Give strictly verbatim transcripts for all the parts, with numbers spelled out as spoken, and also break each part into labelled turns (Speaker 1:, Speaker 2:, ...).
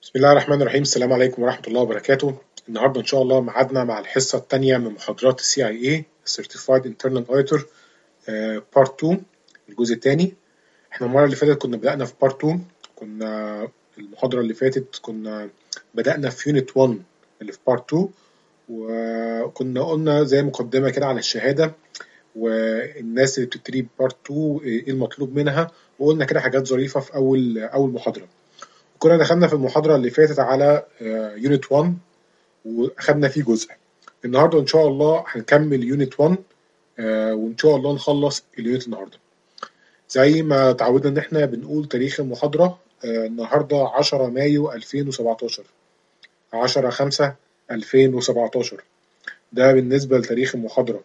Speaker 1: بسم الله الرحمن الرحيم. السلام عليكم ورحمة الله وبركاته. النهاردة إن شاء الله ميعادنا مع الحصة الثانية من محاضرات السي اي اي Certified Internal Auditor بارت اتنين، الجزء الثاني. احنا المرة اللي فاتت كنا بدأنا في بارت اتنين، كنا المحاضرة اللي فاتت كنا بدأنا في يونت واحد اللي في بارت اتنين، وكنا قلنا زي مقدمة كده على الشهادة والناس اللي بتبتدي بارت اتنين ايه المطلوب منها، وقلنا كده حاجات ظريفة في أول أول محاضرة. كنا دخلنا في المحاضرة اللي فاتت على يونت واحد وأخدنا فيه جزء. النهاردة إن شاء الله هنكمل يونت واحد، آه، وإن شاء الله نخلص اليونت النهاردة. زي ما تعودنا إن إحنا بنقول تاريخ المحاضرة، آه، النهاردة عشرة مايو ألفين وسبعتاشر، عشرة خمسة ألفين وسبعتاشر. ده بالنسبة لتاريخ المحاضرة.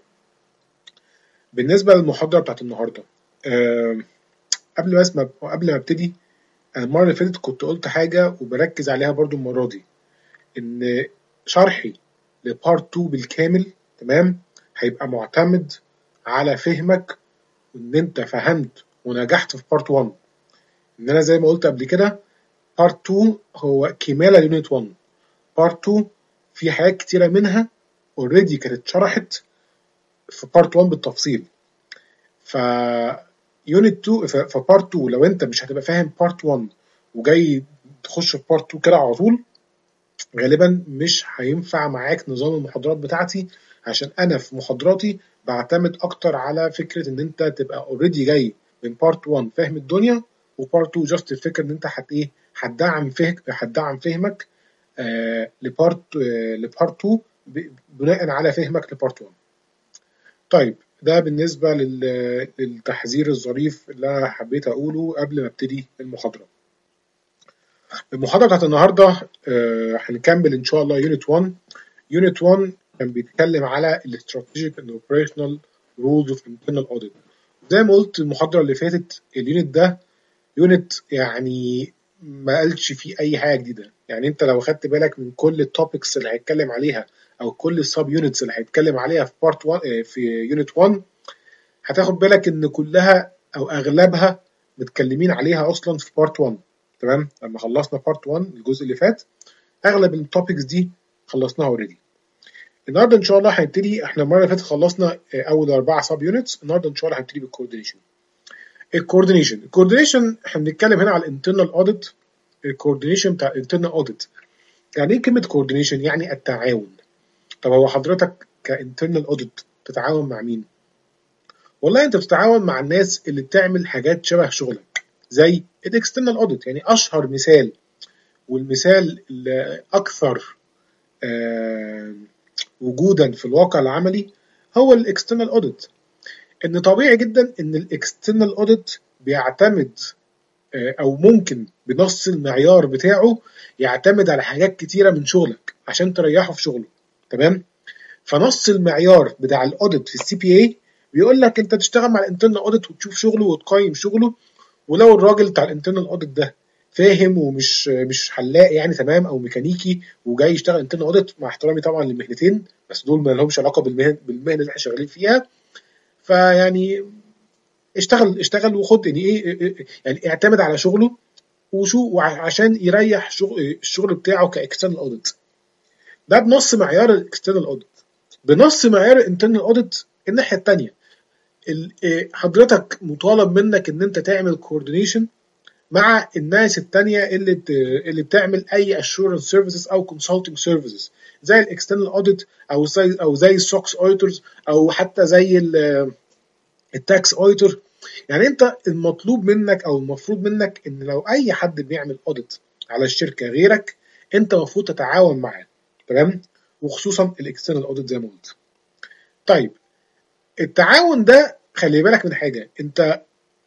Speaker 1: بالنسبة للمحاضرة بتاعت النهاردة، آه، قبل ما اسمع قبل ما ابتدي، أنا المرة اللي فاتت كنت قلت حاجة وبركز عليها برضو المرة دي، إن شرحي لبارت اتنين بالكامل تمام هيبقى معتمد على فهمك، وإن أنت فهمت ونجحت في بارت واحد. إن أنا زي ما قلت قبل كده، بارت اتنين هو كمالة ليونت واحد. بارت اتنين في حاجات كتيرة منها اوريدي كانت اتشرحت في بارت واحد بالتفصيل. ف يونت اتنين فبارت اتنين لو أنت مش هتبقى فاهم بارت واحد وجاي تخش في بارت اتنين كده على طول، غالبا مش هينفع معاك نظام المحاضرات بتاعتي، عشان انا في محاضراتي بعتمد اكتر على فكره ان انت تبقى اوريدي جاي من بارت واحد فاهم الدنيا، وبارت اتنين جاست الفكره ان انت هت ايه هتدعم فهمك هتدعم فهمك آه لبارت آه لبارت اتنين بناء على فهمك لبارت واحد. طيب ده بالنسبه لل- للتحذير الظريف اللي انا حبيت اقوله قبل ما ابتدي المحاضره. المحاضره بتاعت النهارده آه هنكمل ان شاء الله يونت واحد. يونت واحد كان بيتكلم على الاستراتيجيك اند اوبريشنال رولز اوف انترنال اوديت. زي ما قلت المحاضره اللي فاتت، اليونت ده يونت يعني ما قالش فيه اي حاجه جديده. يعني انت لو خدت بالك من كل التوبكس اللي هيتكلم عليها او كل السب يونتس اللي هيتكلم عليها في بارت واحد في يونت واحد، هتاخد بالك ان كلها او اغلبها متكلمين عليها اصلا في بارت واحد. تمام، لما خلصنا بارت واحد الجزء اللي فات اغلب التوبكس دي خلصناها اوريدي. النهارده ان شاء الله هنبتدي، احنا المره اللي فاتت خلصنا اول اربعه سب يونتس، النهارده ان شاء الله هنبتدي بالكوردينيشن. الكوردينيشن الكوردينيشن احنا بنتكلم هنا على الانترنال اوديت. الكوردينيشن بتاع الانترنال اوديت، يعني ايه كلمه كوردينيشن؟ يعني التعاون. طب هو حضرتك كانترنال اوديت تتعاون مع مين؟ والله انت بتتعاون مع الناس اللي بتعمل حاجات شبه شغلك، زي الاكسترنال اوديت. يعني اشهر مثال والمثال الاكثر آه وجودا في الواقع العملي هو الاكسترنال اوديت. ان طبيعي جدا ان الاكسترنال اوديت بيعتمد او ممكن بنص المعيار بتاعه يعتمد على حاجات كتيره من شغلك عشان تريحه في شغله. تمام، فنص المعيار بتاع الاوديت في السي بي اي بيقول لك انت تشتغل مع الانترنال اوديت وتشوف شغله وتقيم شغله، ولو الراجل بتاع الانترنال اوديت ده فاهم ومش مش حلاق يعني تمام او ميكانيكي وجاي يشتغل انترنال اوديت، مع احترامي طبعا للمهنتين بس دول ما لهمش علاقه بالمهن بالمهنه اللي احنا شغالين فيها، فيعني اشتغل اشتغل وخد يعني ايه يعني اعتمد على شغله وشو عشان يريح شغل الشغل بتاعه كاكسترنال اوديت. ده بنص معيار الاكسترنال اوديت. بنص معيار الانترنال اوديت الناحيه الثانيه، حضرتك مطالب منك ان انت تعمل كوردينيشن مع الناس التانية اللي بت... اللي بتعمل اي اشورنس سيرفيسز او كونسلتنج سيرفيسز، زي الاكسترنال اوديت او زي او زي السوكس اوديتورز او حتى زي التاكس اوديتور. يعني انت المطلوب منك او المفروض منك ان لو اي حد بيعمل اوديت على الشركه غيرك انت المفروض تتعاون معاه. تمام، وخصوصا الاكسترنال اوديت زي ما قلت. طيب التعاون ده خلي بالك من حاجه، انت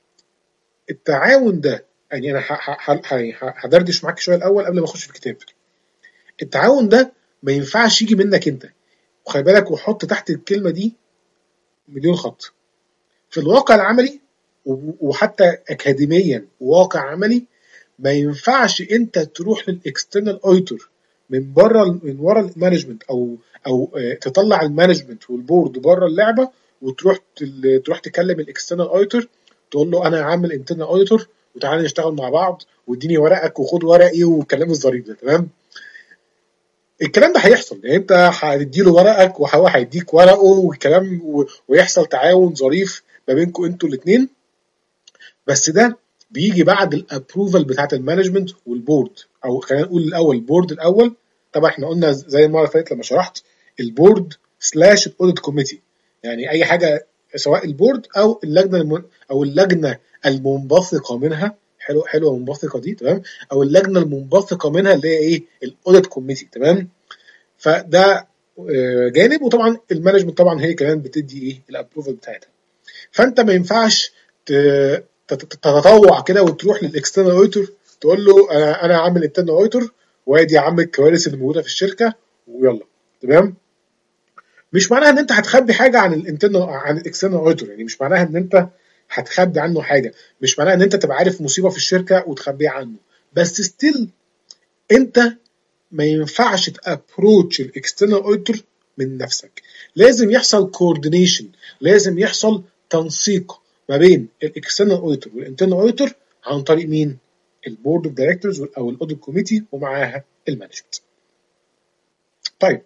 Speaker 1: التعاون ده يعني انا هدردش معاك شويه الاول قبل ما اخش في الكتاب. التعاون ده ما ينفعش يجي منك انت، وخلي بالك وحط تحت الكلمه دي مليون خط. في الواقع العملي وحتى اكاديميا واقع عملي ما ينفعش انت تروح للاكسترنال اوديتور من بره من ورا المانجمنت او او تطلع المانجمنت والبورد بره اللعبه وتروح تروح تكلم الاكسترنال اوديتور تقول له انا عامل انترنال اوديتور وتعالى نشتغل مع بعض واديني ورقك وخد ورقي والكلام الظريف ده. تمام؟ الكلام ده هيحصل، يعني انت هتديله ورقك وهو هيديك ورقه والكلام و- ويحصل تعاون ظريف ما بينكم انتوا الاثنين. بس ده بيجي بعد الابروفال بتاعت المانجمنت والبورد، او خلينا نقول الاول البورد الاول. طبعا احنا قلنا زي المره اللي فاتت لما شرحت البورد سلاش الاوديت كوميتي، يعني اي حاجه سواء البورد او اللجنه الم... او اللجنه المنبثقه منها. حلو حلوه منبثقه دي. تمام؟ او اللجنه المنبثقه منها اللي هي ايه؟ الاوديت كوميتي. تمام؟ فده آه، جانب. وطبعا المانجمنت طبعا هي كمان بتدي ايه؟ الابروفال بتاعتها. فانت ما ينفعش ت- تت- تتطوع كده وتروح للاكسترنال اوديتور تقول له انا انا عامل انترنال اوديتور وادي يا عم الكوارث اللي موجوده في الشركه ويلا. تمام؟ مش معناها ان انت هتخبي حاجه عن الانترنال عن الاكسترنال اوديتور، يعني مش معناها ان انت هتخبي عنه حاجه، مش معناها ان انت تبقى عارف مصيبه في الشركه وتخبيها عنه. بس ستيل انت ما ينفعش تابروتش الاكسترنال اوديتور من نفسك. لازم يحصل كوردينيشن، لازم يحصل تنسيق ما بين الاكسترنال اوديتور والانترنال اوديتور عن طريق مين؟ البورد اوف دايركتورز او الاوديت كوميتي ومعاها المانجمنت. طيب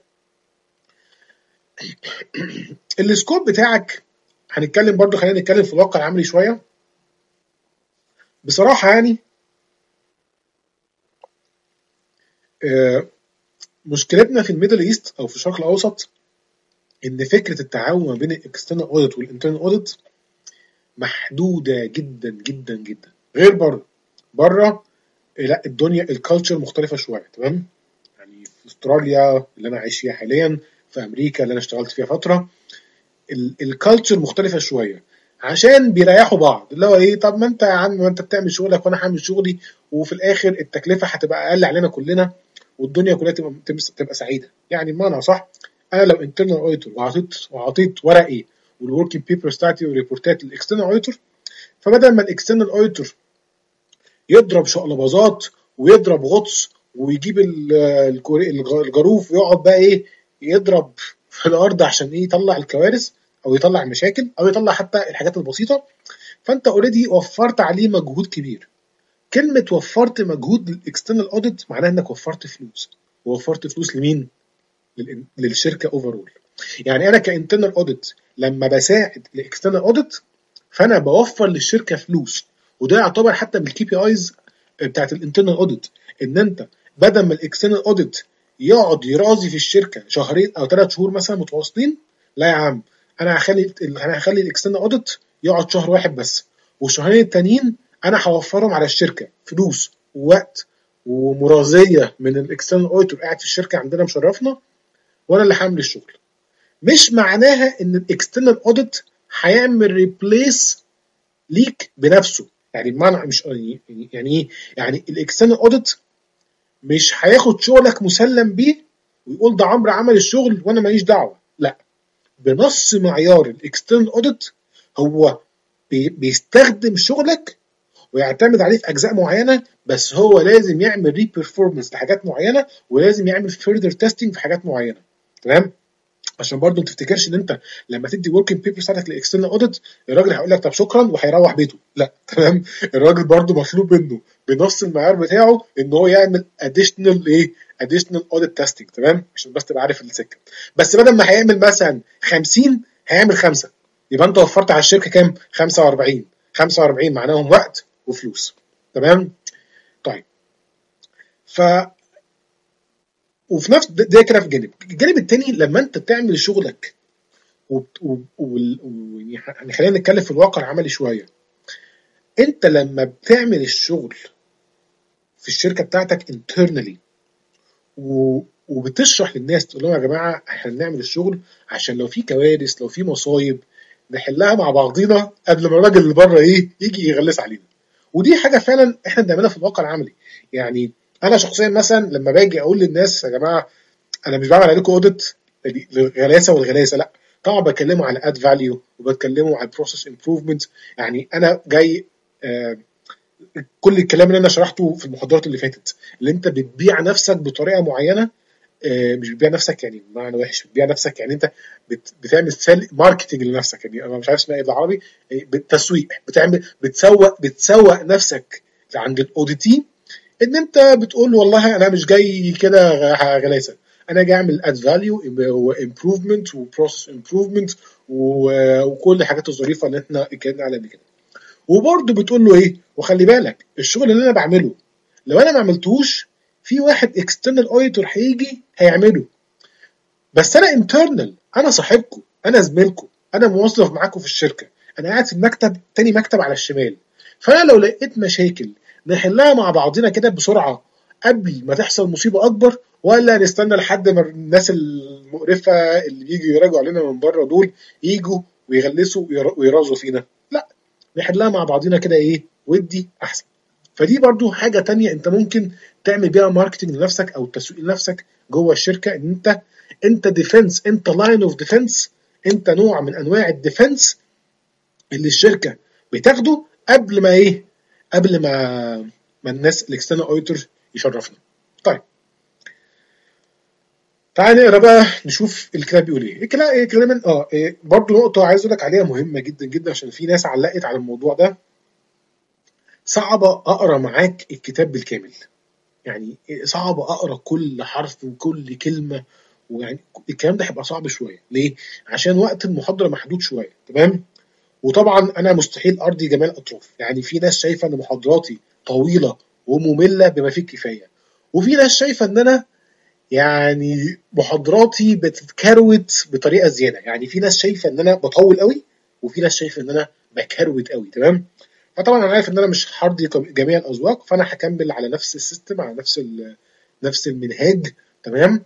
Speaker 1: السكوب بتاعك هنتكلم برضو، خلينا نتكلم في الواقع العملي شويه. بصراحه يعني آه، مشكلتنا في الميدل ايست او في الشرق الاوسط ان فكره التعاون ما بين الاكسترنال اوديت والانترنال اوديت محدوده جدا جدا جدا، غير بره. بره لا، الدنيا الكالتشر مختلفه شويه. تمام؟ يعني في استراليا اللي انا عايش فيها حاليا، في امريكا اللي انا اشتغلت فيها فتره، الكالتشر مختلفه شويه عشان بيريحوا بعض. اللي هو ايه؟ طب ما انت يا عم، ما انت بتعمل شغلك وانا هعمل شغلي، وفي الاخر التكلفه هتبقى اقل علينا كلنا والدنيا كلها تبقى تبقى سعيده. يعني بمعنى صح، انا لو انترنال اوديتور وعطيت وعطيت ورقي والوركينج بيبرز بتاعتي والريبورتات للاكسترنال اوديتور، فبدل ما الاكسترنال اوديتور يضرب شقلباظات ويضرب غطس ويجيب ال- الكوري- الج- الجاروف ويقعد بقى ايه؟ يضرب في الارض عشان ايه؟ يطلع الكوارث او يطلع المشاكل او يطلع حتى الحاجات البسيطه. فانت اوريدي وفرت عليه مجهود كبير. كلمه وفرت مجهود للاكسترنال اوديت معناها انك وفرت فلوس. ووفرت فلوس لمين؟ للإن- للشركه اوفرول. يعني انا كانترنال اوديت لما بساعد الاكسترنال اوديت فانا بوفر للشركه فلوس. وده يعتبر حتى من الكي بي ايز بتاعت الانترنال اوديت، ان انت بدل ما الاكسترنال اوديت يقعد يرازي في الشركه شهرين او ثلاث شهور مثلا متواصلين، لا يا عم، انا هخلي انا هخلي الاكسترنال اوديت يقعد شهر واحد بس، والشهرين التانيين انا هوفرهم على الشركه فلوس ووقت ومرازيه من الاكسترنال اوديتور قاعد في الشركه عندنا مشرفنا، وانا اللي هعمل الشغل. مش معناها ان الاكسترنال اوديت هيعمل ريبليس ليك بنفسه. يعني بمعنى مش يعني يعني ايه؟ يعني الاكسترنال اوديت مش هياخد شغلك مسلم بيه ويقول ده عمرو عمل الشغل وانا ماليش دعوه. لا، بنص معيار الاكسترنال اوديت هو بي بيستخدم شغلك ويعتمد عليه في اجزاء معينه، بس هو لازم يعمل ري بيرفورمانس لحاجات معينه ولازم يعمل فيرذر تيستنج في حاجات معينه. تمام؟ عشان برضو ما تفتكرش ان انت لما تدي وركينج بيبر بتاعتك للاكسترنال اوديت الراجل هيقول لك طب شكرا وهيروح بيته. لا، تمام؟ الراجل برضو مطلوب منه بنص المعيار بتاعه ان هو يعمل اديشنال ايه؟ اديشنال اوديت تيستنج. تمام؟ عشان بس تبقى عارف السكه. بس بدل ما هيعمل مثلا خمسين هيعمل خمسة، يبقى انت وفرت على الشركه كام؟ خمسة وأربعين. خمسة وأربعين معناهم وقت وفلوس. تمام؟ طيب، ف وفي نفس ده كده في جانب. الجانب الثاني لما انت تعمل شغلك وبت- و- وال- و- يعني خلينا نتكلم في الواقع العملي شويه. انت لما بتعمل الشغل في الشركه بتاعتك internally و- وبتشرح للناس تقول لهم يا جماعه احنا بنعمل الشغل عشان لو في كوارث لو في مصايب نحلها مع بعضينا قبل ما الراجل اللي بره ايه يجي يغلس علينا. ودي حاجه فعلا احنا بنعملها في الواقع العملي. يعني انا شخصيا مثلا لما باجي اقول للناس يا جماعه انا مش بعمل عليكم اوديت للغلاسه والغلاسه، لا، طبعا بكلمه على اد فاليو وبتكلمه على بروسيس امبروفمنت. يعني انا جاي آه كل الكلام اللي انا شرحته في المحاضرات اللي فاتت، اللي انت بتبيع نفسك بطريقه معينه آه، مش بتبيع نفسك يعني بمعنى وحش، بتبيع نفسك يعني انت بت- بتعمل سيل ماركتنج لنفسك، يعني انا مش عارف اسمها ايه بالعربي. آه، بالتسويق، بتعمل بتسوق بتسوق نفسك عند الاوديتي، ان انت بتقول والله انا مش جاي كده غ- غلاسه، انا جاي اعمل اد فاليو وامبروفمنت وبروسيس امبروفمنت وكل الحاجات الظريفه اللي احنا اتكلمنا عليها قبل كده. وبرضه بتقول له ايه، وخلي بالك الشغل اللي انا بعمله لو انا ما عملتوش في واحد اكسترنال اوديتور هيجي هيعمله، بس انا انترنال، انا صاحبكم، انا زميلكم، انا موظف معاكم في الشركه، انا قاعد في المكتب تاني مكتب على الشمال، فانا لو لقيت مشاكل نحلها مع بعضنا كده بسرعه قبل ما تحصل مصيبه اكبر، ولا نستنى لحد ما الناس المقرفه اللي بيجوا يراجعوا علينا من بره دول يجوا ويغلسوا وير- ويرازوا فينا؟ لا، نحلها مع بعضنا كده ايه ودي احسن. فدي برضو حاجه تانية انت ممكن تعمل بيها ماركتنج لنفسك او تسويق لنفسك جوه الشركه، ان انت انت ديفنس، انت لاين اوف ديفنس، انت نوع من انواع الديفنس اللي الشركه بتاخده قبل ما ايه، قبل ما ما الناس الاكسترنال اوديتور يشرفنا. طيب تعالى نقرا بقى نشوف الكلام بيقول ايه. الكلام ايه كلام اه إيه برضه نقطه عايز اقول لك عليها مهمه جدا جدا، عشان في ناس علقت على الموضوع ده. صعبه اقرا معاك الكتاب بالكامل، يعني صعب اقرا كل حرف وكل كلمه، ويعني الكلام ده هيبقى صعب شويه. ليه؟ عشان وقت المحاضره محدود شويه، تمام؟ وطبعا انا مستحيل ارضي جميع الاطراف، يعني في ناس شايفه ان محاضراتي طويله وممله بما فيه الكفايه، وفي ناس شايفه ان انا يعني محاضراتي بتتكروت بطريقه زياده، يعني في ناس شايفه ان انا بطول قوي، وفي ناس شايفه ان انا بكروت قوي، تمام؟ فطبعا انا عارف ان انا مش هرضي جميع الاذواق، فانا هكمل على نفس السيستم، على نفس ال نفس المنهاج، تمام؟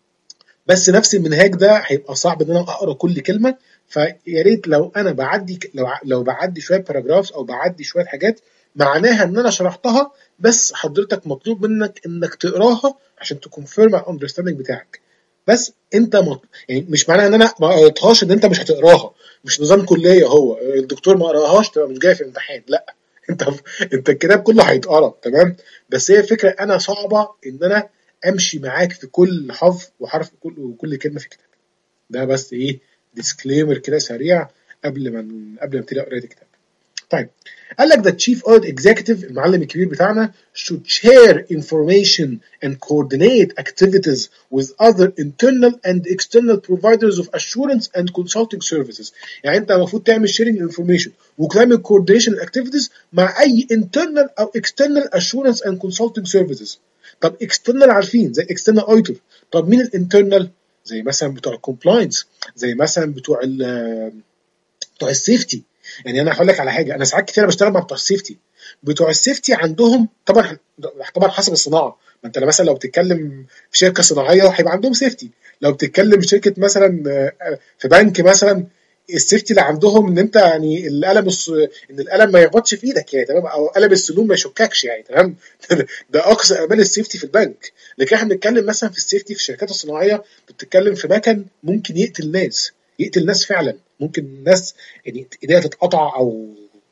Speaker 1: بس نفس المنهاج ده هيبقى صعب ان انا اقرا كل كلمه، فيا ريت لو انا بعدي لو لو بعدي شويه باراجرافز او بعدي شويه حاجات معناها ان انا شرحتها، بس حضرتك مطلوب منك انك تقراها عشان تكونفيرم على الاندرستاندنج بتاعك. بس انت مط... يعني مش معناها ان انا ما قريتهاش ان انت مش هتقراها، مش نظام كليه هو الدكتور ما قراهاش تبقى مش جاي في الامتحان، لا. انت انت الكتاب كله هيتقرا، تمام؟ بس هي فكره انا صعبه ان انا امشي معاك في كل حرف وحرف كل وكل كلمه في الكتاب. ده بس ايه، ديسكليمر كده سريع قبل ما قبل ما ابتدي اقرا الكتاب. طيب قال لك the chief audit executive المعلم الكبير بتاعنا should share information and coordinate activities with other internal and external providers of assurance and consulting services. يعني انت المفروض تعمل sharing information وتعمل coordination activities مع اي internal او external assurance and consulting services. طب external عارفين زي external auditor، طب مين الانترنال؟ زي مثلا بتوع الكومبلاينس، زي مثلا بتوع ال بتوع السيفتي. يعني انا هقول لك على حاجه، انا ساعات كتير بشتغل مع بتوع السيفتي، بتوع السيفتي عندهم طبعا طبعا حسب الصناعه، ما انت مثلا لو بتتكلم في شركه صناعيه هيبقى عندهم سيفتي، لو بتتكلم في شركه مثلا آه، في بنك مثلا، السيفتي اللي عندهم ان انت يعني القلم الص... ان القلم ما يخبطش في ايدك يعني، تمام؟ او قلم السلوم ما يشككش يعني، تمام؟ ده اقصى امان السيفتي في البنك. لكن احنا بنتكلم مثلا في السيفتي في الشركات الصناعيه، بتتكلم في مكن ممكن يقتل ناس، يقتل ناس فعلا، ممكن ناس يعني ايديها تتقطع او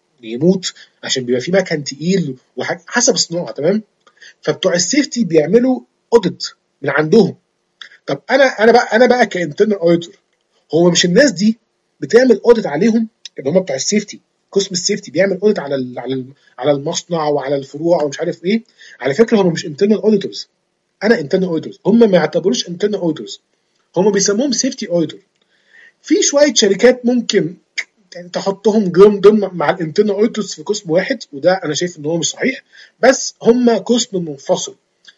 Speaker 1: يموت عشان بيبقى في مكن تقيل وحسب الصناعه، تمام؟ فبتوع السيفتي بيعملوا اوديت من عندهم. طب انا انا بقى انا بقى كانترنال اوديتور، هو مش الناس دي بتعمل اوديت عليهم؟ اللي هم بتوع السيفتي، قسم السيفتي بيعمل اوديت على ال على ال على المصنع وعلى الفروع ومش عارف ايه. على فكره هم مش انترنال اوديتورز، انا انترنال اوديتورز، هم ما يعتبروش انترنال اوديتورز، هم بيسموهم سيفتي اوديتور. في شويه شركات ممكن يعني تحطهم ضمن ضمن مع الانترنال اوديتورز في قسم واحد، وده انا شايف ان هو مش صحيح، بس هم قسم منفصل.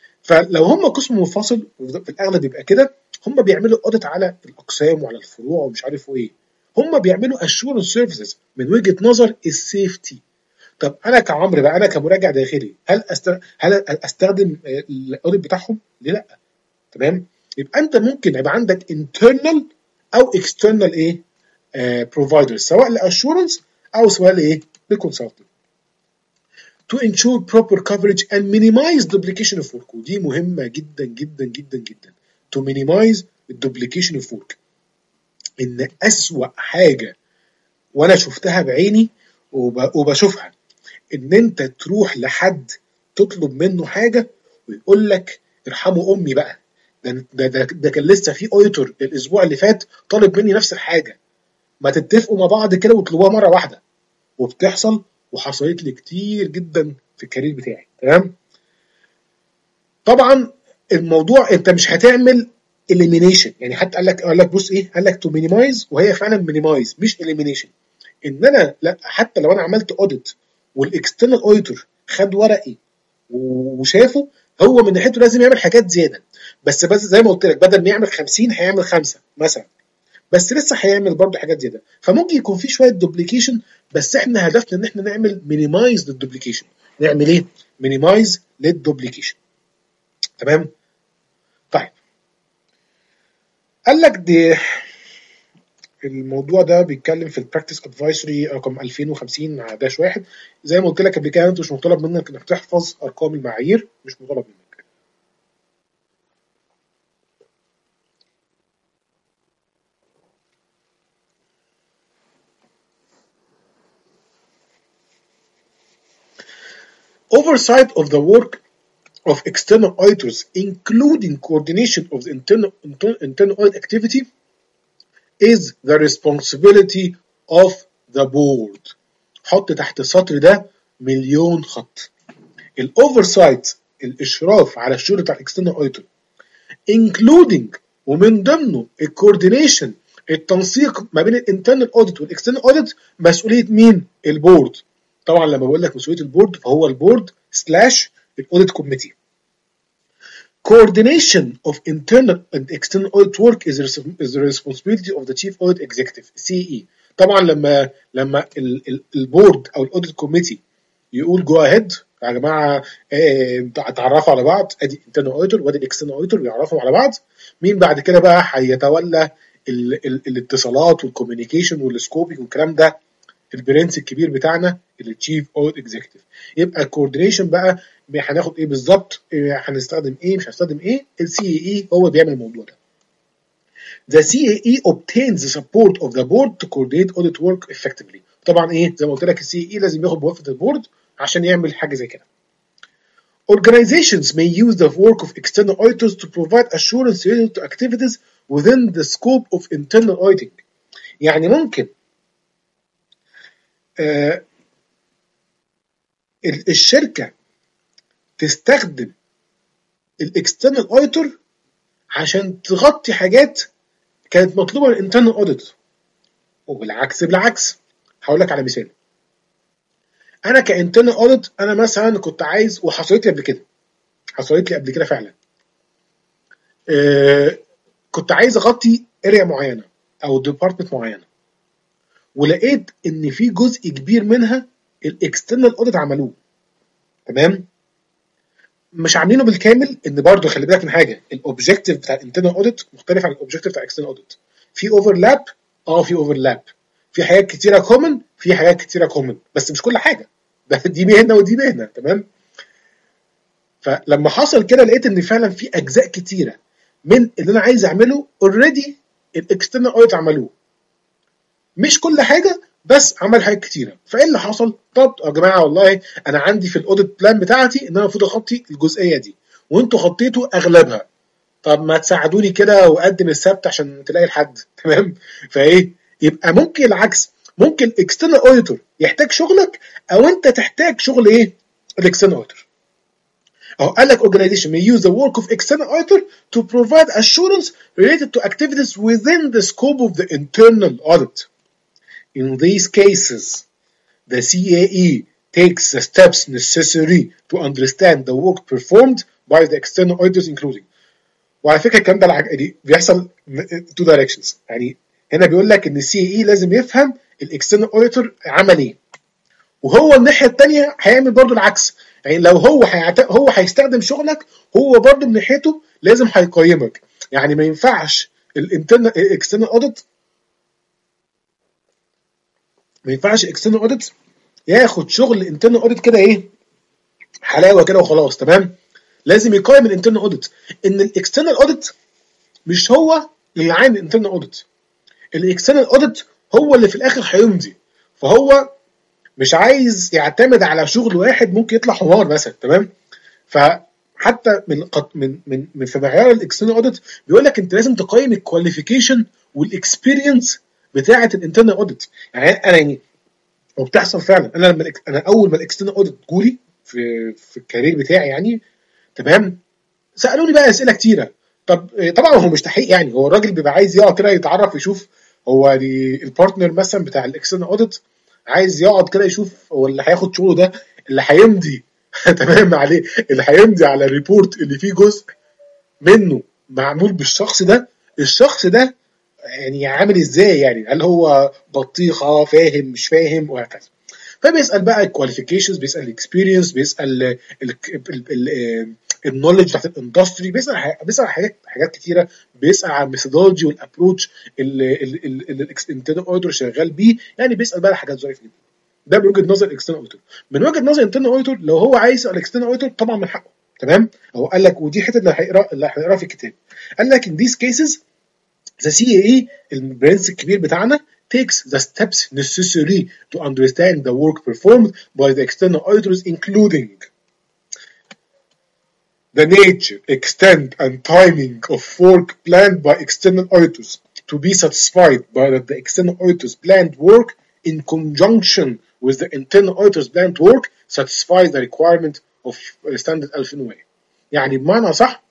Speaker 1: فلو هم قسم منفصل وفي الاغلب يبقى كده، هم بيعملوا اوديت على الاقسام وعلى الفروع ومش عارف ايه، هم بيعملوا اشورنس سيرفيسز من وجهه نظر السيفتي. طب انا كعمرو بقى، انا كمراجع داخلي، هل أست... هل استخدم الاوديت بتاعهم؟ ليه لا؟ تمام؟ يبقى انت ممكن يبقى عندك internal او external ايه بروفايدرز، سواء لاشورنس او سواء لايه للكونسلتنت. to ensure proper coverage and minimize duplication of work، ودي مهمة جدا جدا جدا جدا. to minimize duplication of work، ان اسوأ حاجة وانا شفتها بعيني وب- وبشوفها، ان انت تروح لحد تطلب منه حاجة ويقول لك ارحموا امي بقى، ده ده ده, ده كان لسه في اوديتور الاسبوع اللي فات طالب مني نفس الحاجه، ما تتفقوا مع بعض كده وتطلبوها مره واحده. وبتحصل وحصلت لي كتير جدا في الكارير بتاعي. تمام. طبعا الموضوع انت مش هتعمل elimination، يعني حتى قال لك قال لك بص ايه، قال لك to minimize، وهي فعلا minimize مش elimination. ان انا لا، حتى لو انا عملت اوديت والاكسترنال اوديتور خد ورقي وشافه، هو من ناحيته لازم يعمل حاجات زياده، بس بس زي ما قلت لك بدل ما يعمل خمسين هيعمل خمسة مثلا، بس لسه هيعمل برضه حاجات زياده. فممكن يكون في شويه دوبليكيشن، بس احنا هدفنا ان احنا نعمل مينيمايز للدوبليكيشن. نعمل ايه؟ مينيمايز للدوبليكيشن. تمام. طيب قال لك دي الموضوع ده بيتكلم في البراكتس ادفايسري رقم ألفين وخمسين داش واحد. زي ما قلت لك قبل كده، انت مش مطالب منك انك تحفظ ارقام المعايير، مش مطالب منك. Oversight of the work of external auditors, including coordination of the internal, internal audit activity, is the responsibility of the board. حط تحت السطر ده مليون خط. الاوفرسايت الاشراف على الشغل بتاع الاكسترنال اوديتور، including ومن ضمنه الكوردينيشن التنسيق ما بين الانترنال اوديت والاكسترنال اوديت، مسؤوليه مين؟ البورد. طبعا لما بقول لك مسؤوليه البورد فهو البورد سلاش الاوديت كوميتي. Coordination of internal and external audit work is the responsibility of the chief audit executive سي إي. طبعا لما لما البورد او الاوديت كوميتي يقول جو اهيد يا جماعه اتعرفوا على بعض، ادي internal auditor وادي الاكسترنال auditor بيعرفوا على بعض، مين بعد كده بقى هيتولى ال ال الاتصالات والكوميونيكيشن والسكوبينج والكلام ده؟ البرنس الكبير بتاعنا التشيف اوديت اكزيكتيف. يبقى الكوردينيشن بقى هناخد ايه بالظبط، هنستخدم ايه مش هنستخدم ايه، السي اي اي هو بيعمل الموضوع ده. The سي إيه إي obtains the support of the board to coordinate audit work effectively. طبعا ايه زي ما قلت لك السي إيه إي لازم ياخد موافقه البورد عشان يعمل حاجه زي كده. Organizations may use the work of external auditors to provide assurance related to activities within the scope of internal auditing. يعني ممكن آه الشركه تستخدم الاكسترنال اوديتور عشان تغطي حاجات كانت مطلوبه من الانترنال اوديت، وبالعكس بالعكس. هقول لك على مثال. انا كانترنال اوديت انا مثلا كنت عايز، وحصلت لي قبل كده حصلت لي قبل كده فعلا، آه كنت عايز اغطي اريا معينه او ديبارتمنت معينه، ولقيت ان في جزء كبير منها الاكسترنال اوديت عملوه. تمام. مش عاملينه بالكامل، ان برضه خلي بالك من حاجه، الاوبجيكتيف بتاع الانترنال اوديت مختلف عن الاوبجيكتيف بتاع الاكسترنال اوديت. في اوفرلاب، اه في اوفرلاب، في حاجات كتيره كومن، في حاجات كتيره كومن، بس مش كل حاجه. ده دي مهنه ودي مهنه. تمام. فلما حصل كده لقيت ان فعلا في اجزاء كتيره من اللي انا عايز اعمله اوريدي الاكسترنال اوديت عملوه، مش كل حاجه بس عمل حاجات كتيره. فايه اللي حصل؟ طب يا جماعه والله انا عندي في الاوديت بلان بتاعتي ان انا المفروض اغطي الجزئيه دي، وانتوا غطيتوا اغلبها، طب ما تساعدوني كده واقدم السبت عشان تلاقي الحد. تمام. فايه يبقى ممكن العكس، ممكن الاكسترنال اوديتور يحتاج شغلك او انت تحتاج شغل ايه الاكسترنال اوديتور. اهو قال لك organization may use the work of external auditor to provide assurance related to activities within the scope of the internal audit. In these cases, the سي إيه إي takes the steps necessary to understand the work performed by the external auditors including. وعلى فكره الكلام ده دي بيحصل two directions. يعني هنا بيقول لك ان السي إيه إي لازم يفهم الاكسترنال اوديتور عمل ايه، وهو الناحيه الثانيه هيعمل برضو العكس. يعني لو هو هيعت... هو هيستخدم شغلك، هو برضو من ناحيته لازم هيقيمك. يعني ما ينفعش الانترنال الاكسترنال اوديت ما ينفعش الاكسترنال اوديت ياخد شغل الانترنال اوديت كده ايه حلاوه كده وخلاص. تمام. لازم يقيم الانترنال اوديت، ان الاكسترنال اوديت مش هو اللي عامل الانترنال اوديت، الاكسترنال اوديت هو اللي في الاخر هيمضي، فهو مش عايز يعتمد على شغل واحد ممكن يطلع حمار مثلا. تمام. ف حتى من من من من في معيار الاكسترنال اوديت بيقول لك انت لازم تقيم الكواليفيكيشن والاكسبيرينس بتاعه الانترنال اوديت. يعني انا يعني وبتحصل فعلا. انا لما انا اول ما الاكسترنال اوديت جولي في في الكارير بتاعي يعني تمام، سالوني بقى اسئله كتيره. طب طبعا هو مش تحقيق، يعني هو الراجل بيبقى عايز يقعد كده يتعرف يشوف هو دي البارتنر مثلا بتاع الاكسترنال اوديت عايز يقعد كده يشوف هو اللي هياخد شغله ده اللي هيمضي تمام عليه، اللي هيمضي على الريبورت اللي فيه جزء منه معمول بالشخص ده، الشخص ده يعني عامل ازاي، يعني هل هو بطيخه فاهم مش فاهم وهكذا. فبيسال بقى الكواليفيكيشنز، بيسال الاكسبيرينس، بيسال النولج بتاعت الاندستري، بيسال بيسال حاجات حاجات كتيره، بيسال على الميثودولوجي والابروتش اللي الانترنال اوديتور شغال بيه، يعني بيسال بقى حاجات ظريفه جدا. ده من وجهه نظر الاكسترنال اوديتور. من وجهه نظر الانترنال اوديتور لو هو عايز يسال الاكسترنال اوديتور طبعا من حقه تمام. هو قال لك ودي حته اللي هيقرا اللي هيقرا في الكتاب، قال لك in these cases the سي اي اي البرنس الكبير بتاعنا takes the steps necessary to understand the work performed by the external auditors, including the nature, extent, and timing of work planned by external auditors to be satisfied by that the external auditors planned work in conjunction with the internal auditors planned work satisfies the requirement of standard ألفين وواحد. يعني بمعنى صح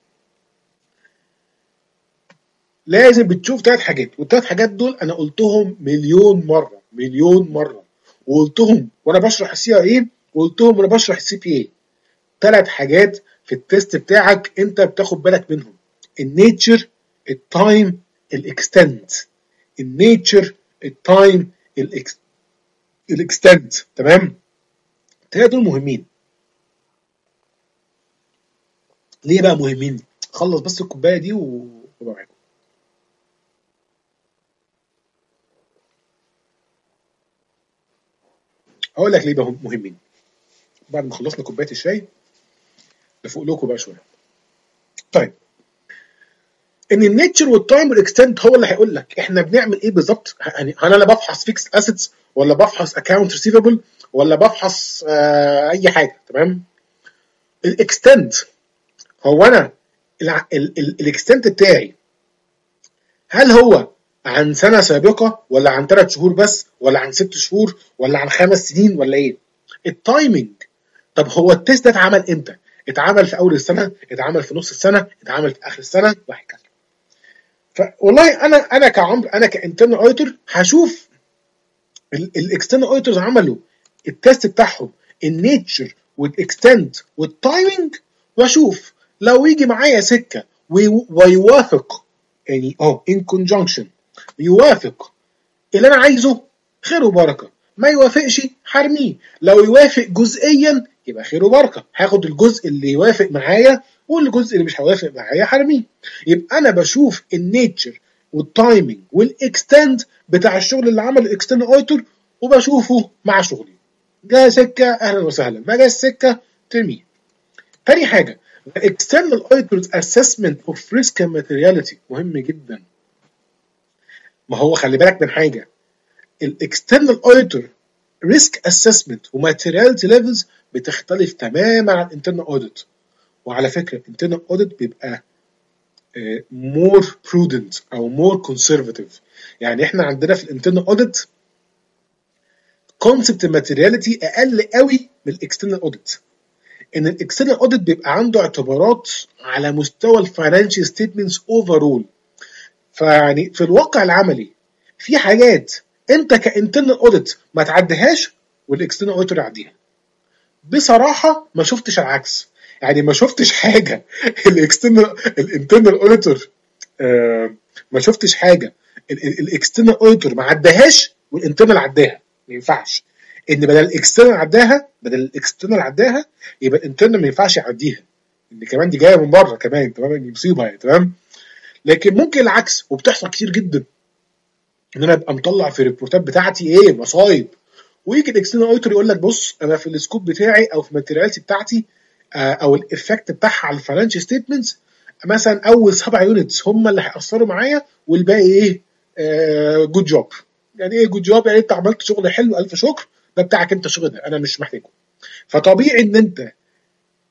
Speaker 1: لازم بتشوف ثلاث حاجات، والثلاث حاجات دول انا قلتهم مليون مره مليون مره، وقلتهم وانا بشرح السي اي اي، وقلتهم وانا بشرح السي بي اي. ثلاث حاجات في التست بتاعك انت بتاخد بالك منهم: النيتشر، التايم، الاكستنت. النيتشر، التايم، الاكستنت. تمام؟ الثلاثه دول مهمين. ليه بقى مهمين؟ خلص بس الكوبايه دي وبعد. اقول لك ليه بقى مهمين بعد ما خلصنا كوبايه الشاي لفوق لكم بقى شويه. طيب، ان النيتشر والتايم والاكستنت هو اللي هيقول لك احنا بنعمل ايه بالظبط. يعني هل انا بفحص فيكس اسيتس ولا بفحص اكونت ريسيفبل ولا بفحص آه اي حاجه؟ تمام. الاكستنت هو انا الاكستنت بتاعي هل هو عن سنه سابقه ولا عن ثلاث شهور بس ولا عن ست شهور ولا عن خمس سنين ولا ايه؟ التايمنج، طب هو التست ده اتعمل امتى؟ اتعمل في اول السنه، اتعمل في نص السنه، اتعمل في اخر السنه، وهكذا. فوالله انا انا كعمر انا كانترنال اوديتور هشوف الاكسترنال اوديتورز عملوا التست بتاعهم النيتشر والاكستنت والتايمنج، واشوف لو يجي معايا سكه ويوافق، يعني اه ان كونجنكشن يوافق اللي انا عايزه خير وبركه، ما يوافقش هرميه. لو يوافق جزئيا يبقى خير وبركه، هاخد الجزء اللي يوافق معايا والجزء اللي مش هيوافق معايا هرميه. يبقى انا بشوف النيتشر والتايمنج والاكستند بتاع الشغل اللي عمل الاكسترنال اوديتور وبشوفه مع شغلي. جاء سكه اهلا وسهلا، ما جاش سكه ترميه. تاني حاجه external auditors assessment of risk and materiality مهم جدا. ما هو خلي بالك من حاجه، الاكسترنال اوديتور ريسك اسسمنت وماتيرياليتي ليفلز بتختلف تماما عن الانترنال اوديت. وعلى فكره الانترنال اوديت بيبقى مور برودنت او مور كونسرفاتيف. يعني احنا عندنا في الانترنال اوديت كونسبت الماتيرياليتي اقل قوي من الاكسترنال اوديت. ان الاكسترنال اوديت بيبقى عنده اعتبارات على مستوى الفاينانشال ستيتمنتس اوفرول. فيعني في الواقع العملي في حاجات انت كانترنال اوديت ما تعديهاش والاكسترنال اوديتور يعديها. بصراحه ما شفتش العكس، يعني ما شفتش حاجه الاكسترنال الانترنال اوديتور آه ما شفتش حاجه الاكسترنال اوديتور ما عداهاش والانترنال عداها. ما ينفعش ان بدل الاكسترنال عداها بدل الاكسترنال عداها يبقى الانترنال ما ينفعش يعديها، ان كمان دي جايه من بره كمان. تمام، دي مصيبه يعني. تمام، لكن ممكن العكس وبتحصل كتير جدا، ان انا ابقى مطلع في الريبورتات بتاعتي ايه مصايب، ويجي الاكسترنال اوديتور يقول لك بص انا في السكوب بتاعي او في الماتيريالتي بتاعتي آه او الافكت بتاعها على الفاينانشال ستيتمنتس مثلا اول سبع يونتس هم اللي هيأثروا معايا والباقي ايه آه جود جوب. يعني ايه جود جوب؟ يعني انت عملت شغل حلو الف شكر، ده بتاعك انت الشغل ده انا مش محتاجه. فطبيعي ان انت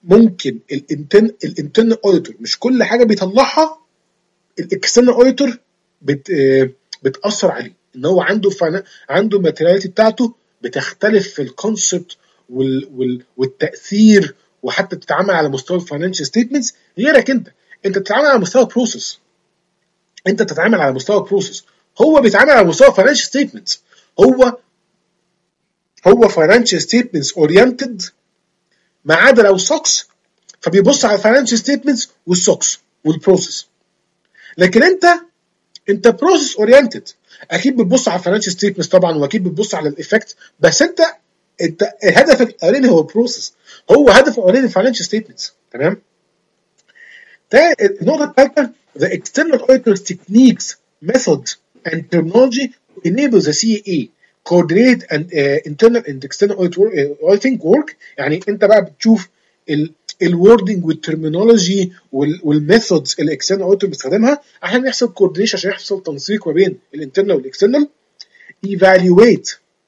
Speaker 1: ممكن الانترن الانترنال اوديتور مش كل حاجه بيطلعها الاكسترنال اوديتور بت بتاثر عليه، ان هو عنده فنا... عنده الماتيرياليتي بتاعته بتختلف في الكونسبت وال... وال... والتاثير، وحتى بتتعامل على مستوى الفاينانشال ستيتمنتس غيرك. انت انت بتتعامل على مستوى بروسيس، انت بتتعامل على مستوى بروسيس، هو بيتعامل على مستوى فاينانشال ستيتمنتس. هو هو فاينانشال ستيتمنتس اورينتد ما عدا لو سوكس، فبيبص على الفاينانشال ستيتمنتس والسوكس والبروسيس. لكن انت انت بروسيس اورينتد، اكيد بتبص على الفاينانشال ستيتمنتس طبعا، واكيد بتبص على الايفكت، بس انت انت هدفك الاولاني هو بروسيس، هو هدفه الاولاني الفاينانشال ستيتمنتس. تمام. ده النقطه الثالثه، the external auditor's techniques, methods and terminology enable the سي إيه إيه coordinate and uh, internal and external auditing work. يعني انت بقى بتشوف ال الوردنج والترمينولوجي والميثودز اللي الاكسترنال اوديتور بيستخدمها عشان يحصل كوردينيشن، عشان يحصل تنسيق ما بين الانترنال والاكسترنال. evaluate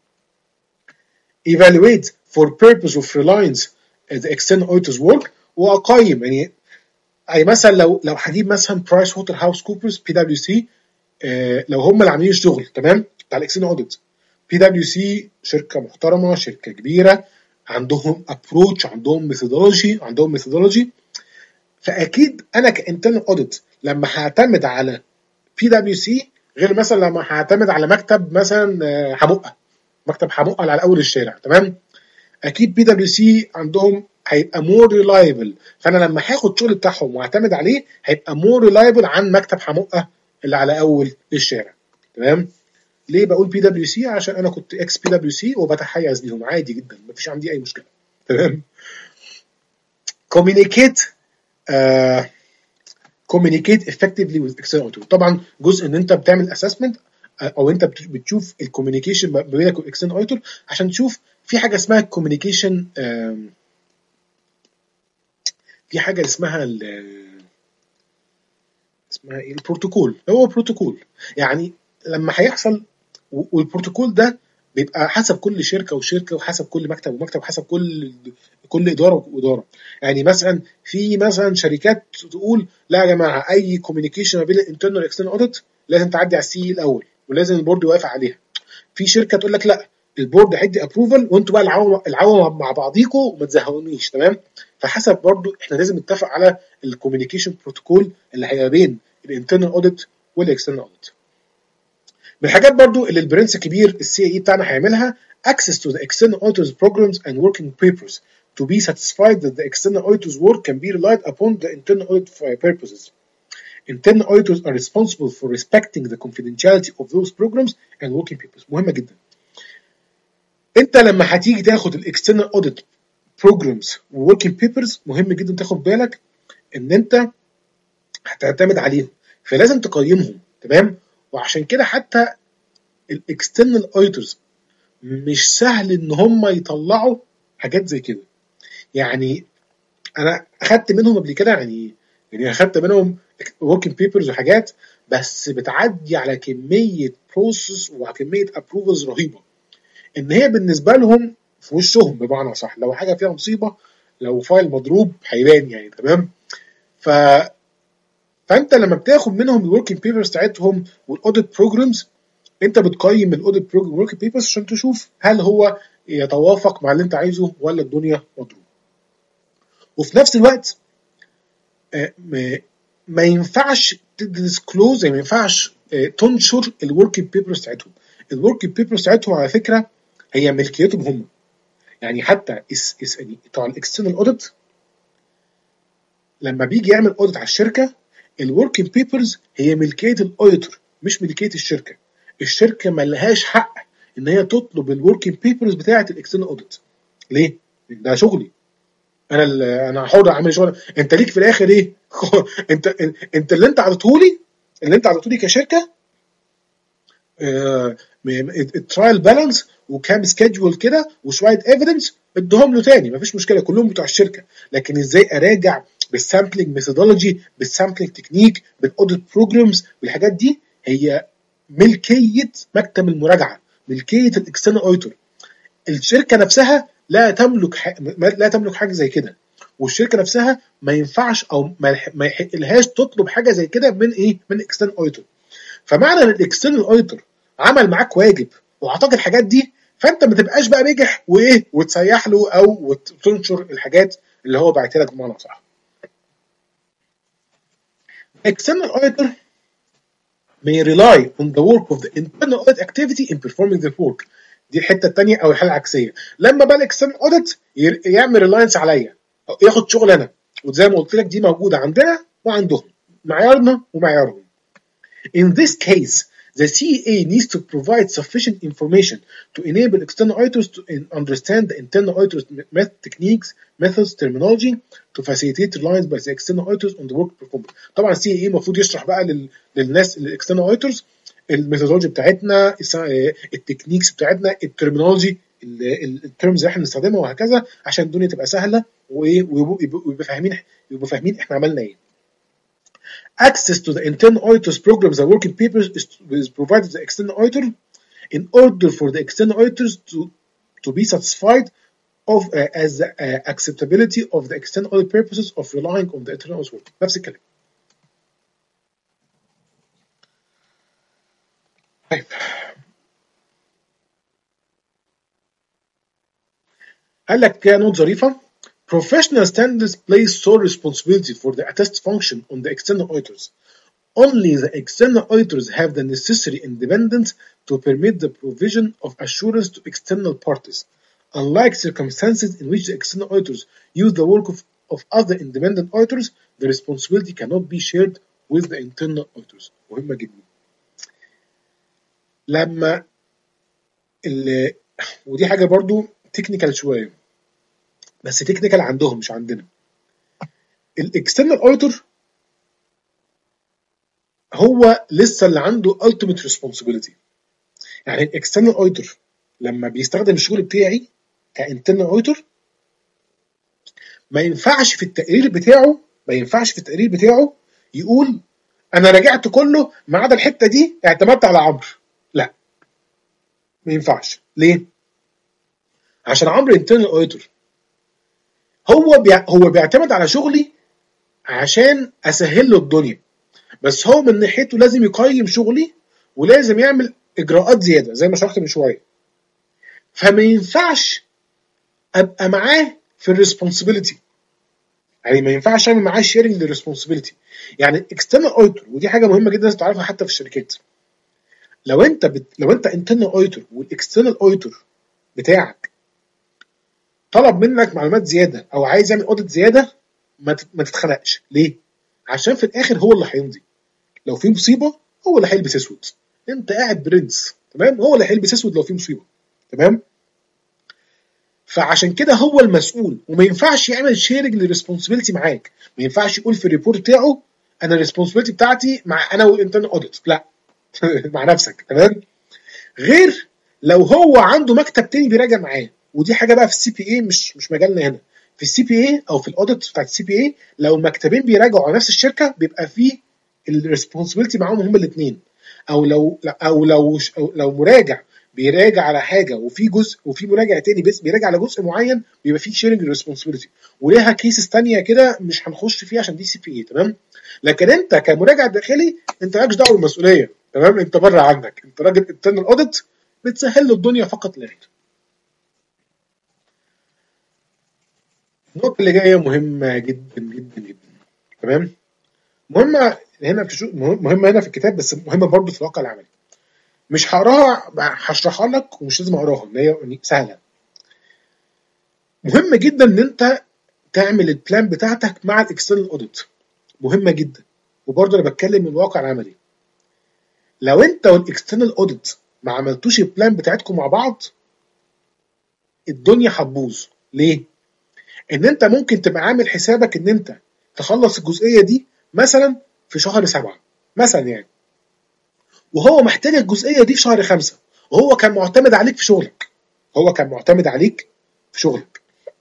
Speaker 1: evaluate for purpose of reliance the external auditor's work، واقيم. يعني اي مثلا لو لو هجيب مثلا برايس ووتر هاوس كوبرز بي دبليو سي، لو هم اللي عاملين الشغل تمام بتاع الاكسترنال اوديت. بي دبليو سي شركه محترمه، شركه كبيره، عندهم ابروتش، عندهم ميثودولوجي عندهم ميثودولوجي فاكيد انا كانترنال اوديت لما هعتمد على بي دبليو سي غير مثلا لما هعتمد على مكتب مثلا حمقه، مكتب حمقه على اول الشارع. تمام. اكيد بي دبليو سي عندهم هيبقى مور ريلايبل، فانا لما هاخد الشغل بتاعهم واعتمد عليه هيبقى مور ريلايبل عن مكتب حمقه اللي على اول الشارع. تمام. ليه بقول بي دبليو سي؟ عشان انا كنت اكس بي دبليو سي وبتحيز ليهم عادي جدا، مفيش عندي اي مشكله. تمام. communicate uh, communicate effectively with external auditor. طبعا جزء ان انت بتعمل اسسمنت او انت بتشوف الكوميونيكيشن ما بينك والاكسترنال اوديتور عشان تشوف في حاجه اسمها الكوميونيكيشن، في حاجه اسمها اسمها ايه البروتوكول. هو بروتوكول يعني لما هيحصل، والبروتوكول ده بيبقى حسب كل شركه وشركه وحسب كل مكتب ومكتب وحسب كل كل اداره واداره. يعني مثلا في مثلا شركات تقول لا يا جماعه اي كوميونيكيشن ما بين الانترنال والاكسترنال اوديت لازم تعدي على السي الاول ولازم البورد يوافق عليها. في شركه تقول لك لا البورد هيدي ابروفل وانتوا بقى العوام العوام مع بعضيكم وما تزهقونيش. تمام. فحسب برضو احنا لازم نتفق على الكوميونيكيشن بروتوكول اللي هيبقى بين الانترنال اوديت والاكسترنال اوديت. من الحاجات برضو اللي البرنس الكبير السي اي بتاعنا هيعملها access to the external auditor's programs and working papers to be satisfied that the external auditor's work can be relied upon the internal audit purposes. Internal auditors are responsible for respecting the confidentiality of those programs and working papers. مهمة جدا. انت لما هتيجي تاخد الاكسترنال audit programs و working papers مهم جدا تاخد بالك ان انت هتعتمد عليهم فلازم تقيمهم. تمام. وعشان كده حتى الاكسترنال اوديتورز مش سهل ان هم يطلعوا حاجات زي كده. يعني انا اخدت منهم قبل كده، يعني يعني اخدت منهم working papers وحاجات بس بتعدي على كميه بروسس وكميه ابروفلز رهيبه ان هي بالنسبه لهم في وشهم بمعنى صح. لو حاجه فيها مصيبه، لو فايل مضروب هيبان يعني. تمام. ف فانت لما بتاخد منهم الوركينج بيبرز بتاعتهم والاوديت بروجرامز انت بتقيم الاوديت بروجرام وركينج بيبرز عشان تشوف هل هو يتوافق مع اللي انت عايزه ولا الدنيا مضروبه. وفي نفس الوقت ما ينفعش تديسكلوز، يعني ما ينفعش تنشر الوركينج بيبرز بتاعتهم. الوركينج بيبرز بتاعتهم على فكره هي ملكيتهم هم. يعني حتى اس اس بتاع الاكسترنال اوديت لما بيجي يعمل اوديت على الشركه الوركينج بيبرز هي ملكيه الاوديتور مش ملكيه الشركه. الشركه ما لهاش حق ان هي تطلب الوركينج بيبرز بتاعه الاكسترنال اوديت. ليه؟ ده شغلي انا انا حر اعمل شغل. انت ليك في الاخر ايه؟ انت انت اللي انت عطيتهولي اللي انت عطيتهولي كشركه الترايل بالانس وكام سكيدجول كده وشويه ايفيدنس ادهم له تاني مفيش مشكله، كلهم بتوع الشركه. لكن ازاي اراجع بالسامبلنج ميثودولوجي بالسامبلنج تكنيك بالاوديت بروجرامز والحاجات دي هي ملكيه مكتب المراجعه، ملكيه الاكسترنال اوديتور. الشركه نفسها لا تملك ح... لا تملك حاجه زي كده. والشركه نفسها ما ينفعش او ما يحقلهاش تطلب حاجه زي كده من ايه؟ من اكسترنال اوديتور. فمعنى ان الاكسترنال اوديتور عمل معاك واجب واعطاك الحاجات دي، فانت ما تبقاش بقى بجح وايه وتسيح له او وتنشر الحاجات اللي هو باعتها لك بمعنى صح. External auditor may rely on the work of the internal audit activity in performing the work. دي الحته الثانيه او الحاله العكسيه. لما بقى الاكسترنال اوديت يعمل ريلاينس عليا، ياخد شغل انا، وزي ما قلت لك دي موجوده عندنا وعندهم، معيارنا ومعيارهم. In this case, the C E A needs to provide sufficient information to enable external auditors to understand the internal auditors' techniques, methods, terminology to facilitate reliance by the external auditors on the work performed. طبعا السي اي المفروض يشرح بقى لل... للناس الاكسترنال اوديتورز الميثودولوجي بتاعتنا، التكنيكس بتاعتنا، الترمينولوجي، الترمز اللي احنا بنستخدمها وهكذا، عشان الدنيا تبقى سهله ويبقوا فاهمين يبقوا فاهمين احنا عملنا ايه. Access to the internal auditors programs and working papers is, is provided to the external auditor in order for the external auditors to, to be satisfied of uh, as the uh, acceptability of the external audit purposes of relying on the internal audit work. نفس الكلام. طيب. قال لك كده نوت ظريفة. Professional standards place sole responsibility for the attest function on the external auditors. Only the external auditors have the necessary independence to permit the provision of assurance to external parties. Unlike circumstances in which the external auditors use the work of, of other independent auditors, the responsibility cannot be shared with the internal auditors. مهمة جدا. لما ال... ودي حاجة برضو تكنيكال شوية، بس تكنيكال عندهم مش عندنا. الاكسترنال اوديتور هو لسه اللي عنده ultimate responsibility. يعني الاكسترنال اوديتور لما بيستخدم الشغل بتاعي كانترنال اوديتور ما ينفعش في التقرير بتاعه ما ينفعش في التقرير بتاعه يقول انا راجعت كله ما عدا الحته دي اعتمدت على عمرو. لا، ما ينفعش. ليه؟ عشان عمرو انترنال اوديتور هو بيع... هو بيعتمد على شغلي عشان اسهل له الدنيا، بس هو من ناحيته لازم يقيم شغلي ولازم يعمل اجراءات زياده زي ما شرحت من شويه. فما ينفعش ابقى معاه في الريسبونسبيلتي، يعني ما ينفعش اعمل معاه شيرنج للريسبونسبيلتي. يعني اكسترنال اوديتور، ودي حاجه مهمه جدا لازم تعرفها حتى في الشركات. لو انت بت... لو انت انترنال اوديتور والاكسترنال اوديتور بتاعك طلب منك معلومات زياده او عايز يعمل اوديت زياده، ما ما تتخنقش. ليه؟ عشان في الاخر هو اللي هيمضي. لو في مصيبه هو اللي هيلبس اسود. انت قاعد برنس، تمام؟ هو اللي هيلبس اسود لو في مصيبه، تمام؟ فعشان كده هو المسؤول، وما ينفعش يعمل شيرنج للريسبونسبيلتي معاك. ما ينفعش يقول في الريبورت بتاعه انا الريسبونسبيلتي بتاعتي مع انا والانترنال اوديت، لا مع نفسك، تمام؟ غير لو هو عنده مكتب تاني بيراجع معاه، ودي حاجه بقى في السي بي اي مش مش مجالنا هنا. في السي بي اي او في الاوديت بتاعت السي بي اي لو المكتبين بيراجعوا على نفس الشركه بيبقى فيه الريسبونسبيلتي معاهم هما الاثنين. او لو او لو أو لو مراجع بيراجع على حاجه وفي جزء وفي مراجع تاني بس بيراجع على جزء معين، بيبقى فيه شيرنج ريسبونسبيلتي، وليها كيسز ثانيه كده مش هنخش فيها عشان دي سي بي اي، تمام؟ لكن انت كمراجع داخلي انت مالكش دعوه بالمسؤوليه، تمام؟ انت بره عنك، انت راجل انترنال اوديت بتسهل له الدنيا فقط لا غير. النقطه اللي جايه مهمه جدا جدا جدا، تمام؟ مهمه هنا في مهمه هنا في الكتاب، بس مهمه برضه في الواقع العملي. مش هقراها، هشرحها لك ومش لازم اقراها، ان هي سهله. مهم جدا ان انت تعمل البلان بتاعتك مع الاكسترنال اوديت، مهمه جدا. وبرضه انا بتكلم من الواقع العملي. لو انت والاكسترنال اوديت ما عملتوش البلان بتاعتكم مع بعض الدنيا هتبوظ. ليه؟ ان انت ممكن تبقى عامل حسابك ان انت تخلص الجزئيه دي مثلا في شهر سبعة مثلا يعني، وهو محتاج الجزئيه دي في شهر خمسة، وهو كان معتمد عليك في شغلك هو كان معتمد عليك في شغلك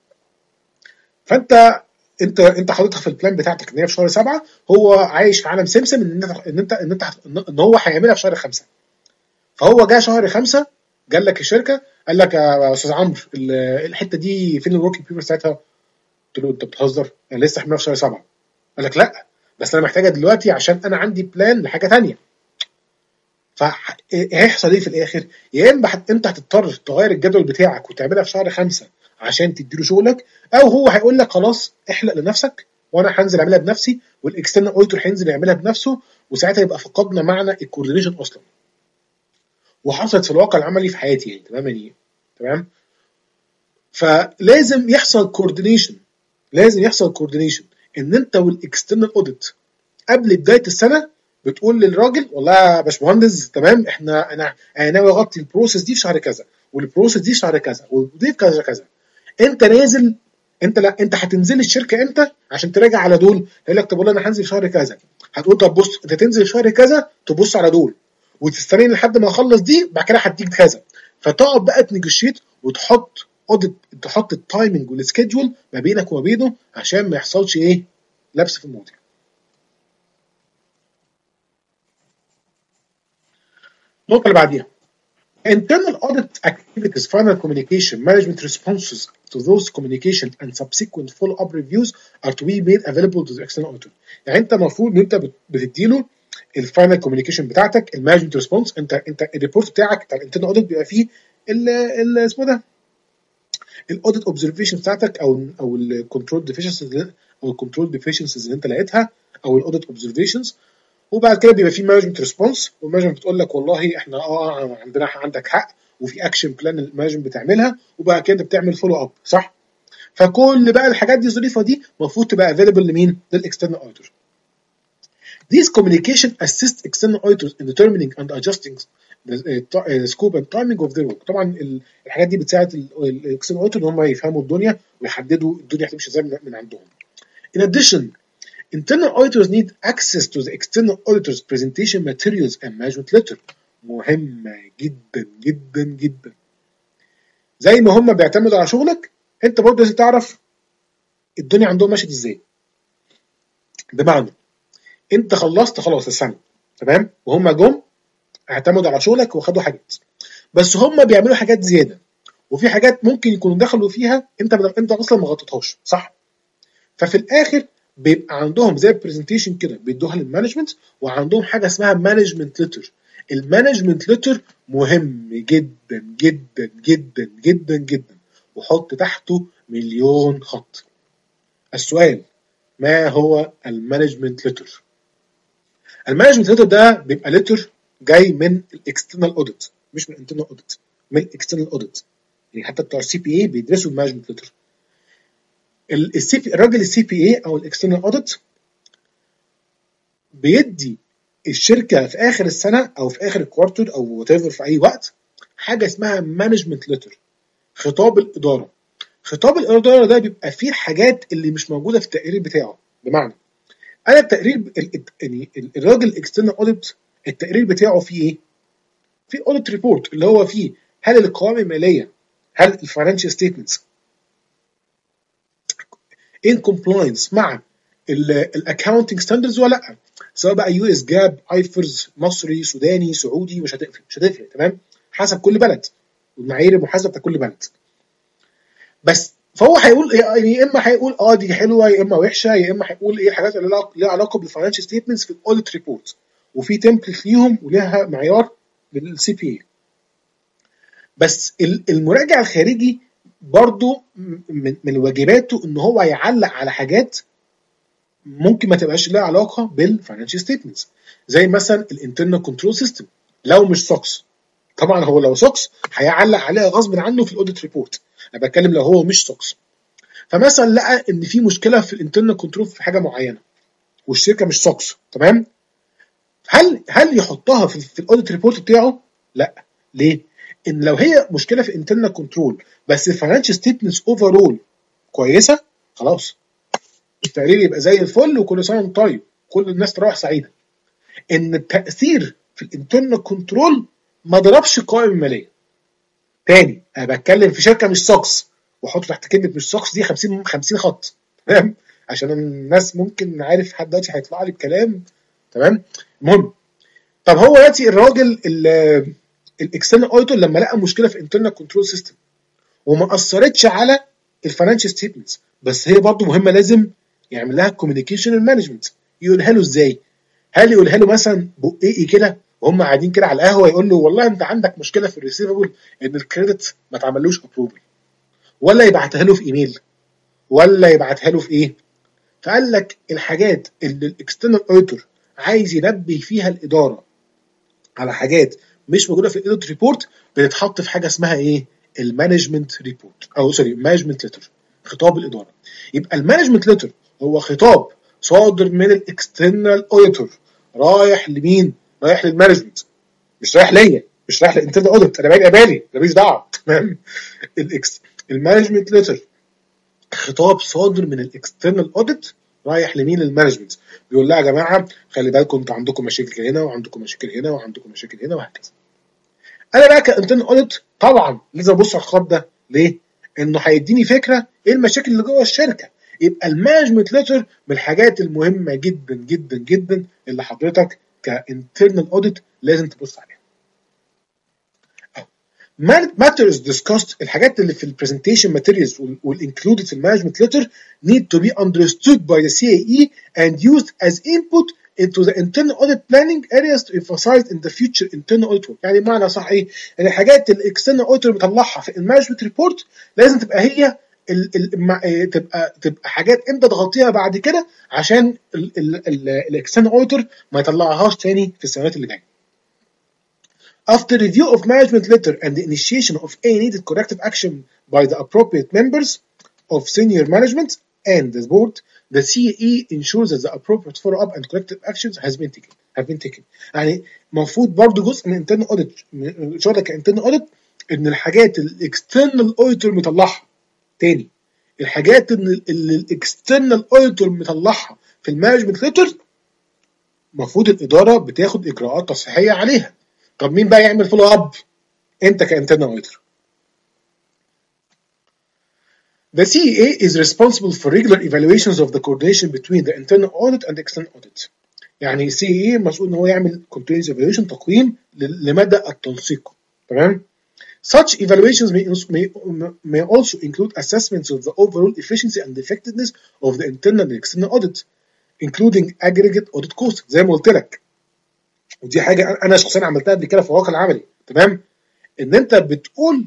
Speaker 1: فانت انت انت حاططها في البلان بتاعتك ان هي في شهر سبعة، هو عايش في عالم سمسم ان انت ان انت ان انت ان هو هيعملها في شهر خمسة. فهو جه شهر خمسة جال لك الشركه قال لك يا استاذ عمرو الحته دي فين الوركينج بيبر بتاعتها؟ قلت له انت بتهزر، انا لسه حاملها في شهر سبعه. قال لك لا بس انا محتاجها دلوقتي عشان انا عندي بلان لحاجه ثانيه. فهيحصل ايه في الاخر؟ يا اما حت... انت هتضطر تغير الجدول بتاعك وتعملها في شهر خمسه عشان تديله شغلك، او هو هيقول لك خلاص احلق لنفسك وانا هنزل اعملها بنفسي، والاكسترنال اوديتور هينزل يعملها بنفسه، وساعتها يبقى فقدنا معنى الكوردينيشن اصلا. وحصلت في الواقع العملي في حياتي يعني. تمام يعني تمام. فلازم يحصل كوردينيشن، لازم يحصل كوردينيشن ان انت والاكسترنال اوديت قبل بدايه السنه بتقول للراجل والله يا باشمهندس تمام احنا انا انا ناوي اغطي البروسيس دي في شهر كذا، والبروسيس دي في شهر كذا، ودي في كذا كذا. انت نازل، انت لا انت هتنزل الشركه امتى عشان تراجع على دول؟ هيقول لك طب والله انا هنزل شهر كذا. هتقول طب بص انت تنزل شهر كذا تبص على دول وتستنى لحد ما اخلص دي، بعد كده هديك كذا. فتقعد بقى تنيجوشيت وتحط اوديت، تحط التايمنج والسكيدجول ما بينك وما بينه عشان ما يحصلش ايه لبس في المواضيع. النقطه اللي بعديها internal audit activities, final communication, management responses to those communication and subsequent follow-up reviews are to be made available to the external auditor. يعني انت المفروض ان انت بتديله الفاينل كوميونيكيشن بتاعتك، المانجمنت ريسبونس، انت انت الريبورت بتاعك بتاع الانترنال اوديت بيبقى فيه ال اسمه ده الاوديت اوبزرفيشن بتاعتك او او الكنترول ديفيشنسيز او الكنترول ديفيشنسيز اللي انت لقيتها او الاوديت اوبزرفيشنز. وبعد كده بيبقى في مانجمنت ريسبونس، والمانجمنت بتقول لك والله احنا اه عندنا عندك حق، وفي اكشن بلان المانجمنت بتعملها، وبعد كده بتعمل فولو اب صح. فكل بقى الحاجات دي الظريفه دي المفروض تبقى افيلبل لمين؟ للاكسترنال اوديتور. These communication assist external auditors in determining and adjusting the uh, scope and timing of their work. طبعا الحاجات دي بتساعد الاكسترنال اوديتور ان هم يفهموا الدنيا ويحددوا الدنيا هتمشي ازاي من عندهم. In addition, internal auditors need access to the external auditor's presentation materials and management letter. مهمة جدا جدا جدا. زي ما هم بيعتمدوا على شغلك انت برضه لازم تعرف الدنيا عندهم ماشيه ازاي. بمعنى انت خلصت خلاص السنه تمام، وهم جم اعتمدوا على شغلك وخدوا حاجات، بس هم بيعملوا حاجات زياده، وفي حاجات ممكن يكونوا دخلوا فيها انت انت اصلا ما غطيتهاش صح. ففي الاخر بيبقى عندهم زي برزنتيشن كده بيدوها للمانجمنت، وعندهم حاجه اسمها مانجمنت ليتر. المانجمنت ليتر مهم جدا جدا جدا جدا جدا، وحط تحته مليون خط. السؤال ما هو المانجمنت ليتر؟ المانجمنت ليتر ده بيبقى ليتر جاي من الاكسترنال اوديت، مش من الانترنال اوديت، من الاكسترنال اوديت. يعني حتى بتوع السي بي اي بيدرسوا المانجمنت ليتر. السي بي الراجل السي بي اي او الاكسترنال اوديت بيدي الشركه في اخر السنه او في اخر الكوارتر او وات ايفر في اي وقت حاجه اسمها مانجمنت ليتر، خطاب الاداره. خطاب الاداره ده بيبقى فيه الحاجات اللي مش موجوده في التقرير بتاعه. بمعنى انا التقرير يعني الراجل الاكسترنال اوديت التقرير بتاعه فيه ايه؟ في اوديت ريبورت اللي هو فيه هل القوائم الماليه، هل الفاينانشال ستيتمنتس ان كومبلاينس مع الاكاونتنج ستاندردز ولا لا، سواء بقى يو اس جاب، ايفرز، مصري، سوداني، سعودي، مش هتفرق مش هتفرق تمام، حسب كل بلد والمعايير المحاسبه بتاع كل بلد. بس فهو هيقول يعني يا اما هيقول اه دي حلوه يا اما وحشه، يا اما هيقول ايه الحاجات اللي لها علاقه بالفاينانشال ستيتمنتس في الاوديت ريبورت، وفي تمبلت ليهم ولها معيار للسي بي اي. بس المراجع الخارجي برضو من من واجباته ان هو يعلق على حاجات ممكن ما تبقاش لها علاقه بالفاينانشال ستيتمنتس، زي مثلا الانترنال كنترول سيستم لو مش سوكس. طبعا هو لو سوكس هيعلق عليها غصب عنه في الاوديت ريبورت، انا بتكلم لو هو مش سوكس. فمثلا لقى ان في مشكله في الانترنال كنترول في حاجه معينه والشركه مش سوكس تمام، هل هل يحطها في, في الاوديت ريبورت بتاعه؟ لا. ليه؟ ان لو هي مشكله في الانترنال كنترول بس الفاينانشال ستيتمنتس اوفرول كويسه خلاص التقرير يبقى زي الفل وكل سنه وانت طيب، كل الناس تروح سعيده. ان التاثير في الانترنال كنترول ما ضربش القوائم الماليه. تاني انا بتكلم في شركه مش سوكس، واحط تحت كلمه مش سوكس دي خمسين خمسين خط تمام، عشان الناس ممكن عارف حد دلوقتي هيطلع لي بكلام تمام. المهم طب هو دلوقتي الراجل الاكسترنال اوديتور لما لقى مشكله في الانترنال كنترول سيستم وما اثرتش على الفاينانشال ستيتمنتس، بس هي برضو مهمه، لازم يعمل لها كوميونيكيشن مانجمنت. يقولها له ازاي؟ هل يقولها له مثلا بقيقي كده وهم قاعدين كده على القهوه يقول له والله انت عندك مشكله في الريسيفبل ان الكريدت ما اتعملوش ابروفل، ولا يبعتها له في ايميل، ولا يبعتها له في ايه؟ فقال لك الحاجات اللي الاكسترنال اوديتور عايز ينبه فيها الاداره على حاجات مش موجوده في الاوديت ريبورت بتتحط في حاجه اسمها ايه؟ المانجمنت ريبورت، او سوري مانجمنت ليتر، خطاب الاداره. يبقى المانجمنت ليتر هو خطاب صادر من الاكسترنال اوديتور رايح لمين؟ رايح للمانجمنت، مش رايح ليا، مش رايح للانترنال اوديت، انا بالي بالي ماليش دعوه. تمام. الاكس المانجمنت ليتر خطاب صادر من الاكسترنال اوديت رايح لمين؟ للمانجمنت، بيقول لها يا جماعه خلي بالكم انتوا عندكم مشاكل هنا وعندكم مشاكل هنا وعندكم مشاكل هنا وهكذا. انا بقى كانترنال اوديت طبعا لازم ابص على الخط ده. ليه؟ انه هيديني فكره ايه المشاكل اللي جوه الشركه. يبقى المانجمنت ليتر من الحاجات المهمه جدا جدا جدا اللي حضرتك كانترنال اوديت لازم تبص عليها. matters discussed، الحاجات اللي في البرزنتيشن ماتيريالز والانكلودد في المانجمنت ليتر need to be understood by the سي إيه إي and used as input into the internal audit planning areas to emphasize in the future internal audit work. يعني معنى صح ايه؟ يعني الحاجات اللي الاكسترنال اوديتور مطلعها في المانجمنت ريبورت لازم تبقى هي ال ال تبقى تبقى حاجات انت تغطيها بعد كده عشان الاكسترنال اوديتور ما يطلعهاش تاني في السنوات اللي جايه. After review of management letter and the initiation of any needed corrective action by the appropriate members of senior management and the board, the سي إيه إي ensures that the appropriate follow-up and corrective actions has been taken. have been taken. يعني المفروض برضه جزء من internal audit، من شغلك كانترنال audit، ان الحاجات الاكسترنال auditor مطلعها تاني، الحاجات اللي الاكسترنال auditor مطلعها في المانجمنت ليتر المفروض الاداره بتاخد اجراءات تصحيحيه عليها. طب مين بقى يعمل فولو اب؟ انت كانترنال اوديتور. The سي إيه إي is responsible for regular evaluations of the coordination between the internal audit and external audit. يعني سي إيه إي مسؤول ان هو يعمل continuous evaluation، تقويم لمدى التنسيق. تمام؟ Such evaluations may, may, may also include assessments of the overall efficiency and effectiveness of the internal and external audit, including aggregate audit cost زي ما قلت لك. ودي حاجه انا شخصيا عملتها قبل كده في الواقع العملي. تمام؟ ان انت بتقول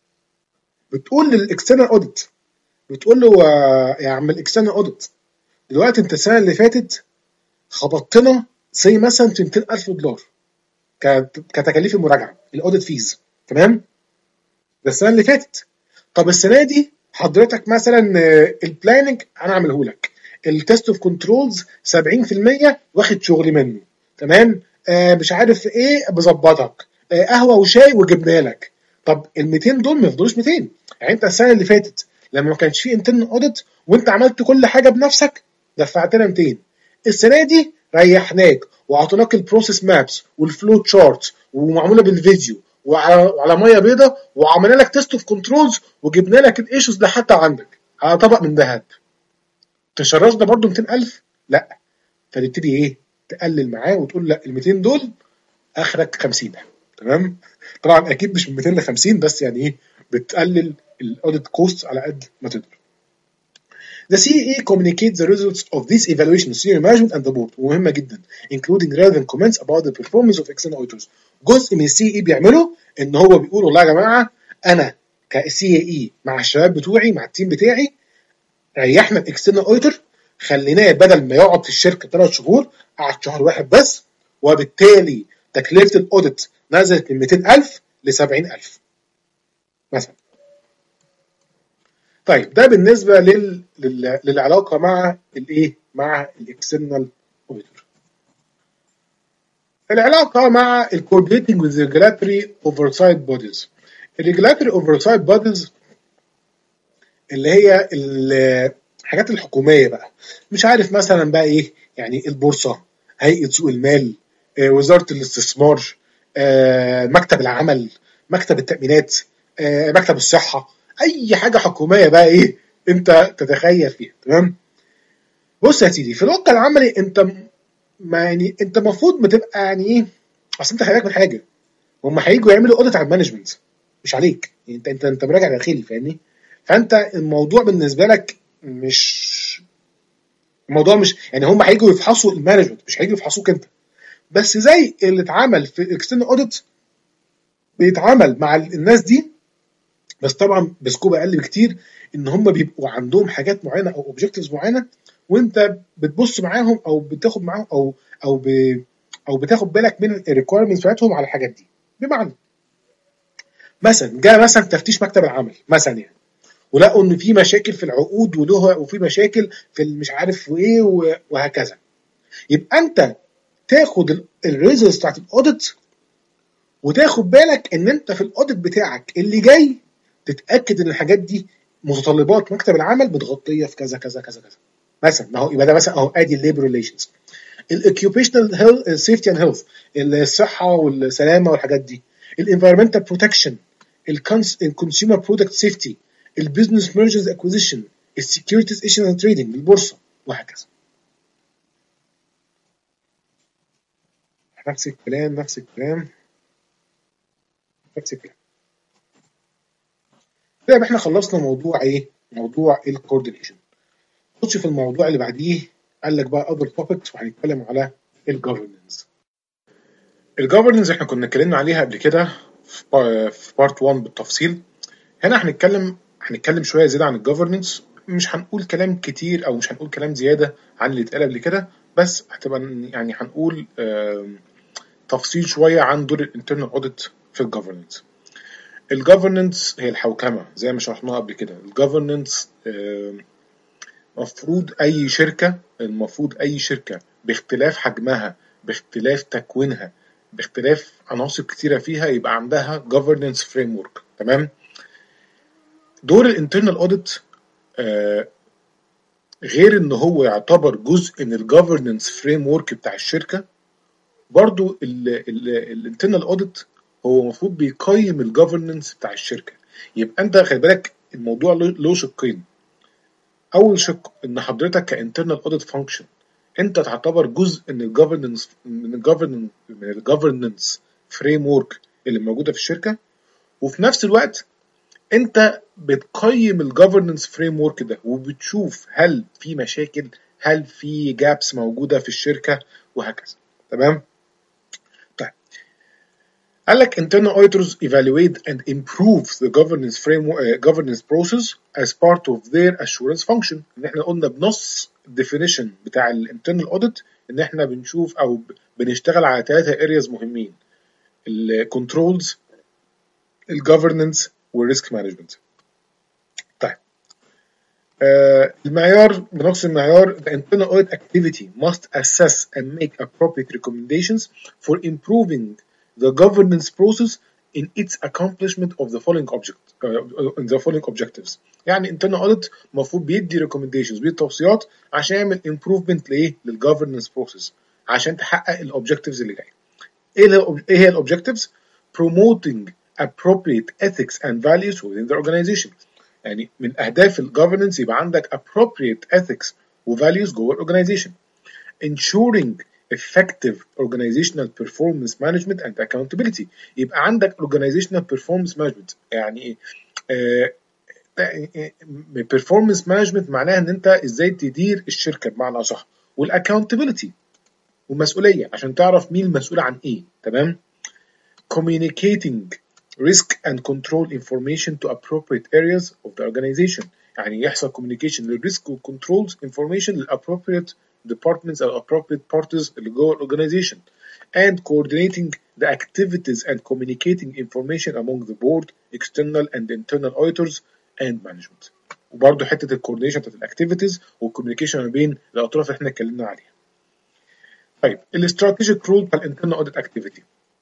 Speaker 1: بتقول للاكسترنال اوديت، بتقول له يا عم الاكسترنال اوديت دلوقتي انت السنه اللي فاتت خبطتنا زي مثلا مئتين ألف دولار كتكاليف المراجعه، الاوديت فيز. تمام؟ ده السنه اللي فاتت. طب السنه دي حضرتك مثلا البلاننج انا عامله لك، التست اوف كنترولز سبعين في المية واخد شغل منه. تمام؟ آه مش عارف ايه بظبطك، آه قهوه وشاي وجبنا لك. طب ال مئتين دول ما يفضلوش مئتين. يعني انت السنه اللي فاتت لما ما كانش فيه انترنال اوديت وانت عملت كل حاجه بنفسك دفعتنا مئتين. السنه دي ريحناك وعطيناك البروسيس مابس والفلو تشارت ومعموله بالفيديو وعلى ميه بيضه وعملنا لك تيست اوف كنترولز وجبنا لك الايشوز ده حتى عندك على طبق من ذهب. تشرج ده برضه مئتين ألف؟ لا. فتبتدي ايه؟ تقلل معاه وتقول لا ال مئتين دول اخرك خمسين. تمام؟ طبعا اكيد مش من مئتين ل خمسين، بس يعني ايه بتقلل الاوديت كوست على قد ما تقدر. The سي إيه إي communicates the results of this evaluation to senior management and the board. ومهمة جدا including relevant comments about the performance of external auditors. جزء من السي إي إي بيعمله ان هو بيقول والله يا جماعة انا كسي إيه إي مع الشباب بتوعي مع التيم بتاعي ريحنا الاكسترنال اوديتور، خليناه بدل ما يقعد في الشركة ثلاث شهور قعد شهر واحد بس، وبالتالي تكلفة الاوديت نزلت من مئتين ألف ل سبعين ألف مثلا. طيب ده بالنسبه لل... لل... للعلاقه مع الايه؟ مع الاكسترنال اوديتور. العلاقه مع الكوردينيتنج وذ ريجولاتوري اوفرسايت بوديز. الريجولاتوري اوفرسايت بوديز اللي هي الحاجات الحكوميه بقى، مش عارف مثلا بقى ايه، يعني البورصه، هيئه سوق المال، آه، وزاره الاستثمار، آه، مكتب العمل، مكتب التامينات، آه، مكتب الصحه، اي حاجه حكوميه بقى ايه انت تتخيل فيها. تمام؟ بص يا سيدي، في الواقع العملي انت ما يعني انت المفروض ما تبقى يعني ايه، اصل انت خلي بالك من حاجه، هم هييجوا يعملوا اوديت على المانجمنت مش عليك، يعني انت انت انت مراجع داخلي، فاهمني؟ فانت الموضوع بالنسبه لك مش الموضوع مش يعني هم هيجوا يفحصوا المانجمنت، مش هيجوا يفحصوك انت بس. زي اللي اتعمل في الاكسترنال اوديت بيتعمل مع الناس دي، بس طبعا بسكوب اقل بكتير، ان هم بيبقوا عندهم حاجات معينه او اوبجكتيفز معينه، وانت بتبص معاهم او بتاخد معاهم او او ب او بتاخد بالك من الريكويرمنتس بتاعتهم على الحاجات دي. بمعنى مثلا جاء مثلا تفتيش مكتب العمل مثلا يعني، ولقوا ان في مشاكل في العقود وله وفي مشاكل في مش عارف وايه وهكذا، يبقى انت تاخد الريزلتس بتاعت الاوديت وتاخد بالك ان انت في الاوديت بتاعك اللي جاي تتاكد ان الحاجات دي متطلبات مكتب العمل متغطيه في كذا كذا كذا كذا مثلا. ما هو يبقى ده مثلا اهو ادي الليبر ريليشنز، الاوكيوبيشنال هيلث سيفتي اند هيلث، الصحه والسلامه والحاجات دي، الانفايرمنتال بروتكشن، الكونسيومر برودكت سيفتي، البيزنس ميرجرز اكوزيشن، السكيورتيز ايشن اند تريدنج، البورصه وهكذا. نفس الكلام نفس الكلام نفس الكلام. كده احنا خلصنا موضوع ايه؟ موضوع الكوردينيشن. نخش في الموضوع اللي بعديه، قال لك بقى other topics، وهنتكلم على الجفرننس. الجفرننس احنا كنا اتكلمنا عليها قبل كده في بارت واحد بالتفصيل. هنا هنتكلم هنتكلم شويه زياده عن الجفرننس، مش هنقول كلام كتير او مش هنقول كلام زياده عن اللي اتقال قبل كده، بس هتبقى يعني هنقول تفصيل شويه عن دور الانترنال اوديت في الجفرننس. الجفرننس هي الحوكمه زي ما شرحناها قبل كده. الجفرننس مفروض اي شركه المفروض اي شركه باختلاف حجمها، باختلاف تكوينها، باختلاف عناصر كتيره فيها، يبقى عندها governance framework. تمام. دور الانترنال اوديت آه غير ان هو يعتبر جزء من الجفرننس فريم ورك بتاع الشركه، برضو الانترنال اوديت هو المفروض بيقيم الجفرننس بتاع الشركه. يبقى انت خلي بالك الموضوع له شقين. اول شق ان حضرتك كانترنال اوديت فانكشن انت تعتبر جزء من الجفرننس من الجفرننس من الجفرننس فريم ورك اللي موجوده في الشركه، وفي نفس الوقت انت بتقيم الجفرننس فريم ورك ده وبتشوف هل في مشاكل، هل في جابس موجوده في الشركه وهكذا. تمام. طيب قال لك internal auditors evaluate and improve the governance framework uh, governance process as part of their assurance function. ان احنا قلنا بنص الديفينيشن بتاع الانترنال اوديت ان احنا بنشوف او بنشتغل على ثلاثه ارياز مهمين: الكنترولز، الجفرننس، والريسك مانجمنت. طيب آه المعيار بنفس المعيار the internal audit activity must assess and make appropriate recommendations for improving the governance process in its accomplishment of the following object uh, in the following objectives. يعني internal audit المفروض بيدي recommendations، بيدي توصيات عشان يعمل improvement لايه؟ للgovernance process، عشان تحقق الاوبجكتيفز اللي جايه. ايه ايه هي الاوبجكتيفز؟ promoting appropriate ethics and values within the organization. يعني من اهداف الجفرننس يبقى عندك appropriate ethics و values جوه الاورجنايزيشن. ensuring effective organizational performance management and accountability. يبقى عندك organizational performance management. يعني ايه آه performance management؟ معناها ان انت ازاي تدير الشركه بمعنى اصح، والاكاونتبيلتي والمسؤوليه عشان تعرف مين المسؤول عن ايه. تمام. communicating risk and control information to appropriate areas of the organization. يعني يحصل communication للريسك والكنترولز information للappropriate departments or appropriate parties اللي جوه الاورجنايزيشن. and coordinating the activities and communicating information among the board, external and internal auditors and management. وبرضه حته الكوردينيشن بتاعت الاكتيفيتيز والكوميونيكيشن ما بين الاطراف اللي احنا اتكلمنا عليها. طيب الاستراتيجيك رول بتاع الانترنال اوديت اكتيفيتي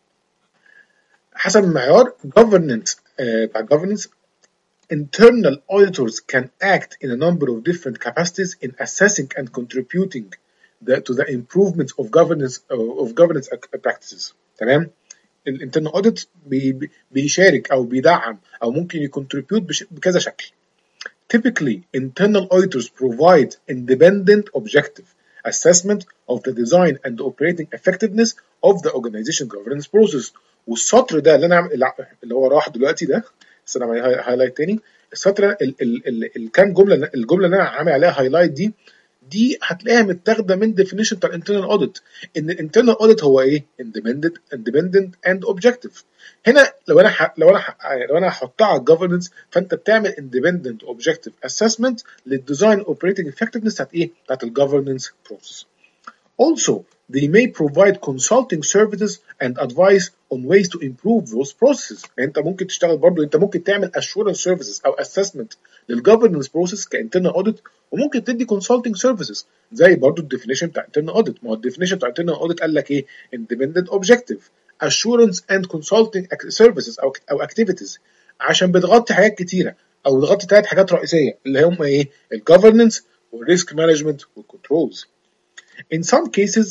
Speaker 1: حسب المعيار governance بتاع uh, governance. Internal auditors can act in a number of different capacities in assessing and contributing the, to the improvement of governance uh, of governance practices. تمام. الانترنال audit بي, بيشارك او بيدعم او ممكن يكونتريبيوت بكذا شكل. Typically, internal auditors provide independent objective assessment of the design and operating effectiveness of the organization governance process. والسطر ده اللي انا اللي هو راح دلوقتي ده، بس انا هايلايت تاني. السطر الكام جمله الجمله اللي انا عامل عليها هايلايت دي دي هتلاقيها متاخده من definition بتاع الانترنال اوديت. ان الانترنال اوديت هو ايه؟ independent independent and objective. هنا لو انا ح... لو انا ح... لو انا هحطها على الجفرنس، فانت بتعمل independent objective assessment للديزاين اوبريتنج effectiveness بتاعت ايه؟ بتاعت الجفرنس بروسيس. Also, they may provide consulting services and advice on ways to improve those processes. يعني انت ممكن تشتغل برضو، انت ممكن تعمل assurance services او assessment للgovernance process كinternal audit، وممكن تدي consulting services زي برضو الديفينيشن بتاع internal audit. ما هو الديفينيشن بتاع internal audit قال لك ايه؟ independent objective assurance and consulting services او او activities، عشان بتغطي حاجات كتيره او بتغطي ثلاث حاجات رئيسيه اللي هم ايه؟ الجفرنس والريسك مانجمنت والكنترولز. In some cases,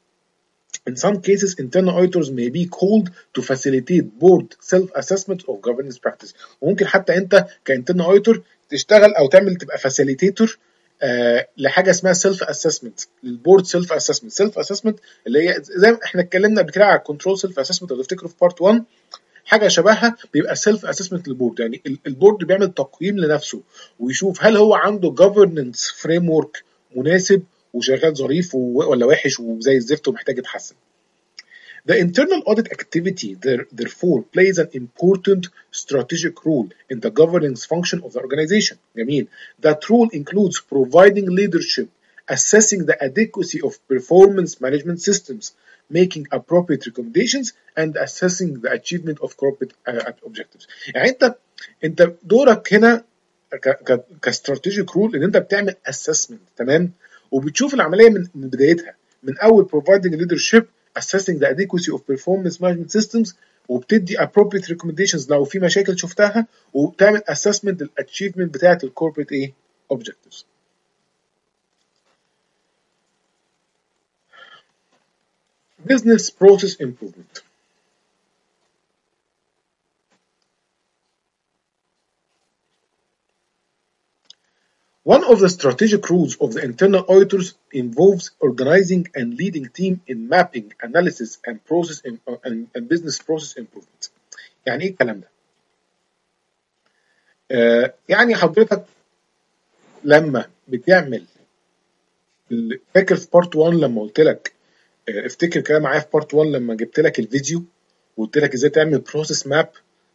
Speaker 1: in some cases, internal auditors may be called to facilitate board self-assessment of governance practice. وممكن حتى انت كinternal auditor تشتغل او تعمل تبقى facilitator آه لحاجه اسمها self assessment، للبورد self assessment. self assessment اللي هي زي ما احنا اتكلمنا قبل كده على الكنترول self assessment لو تفتكروا في بارت واحد، حاجه شبهها بيبقى self assessment للبورد. يعني البورد بيعمل تقييم لنفسه ويشوف هل هو عنده governance framework مناسب وشغال ظريف ولا وحش وزي الزفت ومحتاج يتحسن. The internal audit activity therefore plays an important strategic role in the governance function of the organization. جميل. That role includes providing leadership, assessing the adequacy of performance management systems, making appropriate recommendations, and assessing the achievement of corporate objectives. يعني انت انت دورك هنا كاستراتيجيك رول ان انت بتعمل assessment، تمام؟ وبتشوف العمليه من من بدايتها، من اول providing leadership, assessing the adequacy of performance management systems، وبتدي appropriate recommendations لو في مشاكل شفتها، وبتعمل assessment للachievement بتاعه الكوربريت ايه objectives. business process improvement. One of the strategic rules of the internal auditors involves organizing and leading team in mapping, analysis, and process in, and, and business process improvement. يعني ايه الكلام ده؟ آه يعني حضرتك لما بتعمل، فاكر في بارت واحد لما قلت لك آه افتكر كده معايا في بارت واحد لما جبت لك الفيديو وقلت لك ازاي تعمل بروسيس ماب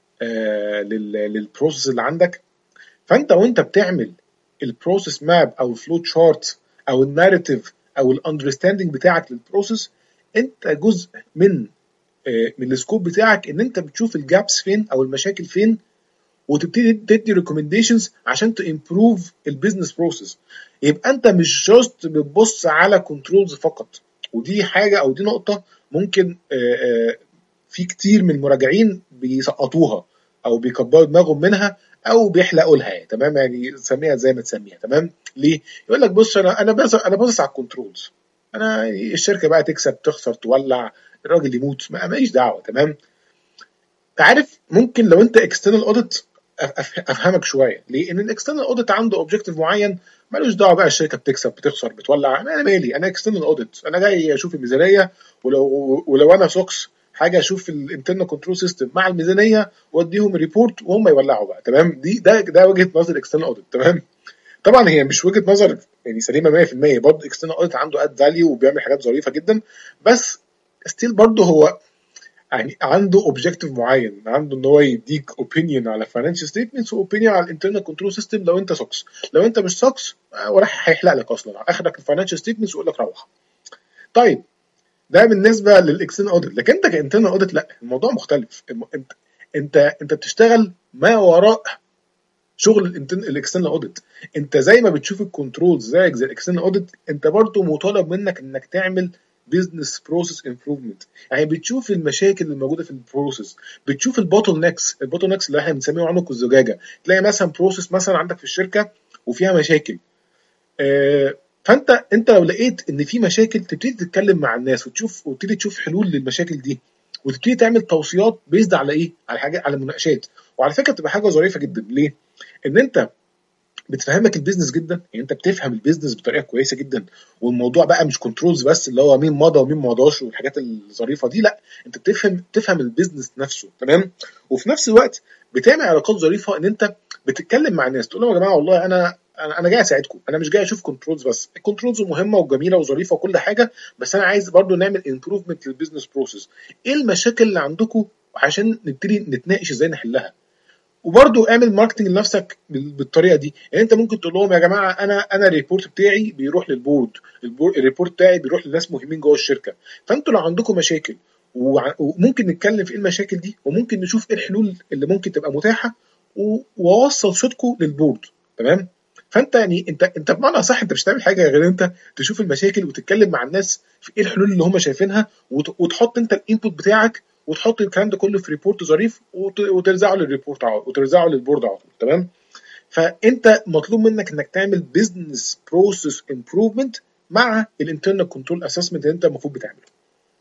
Speaker 1: آه للبروسيس اللي عندك. فانت وانت بتعمل البروسيس ماب او الفلو تشارت او الناريتيف او الاندرستاندنج بتاعك للبروسيس، انت جزء من آه من السكوب بتاعك ان انت بتشوف الجابس فين او المشاكل فين، وتبتدي تدي ريكومنديشنز عشان تمبروف البيزنس بروسيس. يبقى انت مش جاست بتبص على كنترولز فقط، ودي حاجه او دي نقطه ممكن آآ آآ في كتير من المراجعين بيسقطوها او بيكبروا دماغهم منها او بيحلقوا لها، تمام؟ يعني سميها زي ما تسميها، تمام؟ ليه؟ يقول لك بص انا انا بس انا باصص على الكنترولز، انا الشركه بقى تكسب تخسر تولع الراجل يموت ما ماليش دعوه، تمام؟ عارف ممكن لو انت اكسترنال اوديت افهمك شويه، ليه؟ ان الاكسترنال اوديت عنده اوبجيكتيف معين مالوش دعوه بقى الشركه بتكسب بتخسر بتولع، انا مالي، انا اكسترنال اوديت، انا جاي اشوف الميزانيه، ولو ولو انا سوكس حاجه اشوف الانترنال كنترول سيستم مع الميزانيه واديهم ريبورت وهم يولعوا بقى، تمام؟ دي ده ده وجهه نظر الاكسترنال اوديت، تمام؟ طبعا هي مش وجهه نظر يعني سليمه مية في المية، برضه الاكسترنال اوديت عنده اد فاليو وبيعمل حاجات ظريفه جدا، بس ستيل برضه هو يعني عنده اوبجيكتيف معين، عنده ان هو يديك اوبينيون على فاينانشال ستيتمنتس واوبينيون على الانترنال كنترول سيستم لو انت سوكس. لو انت مش سوكس وراح هيحلق لك اصلا اخرك الفاينانشال ستيتمنتس ويقول لك روح. طيب ده بالنسبه للاكسترنال اوديت، لكن انت كانترنال اوديت لا، الموضوع مختلف. انت انت انت بتشتغل ما وراء شغل الاكسترنال اوديت. انت زي ما بتشوف الكنترولز زيك زي الاكسترنال اوديت، انت برضه مطالب منك انك تعمل بزنس بروسيس امبروفمنت، يعني بتشوف المشاكل اللي موجوده في البروسيس، بتشوف البوتل نكس البوتل نكس اللي احنا بنسميه عنق الزجاجه. تلاقي مثلا بروسيس مثلا عندك في الشركه وفيها مشاكل، آه فانت انت لو لقيت ان في مشاكل تبتدي تتكلم مع الناس وتشوف وتبتدي تشوف حلول للمشاكل دي، وتبتدي تعمل توصيات بيزد على ايه؟ على حاجه، على مناقشات. وعلى فكره بتبقى حاجه ظريفه جدا، ليه؟ ان انت بتفهمك البيزنس جدا، يعني انت بتفهم البيزنس بطريقه كويسه جدا، والموضوع بقى مش كنترولز بس اللي هو مين مضى ومين ما مضاش والحاجات الظريفه دي، لا انت بتفهم تفهم البيزنس نفسه، تمام؟ وفي نفس الوقت بتعمل علاقات ظريفه ان انت بتتكلم مع الناس تقول لهم يا جماعه والله انا انا انا جاي اساعدكم، انا مش جاي اشوف كنترولز بس، الكنترولز مهمه وجميله وظريفه وكل حاجه، بس انا عايز برضو نعمل امبروفمنت للبيزنس بروسيس. ايه المشاكل اللي عندكم عشان نبتدي نتناقش ازاي نحلها. وبرضو اعمل ماركتنج لنفسك بالطريقه دي. يعني انت ممكن تقول لهم يا جماعه انا انا الريبورت بتاعي بيروح للبورد، الريبورت بتاعي بيروح لناس مهمين جوه الشركه، فانتوا لو عندكم مشاكل وممكن نتكلم في ايه المشاكل دي، وممكن نشوف ايه الحلول اللي ممكن تبقى متاحه، واوصل صوتكم للبورد. تمام. فانت يعني انت انت بمعنى صح انت مش هتعمل حاجه غير انت تشوف المشاكل وتتكلم مع الناس في ايه الحلول اللي هم شايفينها، وتحط انت الانبوت بتاعك، وتحط الكلام ده كله في ريبورت ظريف وترزعه للريبورت وترزعه للبورد على طول. تمام. فانت مطلوب منك انك تعمل بزنس بروسيس امبروفمنت مع الانترنال كنترول اسسمنت اللي انت المفروض بتعمله.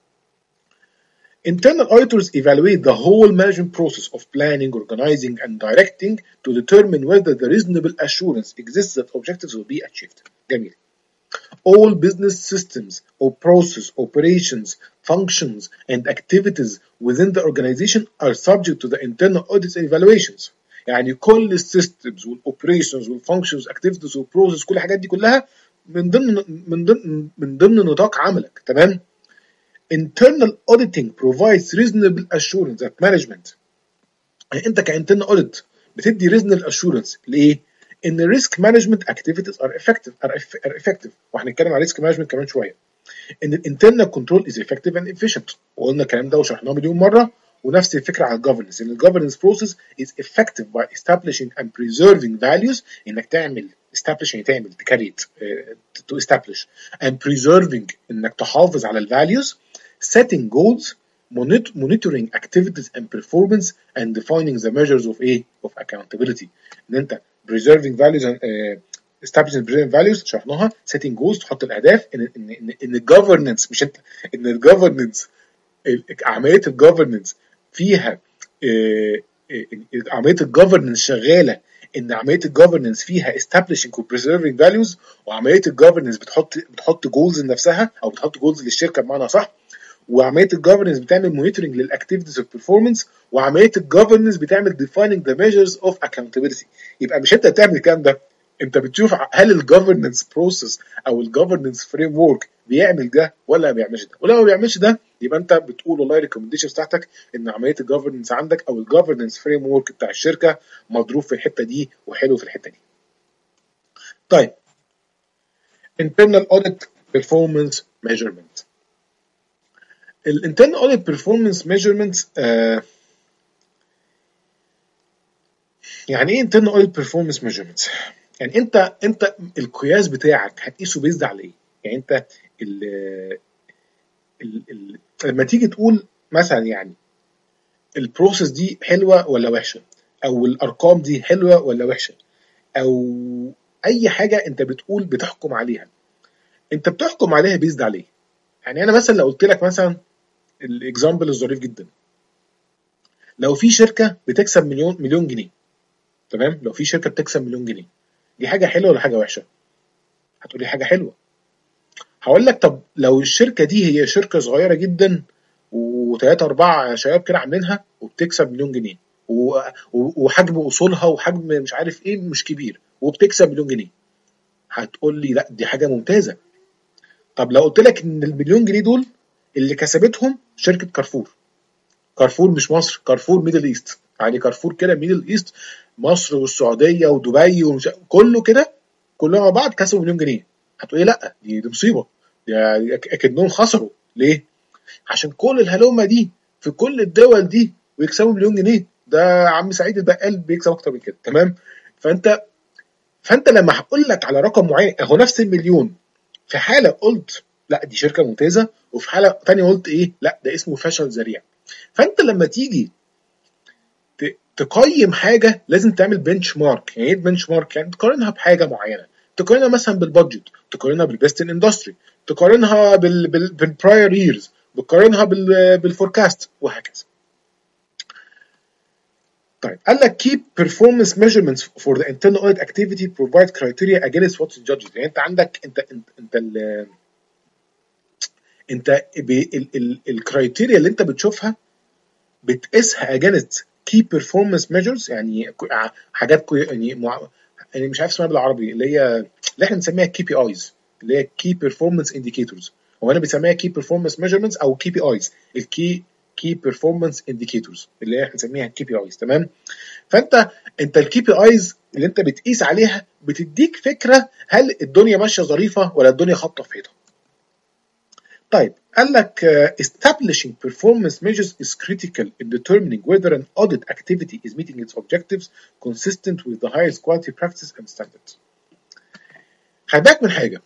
Speaker 1: Internal auditors evaluate the whole management process of planning, organizing, and directing to determine whether the reasonable assurance exists that objectives will be achieved. جميل. All business systems or process, operations, functions, and activities within the organization are subject to the internal audits and evaluations. يعني كل السيستمز والاوبريشنز والفانكشنز activities والبروسيس كل الحاجات دي كلها من ضمن من ضمن من ضمن نطاق عملك. تمام. Internal auditing provides reasonable assurance that management. يعني انت كانترنال audit بتدي reasonable assurance لايه؟ ان risk management activities are effective are effective وهنتكلم على risk management كمان شويه. ان الانترنال كنترول is effective and efficient وقلنا الكلام ده وشرحناه مليون مره. ونفس الفكره على الجفرنس، ان الجفرنس process is effective by establishing and preserving values. انك تعمل establish يعني تعمل تكريت to establish and preserving انك تحافظ على الفاليوز، setting goals, monitoring activities and performance, and defining the measures of a of accountability. ان انت preserving values and uh, establishing preserving values شرحناها، setting goals تحط الاهداف، ان ان ان, إن الجفرنس مش انت، ان الجفرنس عمليه الجفرنس فيها uh, عمليه الجفرنس شغاله، ان عمليه الجفرنس فيها establishing و preserving values، وعمليه الجفرنس بتحط بتحط جولز لنفسها او بتحط جولز للشركه بمعنى صح، وعمليه الجفرنس بتعمل مونيتورنج للاكتيفيتيز اوف بيرفورمانس، وعمليه الجفرنس بتعمل defining the measures of accountability. يبقى مش انت بتعمل الكلام ده، انت بتشوف هل الجفرنس بروسيس او الجفرنس فريم ورك بيعمل ده ولا ما بيعملش ده. ولو ما بيعملش ده يبقى انت بتقول والله الريكومنديشنز بتاعتك ان عمليه الجفرنس عندك او الجفرنس فريم ورك بتاع الشركه مضروب في الحته دي وحلو في الحته دي. طيب internal audit performance measurement. الانترنال اوديت بيرفورمانس ميجرمنت يعني ايه انترنال اوديت بيرفورمانس ميجرمنت؟ يعني انت انت القياس بتاعك هتقيسه بيزد على ايه؟ يعني انت ال ال ال لما تيجي تقول مثلا يعني البروسيس دي حلوه ولا وحشه، او الارقام دي حلوه ولا وحشه، او اي حاجه انت بتقول بتحكم عليها، انت بتحكم عليها بيزد عليه. يعني انا مثلا لو قلت لك مثلا الاكزامبل الظريف جدا، لو في شركه بتكسب مليون مليون جنيه، تمام، لو في شركه بتكسب مليون جنيه، دي حاجه حلوه ولا حاجه وحشه؟ هتقولي حاجه حلوه. هقول لك طب لو الشركه دي هي شركه صغيره جدا وثلاثه اربعه شباب كده عاملينها وبتكسب مليون جنيه وحجم اصولها وحجم مش عارف ايه مش كبير وبتكسب مليون جنيه، هتقول لي لا دي حاجه ممتازه. طب لو قلت لك ان المليون جنيه دول اللي كسبتهم شركه كارفور، كارفور مش مصر، كارفور ميدل ايست، يعني كارفور كده ميدل ايست، مصر والسعوديه ودبي ومش كله كده كلهم مع بعض كسبوا مليون جنيه، هتقولي لا دي, دي مصيبه، دي اكنهم خسروا. ليه؟ عشان كل الهلومه دي في كل الدول دي ويكسبوا مليون جنيه، ده عم سعيد البقال بيكسب اكتر من كده. تمام. فانت فانت لما هقول لك على رقم معين اهو نفس المليون، في حاله قلت لا دي شركه ممتازه، وفي حاله ثانيه قلت ايه لا ده اسمه فشل ذريع. فانت لما تيجي تقيم حاجه لازم تعمل بنش مارك. يعني ايه بنش مارك؟ يعني تقارنها بحاجه معينه، تقارنها مثلا بالبادجت، تقارنها بالبيست ان اندستري، تقارنها بال بالبراير ييرز، بتقارنها بال بالفوركاست وهكذا. طيب قال لك keep performance measurements for the internal audit activity provide criteria against what is judged. يعني انت عندك انت انت انت ال انت الكرايتيريا اللي انت بتشوفها بتقيسها against key performance measures يعني حاجات يعني مع... يعني مش عارف اسمها بالعربي اللي هي اللي احنا بنسميها كي بي ايز اللي هي key performance indicators. هو انا بسميها key performance measurements او كي بي ايز الكي key performance indicators اللي هي احنا بنسميها كي بي ايز. تمام. فانت انت الكي بي ايز اللي انت بتقيس عليها بتديك فكره هل الدنيا ماشيه ظريفه ولا الدنيا خابطه في حيطه. طيب قال لك uh, establishing performance measures is critical in determining whether an audit activity is meeting its objectives consistent with the highest quality practices and standards. خلي بالك من حاجه.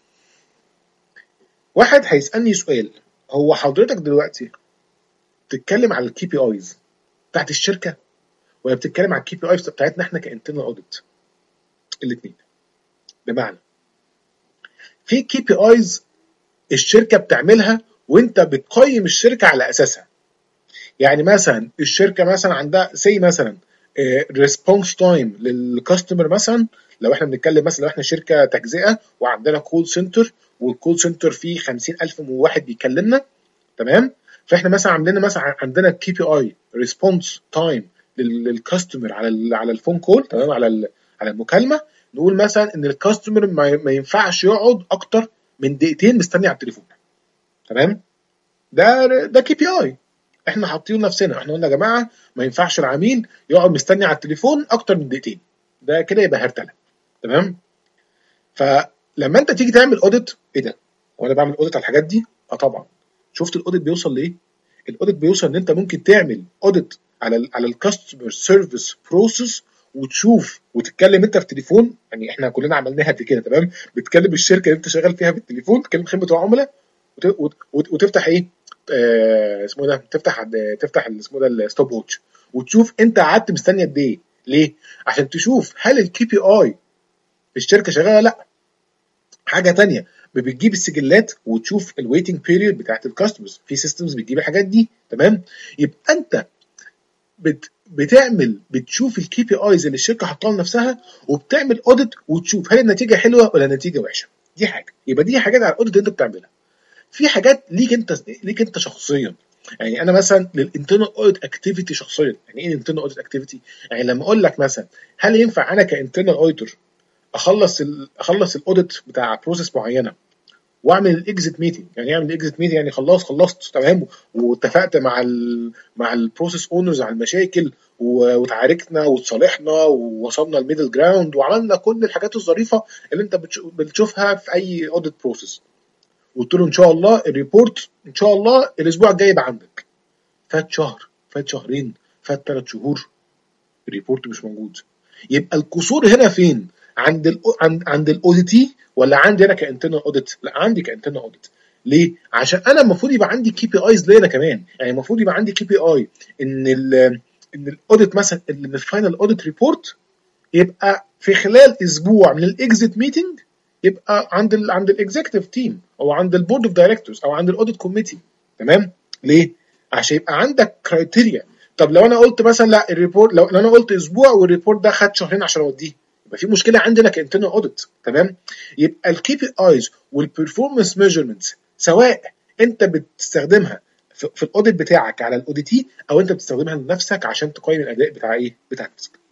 Speaker 1: واحد هيسالني سؤال، هو حضرتك دلوقتي بتتكلم على الكي بي ايز بتاعت الشركه ولا بتتكلم على الكي بي ايز بتاعتنا احنا كانترنال اوديت؟ الاثنين. بمعنى في كي بي ايز الشركه بتعملها وانت بتقيم الشركه على اساسها. يعني مثلا الشركه مثلا عندها سي مثلا ريسبونس تايم للكاستمر، مثلا لو احنا بنتكلم مثلا لو احنا شركه تجزئه وعندنا كول سنتر والكول سنتر فيه خمسين ألف واحد بيكلمنا، تمام؟ فاحنا مثلا عندنا مثلا عندنا كي بي اي ريسبونس تايم للكاستمر على على الفون كول، تمام، على على المكالمه. نقول مثلا ان الكاستمر ما ينفعش يقعد اكتر من دقيقتين مستني على التليفون، تمام؟ ده ده كي بي اي احنا حاطينه لنفسنا. احنا قلنا يا جماعه ما ينفعش العميل يقعد مستني على التليفون اكتر من دقيقتين، ده كده يبقى هرتله، تمام؟ فلما انت تيجي تعمل اوديت، ايه ده؟ هو انا بعمل اوديت على الحاجات دي؟ اه طبعا. شفت الاوديت بيوصل لايه؟ الاوديت بيوصل ان انت ممكن تعمل اوديت على ال على الكاستمر سيرفيس بروسيس وتشوف وتتكلم انت في تليفون. يعني احنا كلنا عملناها قبل كده، تمام؟ بتكلم الشركه اللي انت شغال فيها بالتليفون، تكلم خدمه العملاء وتفتح ايه آه اسمه ده، تفتح تفتح اسمه ده الستوب ووتش وتشوف انت قعدت مستني قد ايه. ليه؟ عشان تشوف هل الكي بي اي الشركه شغاله لا. حاجه ثانيه، بتجيب السجلات وتشوف الويتنج بيريود بتاعت الكاستمرز، في سيستمز بتجيب الحاجات دي، تمام؟ يبقى انت بت بتعمل بتشوف الكي بي ايز اللي الشركه حاطاها لنفسها وبتعمل اوديت وتشوف هل النتيجه حلوه ولا النتيجه وحشه. دي حاجه. يبقى دي حاجات على الاوديت اللي انت بتعملها. في حاجات ليك انت ليك انت شخصيا. يعني انا مثلا للانترنال اوديت اكتيفيتي شخصيا. يعني ايه الانترنال اوديت اكتيفيتي؟ يعني لما اقول لك مثلا هل ينفع انا كانترنال اوديتور اخلص ال اخلص الاوديت بتاع بروسيس معينه واعمل الاكزيت ميتنج. يعني اعمل الاكزيت ميتنج يعني خلاص خلصت، تمام، واتفقت مع ال مع البروسيس اونرز على المشاكل وتعاركنا وتصالحنا ووصلنا الميدل جراوند وعملنا كل الحاجات الظريفه اللي انت بتشوفها في اي اوديت بروسيس. قلت له ان شاء الله الريبورت ان شاء الله الاسبوع الجاي يبقى عندك. فات شهر، فات شهرين، فات ثلاث شهور، الريبورت مش موجود. يبقى القصور هنا فين؟ عند ال عند عند الاوديتي ولا عندي انا كانترنال اوديت؟ لا، عندي كانترنال اوديت. ليه؟ عشان انا المفروض يبقى عندي كي بي ايز ليا انا كمان. يعني المفروض يبقى عندي كي بي اي ان ال ان الاوديت مثلا ان الفاينل اوديت ريبورت يبقى في خلال اسبوع من الاكزيت ميتنج يبقى عند ال عند الاكزيكتيف تيم او عند البورد اوف دايركتورز او عند الاوديت كوميتي، تمام؟ ليه؟ عشان يبقى عندك كرايتيريا. طب لو انا قلت مثلا لا الريبورت، لو انا قلت اسبوع والريبورت ده خد شهرين عشان اوديه، يبقى في مشكله عندنا كانترنال اوديت، تمام؟ يبقى الكي بي ايز والبرفورمانس ميجرمنتس سواء انت بتستخدمها في, في الاوديت بتاعك على الاوديتي او انت بتستخدمها لنفسك عشان تقيم الاداء بتاع ايه؟ بتاع نفسك.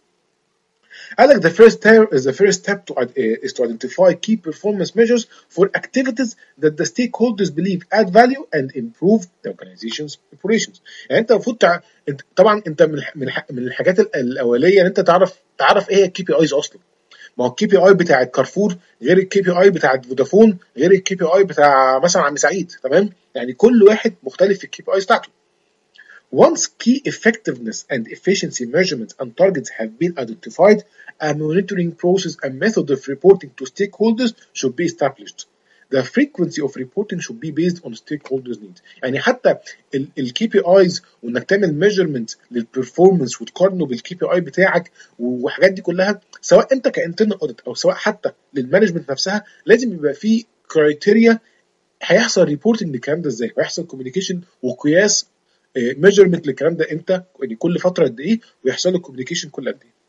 Speaker 1: قال لك the first step is the first step to uh, is to identify key performance measures for activities that the stakeholders believe add value and improve the organization's operations. يعني انت المفروض تع... انت طبعا انت من من من الحاجات الاوليه ان انت تعرف تعرف ايه هي الكي بي ايز اصلا. ما هو الكي بي اي بتاع كارفور غير الكي بي اي بتاع فودافون غير الكي بي اي بتاع مثلا عم سعيد، تمام؟ يعني كل واحد مختلف في الكي بي ايز بتاعته. Once key effectiveness and efficiency measurements and targets have been identified, a monitoring process and method of reporting to stakeholders should be established. The frequency of reporting should be based on stakeholders' needs. يعني حتى الكي بي ايز وانك تعمل ميجرمنت للبرفورمانس وتقارنه بالكي بي اي بتاعك والحاجات دي كلها، سواء انت كانترنال اوديت او سواء حتى للمانجمنت نفسها، لازم يبقى في كرايتيريا هيحصل ريبورتنج للكلام ده ازاي، ويحصل كوميونيكيشن وقياس ميجرمنت للكلام ده امتى، يعني كل فتره قد ايه، ويحصل له كوميونيكيشن كل قد ايه.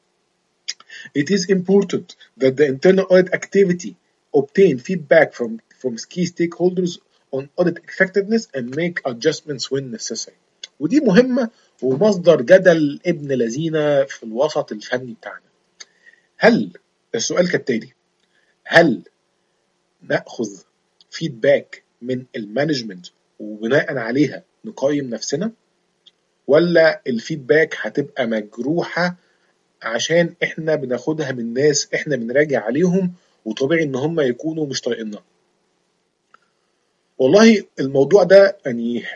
Speaker 1: It is important that the internal audit activity obtain feedback from from key stakeholders on audit effectiveness and make adjustments when necessary. ودي مهمه ومصدر جدل ابن لذينه في الوسط الفني بتاعنا. هل السؤال كالتالي: هل ناخذ فيدباك من المانجمنت وبناء عليها نقيم نفسنا، ولا الفيدباك هتبقى مجروحه عشان احنا بناخدها من ناس احنا بنراجع عليهم وطبيعي ان هم يكونوا مش طايقيننا؟ والله الموضوع ده يعني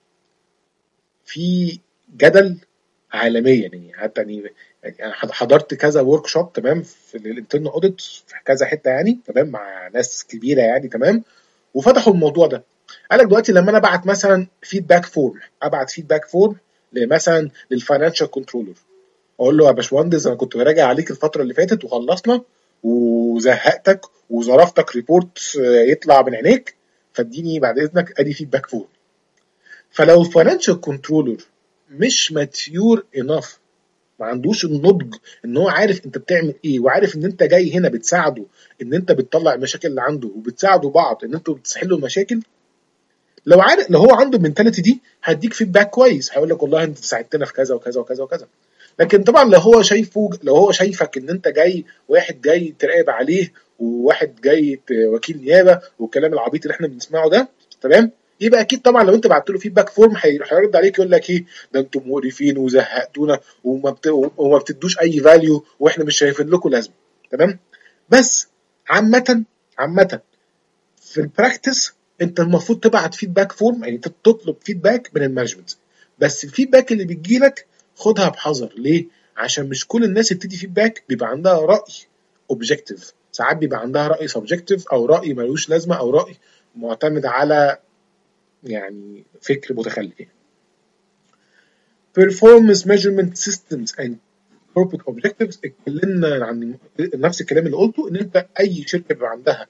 Speaker 1: في جدل عالميا، يعني حتى يعني يعني انا حضرت كذا ورك شوب تمام في الانترنال اوديت في كذا حته يعني تمام مع ناس كبيره يعني تمام، وفتحوا الموضوع ده. قال لك دلوقتي لما انا ابعت مثلا فيدباك فورم، ابعت فيدباك فورم مثلا للفاينانشال كنترولر، اقول له يا باشمهندس انا كنت براجع عليك الفتره اللي فاتت وخلصنا وزهقتك وظرفتك ريبورت يطلع من عينيك، فاديني بعد اذنك ادي فيدباك فورم. فلو الفاينانشال كنترولر مش ماتيور انف، ما عندوش النضج ان هو عارف انت بتعمل ايه وعارف ان انت جاي هنا بتساعده ان انت بتطلع المشاكل اللي عنده وبتساعدوا بعض ان انتوا بتحلوا المشاكل، لو عارف لو هو عنده المنتاليتي دي هيديك فيدباك كويس، هيقول لك والله انت ساعدتنا في كذا وكذا وكذا وكذا. لكن طبعا لو هو شايفه لو هو شايفك ان انت جاي واحد جاي تراقب عليه وواحد جاي وكيل نيابه والكلام العبيط اللي احنا بنسمعه ده تمام، يبقى اكيد طبعا لو انت بعت له فيدباك فورم هيرد عليك يقول لك ايه ده انتم مقرفين وزهقتونا وما بت... وما بتدوش اي فاليو واحنا مش شايفين لكم لازمه تمام. بس عامه عامه في البراكتس انت المفروض تبعت فيدباك فورم، يعني تطلب فيدباك من المانجمنت، بس الفيدباك اللي بتجيلك خدها بحذر. ليه؟ عشان مش كل الناس اللي بتدي فيدباك بيبقى عندها راي اوبجكتيف، ساعات بيبقى عندها راي سبجكتيف او راي ملوش لازمه او راي معتمد على يعني فكر متخلف. performance measurement systems and corporate objectives اتكلمنا عن نفس الكلام اللي قلته، ان انت اي شركه بيبقى عندها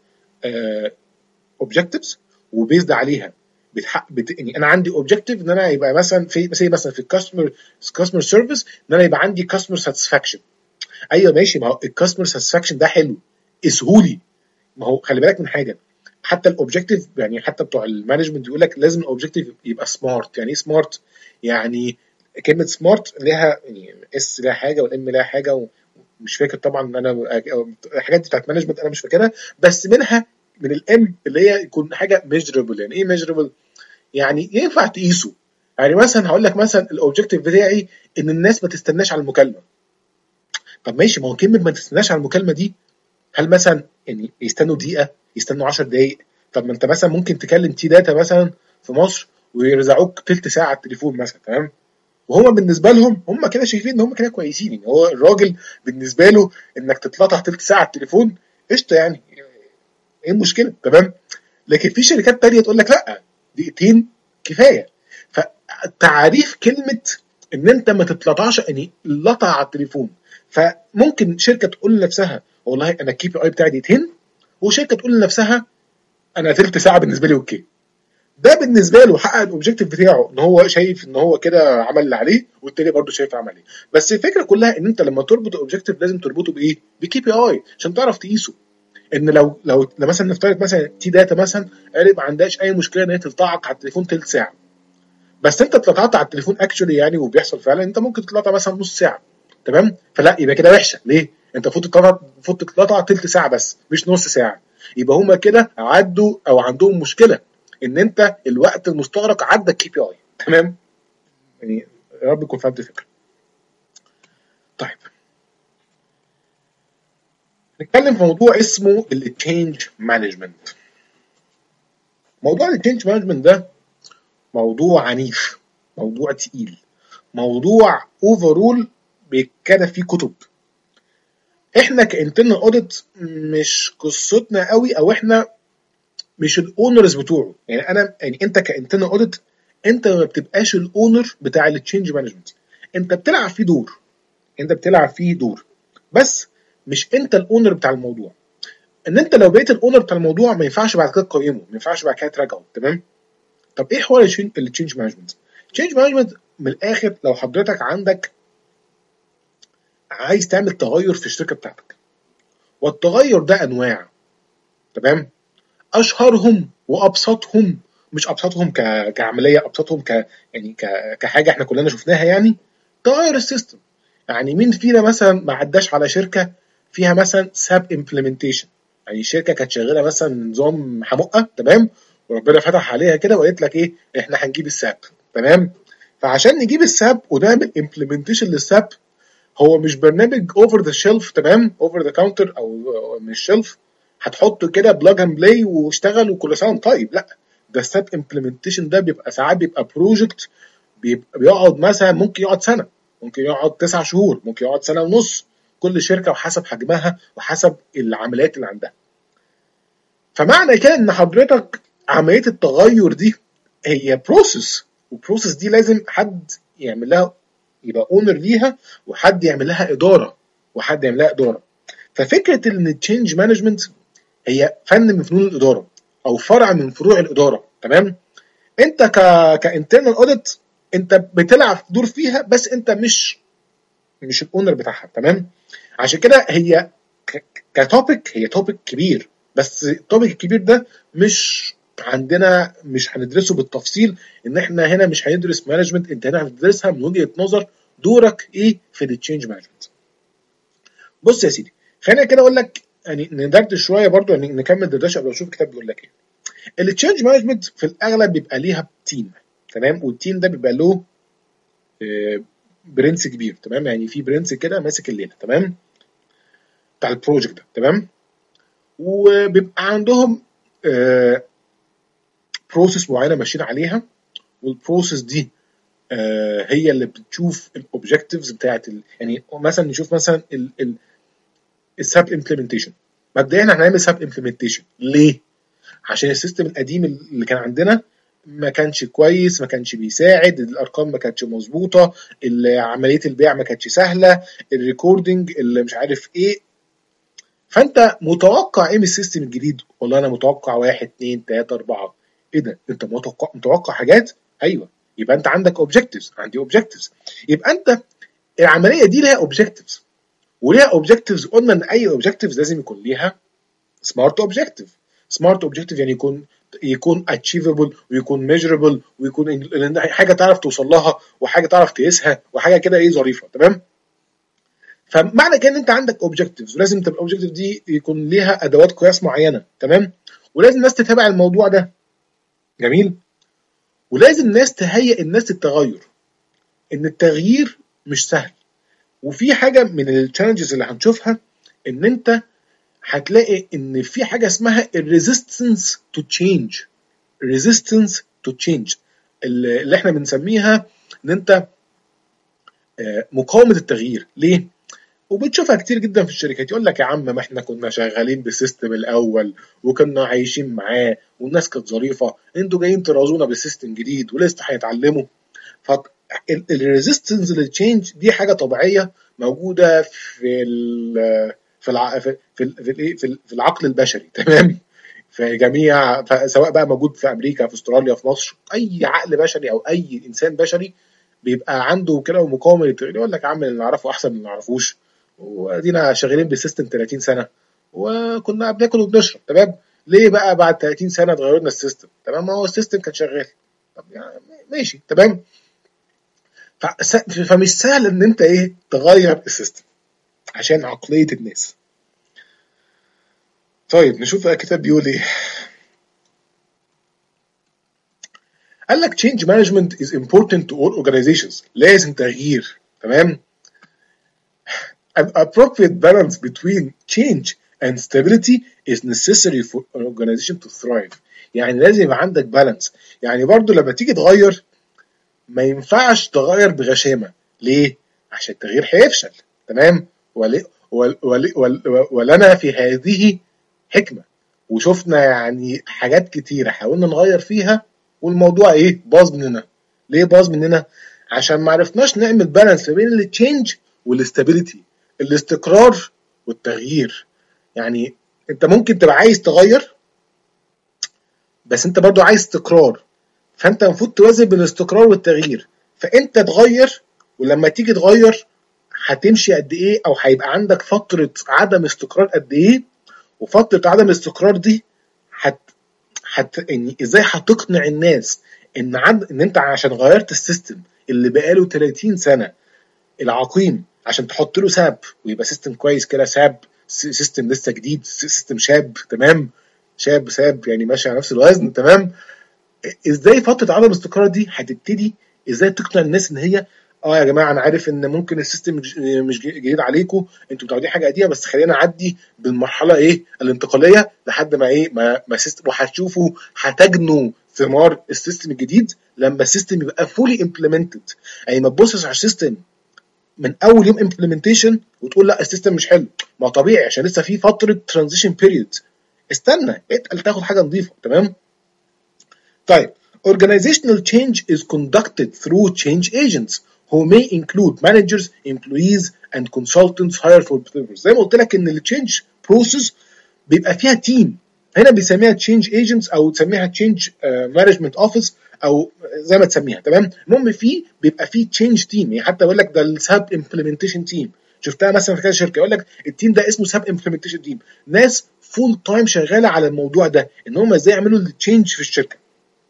Speaker 1: اوبجكتيفز وبيزد عليها بتحقق بت... يعني انا عندي اوبجكتيف ان انا يبقى مثلا في مثلا مثلا في الكاستمر كاستمر سيرفيس ان انا يبقى عندي كاستمر ساتسفاكشن. ايوه ماشي، ما هو الكاستمر ساتسفاكشن ده حلو اسهولي، ما هو خلي بالك من حاجه، حتى الاوبجكتيف يعني حتى بتوع المانجمنت بيقول لك لازم الاوبجكتيف يبقى سمارت. يعني ايه سمارت؟ يعني كلمه سمارت لها يعني اس لها حاجه والام لها حاجه ومش فاكر طبعا ان انا الحاجات دي بتاعت مانجمنت انا مش فاكرها، بس منها من الام اللي هي يكون حاجه ميجربل. يعني ايه ميجربل؟ يعني ينفع تقيسه. يعني مثلا هقول لك مثلا الاوبجكتيف بتاعي ان الناس ما تستناش على المكالمه. طب ماشي، ما هو كلمه ما تستناش على المكالمه دي هل مثلا يعني يستنوا دقيقه يستنوا عشر دقائق؟ طب ما انت مثلا ممكن تكلم تي داتا مثلا في مصر ويرزعوك تلت ساعه على التليفون مثلا تمام، وهما بالنسبه لهم هم كده شايفين ان هم كده كويسين، يعني هو الراجل بالنسبه له انك تتلطح تلت ساعه على التليفون قشطه يعني ايه المشكله تمام. لكن في شركات تانية تقول لك لا دقيقتين كفايه. فتعريف كلمه ان انت ما تتلطعش يعني اللطع على التليفون، فممكن شركه تقول لنفسها والله انا الكي بي اي بتاعي دقيقتين، وشركه تقول لنفسها انا تلت ساعه بالنسبه لي اوكي. ده بالنسبه له حقق الاوبجيكتيف بتاعه ان هو شايف ان هو كده عمل اللي عليه والتاني برضه شايف عمل ايه. بس الفكره كلها ان انت لما تربط الاوبجيكتيف لازم تربطه بايه؟ بكي بي اي عشان تعرف تقيسه. ان لو لو مثلا نفترض مثلا تي داتا مثلا قالت ما عندهاش اي مشكله ان هي تلطعك على التليفون تلت ساعه، بس انت اتلطعت على التليفون اكشولي يعني وبيحصل فعلا انت ممكن تتلطع مثلا نص ساعه تمام، فلا يبقى كده وحشه. ليه؟ انت المفروض تتلطع المفروض تتلطع تلت ساعه بس مش نص ساعه، يبقى هما كده عدوا او عندهم مشكله ان انت الوقت المستغرق عدى الكي بي اي تمام. يعني يا رب تكون فهمت الفكره. طيب نتكلم في موضوع اسمه التشينج مانجمنت. موضوع التشينج مانجمنت ده موضوع عنيف، موضوع تقيل، موضوع اوفرول بيتكتب فيه كتب. احنا كانترنال اوديت مش قصتنا قوي او احنا مش الاونرز بتوعه. يعني انا يعني انت كانترنال اوديت انت ما بتبقاش الاونر بتاع التشينج مانجمنت، انت بتلعب فيه دور، انت بتلعب فيه دور بس مش انت الاونر بتاع الموضوع. ان انت لو بقيت الاونر بتاع الموضوع ما ينفعش بعد كده تقيمه، ما ينفعش بعد كده تراجعه تمام. طب ايه حوار التشينج مانجمنت؟ التشينج مانجمنت من الاخر لو حضرتك عندك عايز تعمل تغير في الشركه بتاعتك، والتغير ده انواع تمام، اشهرهم وابسطهم مش ابسطهم ك... كعمليه، ابسطهم ك يعني ك... كحاجه احنا كلنا شفناها، يعني تغير السيستم. يعني مين فينا مثلا ما عداش على شركه فيها مثلا ساب امبلمنتيشن؟ يعني الشركه كانت شغاله مثلا نظام حمقه، تمام، وربنا فتح عليها كده وقالت لك ايه، احنا هنجيب الساب، تمام. فعشان نجيب الساب ونعمل امبلمنتيشن للساب، هو مش برنامج اوفر ذا شيلف، تمام، اوفر ذا كاونتر او من الشيلف هتحطه كده بلاج اند بلاي واشتغل وكل سنه وانت طيب. لا، ده الساب امبلمنتيشن ده بيبقى ساعات بيبقى بروجكت، بيبقى بيقعد مثلا، ممكن يقعد سنه، ممكن يقعد تسع شهور، ممكن يقعد سنه ونص، كل شركه وحسب حجمها وحسب العمليات اللي عندها. فمعنى كده ان حضرتك عمليه التغير دي هي بروسيس، والبروسيس دي لازم حد يعمل لها، يبقى اونر ليها، وحد يعمل لها اداره، وحد يعمل لها اداره. ففكره ان التشينج مانجمنت هي فن من فنون الاداره، او فرع من فروع الاداره، تمام. انت ك كانترنال اوديت انت بتلعب دور فيها، بس انت مش مش الاونر بتاعها، تمام. عشان كده هي كتوبيك هي توبيك كبير، بس التوبيك الكبير ده مش عندنا، مش هندرسه بالتفصيل، ان احنا هنا مش هندرس مانجمنت، انت هنا هتدرسها من وجهه نظر دورك ايه في التشينج مانجمنت. بص يا سيدي، خلينا كده اقول لك، يعني ندردش شويه برضو، يعني نكمل دردشه قبل ما اشوف الكتاب بيقول لك ايه. التشينج مانجمنت في الاغلب بيبقى ليها تيم، تمام، والتيم ده بيبقى له آه، برنس كبير، تمام، يعني في برنس كده ماسك الليله، تمام، بتاع البروجكت ده، تمام. وبيبقى عندهم آه بروسيس معينه ماشيين عليها، والبروسيس دي آه هي اللي بتشوف الاوبجكتيفز بتاعت ال... يعني مثلا نشوف مثلا الساب امبلمنتيشن. مبدئيا احنا هنعمل ساب امبلمنتيشن ليه؟ عشان السيستم القديم اللي كان عندنا ما كانش كويس، ما كانش بيساعد، الارقام ما كانتش مظبوطه، عمليه البيع ما كانتش سهله، الريكوردنج اللي مش عارف ايه. فانت متوقع ايه من السيستم الجديد؟ والله انا متوقع واحد اتنين تلاته اربعه. ايه ده؟ انت متوقع متوقع حاجات؟ ايوه، يبقى انت عندك اوبجكتيفز، عندي اوبجكتيفز، يبقى انت العمليه دي ليها اوبجكتيفز، وليها اوبجكتيفز. قلنا ان اي اوبجكتيفز لازم يكون ليها سمارت اوبجكتيف. سمارت اوبجكتيف يعني يكون يكون اتشيفبل، ويكون ميجربل، ويكون حاجه تعرف توصل لها، وحاجه تعرف تقيسها، وحاجه كده ايه ظريفه، تمام. فمعنى كده ان انت عندك اوبجكتيفز، ولازم تبقى الاوبجكتيف دي يكون ليها ادوات قياس معينه، تمام، ولازم الناس تتابع الموضوع ده، جميل. ولازم الناس تهيئ الناس للتغير، ان التغيير مش سهل. وفي حاجه من التشالنجز اللي هنشوفها، ان انت هتلاقي ان في حاجه اسمها الريزيستنس تو تشينج. ريزيستنس تو تشينج اللي احنا بنسميها ان انت مقاومه التغيير. ليه؟ وبتشوفها كتير جدا في الشركات، يقول لك يا عم ما احنا كنا شغالين بالسيستم الاول وكنا عايشين معاه والناس كانت ظريفه، انتوا جايين ترازونا بالسيستم جديد ولسه هيتعلموا. فالريزيستنس للتشينج دي حاجه طبيعيه موجوده في ال في الع... في في في, في, في العقل البشري، تمام، في جميع، سواء بقى موجود في امريكا، في استراليا، في مصر، اي عقل بشري او اي انسان بشري بيبقى عنده كده مقاومه للتغيير. يقول لك يا عم اللي نعرفه احسن من اللي ما نعرفوش، وادينا شغالين بالسيستم تلاتين سنه وكنا بناكل وبنشرب، تمام. ليه بقى بعد تلاتين سنه اتغيرنا السيستم؟ تمام، ما هو السيستم كان شغال. طب يعني ماشي، تمام. فمش سهل ان انت ايه تغير السيستم عشان عقليه الناس. طيب نشوف الكتاب بيقول ايه. قال لك change management is important to all organizations. لازم تغيير، تمام. An appropriate balance between change and stability is necessary for an organization to thrive. يعني لازم يبقى عندك بالانس. يعني برضو لما تيجي تغير ما ينفعش تغير بغشامة. ليه؟ عشان التغيير هيفشل، تمام. ول... ول... ول... ول... ولنا في هذه حكمة، وشفنا يعني حاجات كتيرة حاولنا نغير فيها والموضوع ايه باظ مننا. ليه باظ مننا؟ عشان ما عرفناش نعمل بالانس بين التشينج والاستابيليتي، الاستقرار والتغيير. يعني انت ممكن تبقى عايز تغير بس انت برضو عايز استقرار، فانت المفروض توازن بين الاستقرار والتغيير. فانت تغير، ولما تيجي تغير هتمشي قد ايه، او هيبقى عندك فترة عدم استقرار قد ايه، وفترة عدم الاستقرار دي هت... حت... يعني ازاي هتقنع الناس ان عند ان انت عشان غيرت السيستم اللي بقاله ثلاثين سنه العقيم عشان تحط له ساب ويبقى سيستم كويس كده، ساب سيستم لسه جديد، سيستم شاب، تمام، شاب ساب يعني ماشي على نفس الوزن، تمام. ازاي فتره عدم الاستقرار دي هتبتدي ازاي تقنع الناس ان هي اه يا جماعه انا عارف ان ممكن السيستم مش جديد عليكم، انتوا متعودين حاجه قديمه، بس خلينا نعدي بالمرحله ايه الانتقاليه لحد ما ايه ما, ما سيستم، وهتشوفوا هتجنوا ثمار السيستم الجديد لما السيستم يبقى فولي امبلمنتد. يعني ما تبصش على السيستم من اول يوم امبلمنتيشن وتقول لا السيستم مش حلو، ما طبيعي عشان لسه في فتره ترانزيشن بيريود، استنى اتقل تاخد حاجه نظيفه، تمام. طيب organizational change is conducted through change agents who may include managers, employees and consultants hired for purpose. زي ما قلت لك ان التشينج بروسيس بيبقى فيها تيم، هنا بيسميها تشينج ايجنتس او تسميها تشينج مانجمنت اوفيس او زي ما تسميها، تمام. المهم فيه بيبقى فيه تشينج تيم، يعني حتى يقول لك ده الساب امبلمنتيشن تيم، شفتها مثلا في كذا شركه يقول لك التيم ده اسمه ساب امبلمنتيشن تيم، ناس فول تايم شغاله على الموضوع ده ان هم ازاي يعملوا التشينج في الشركه.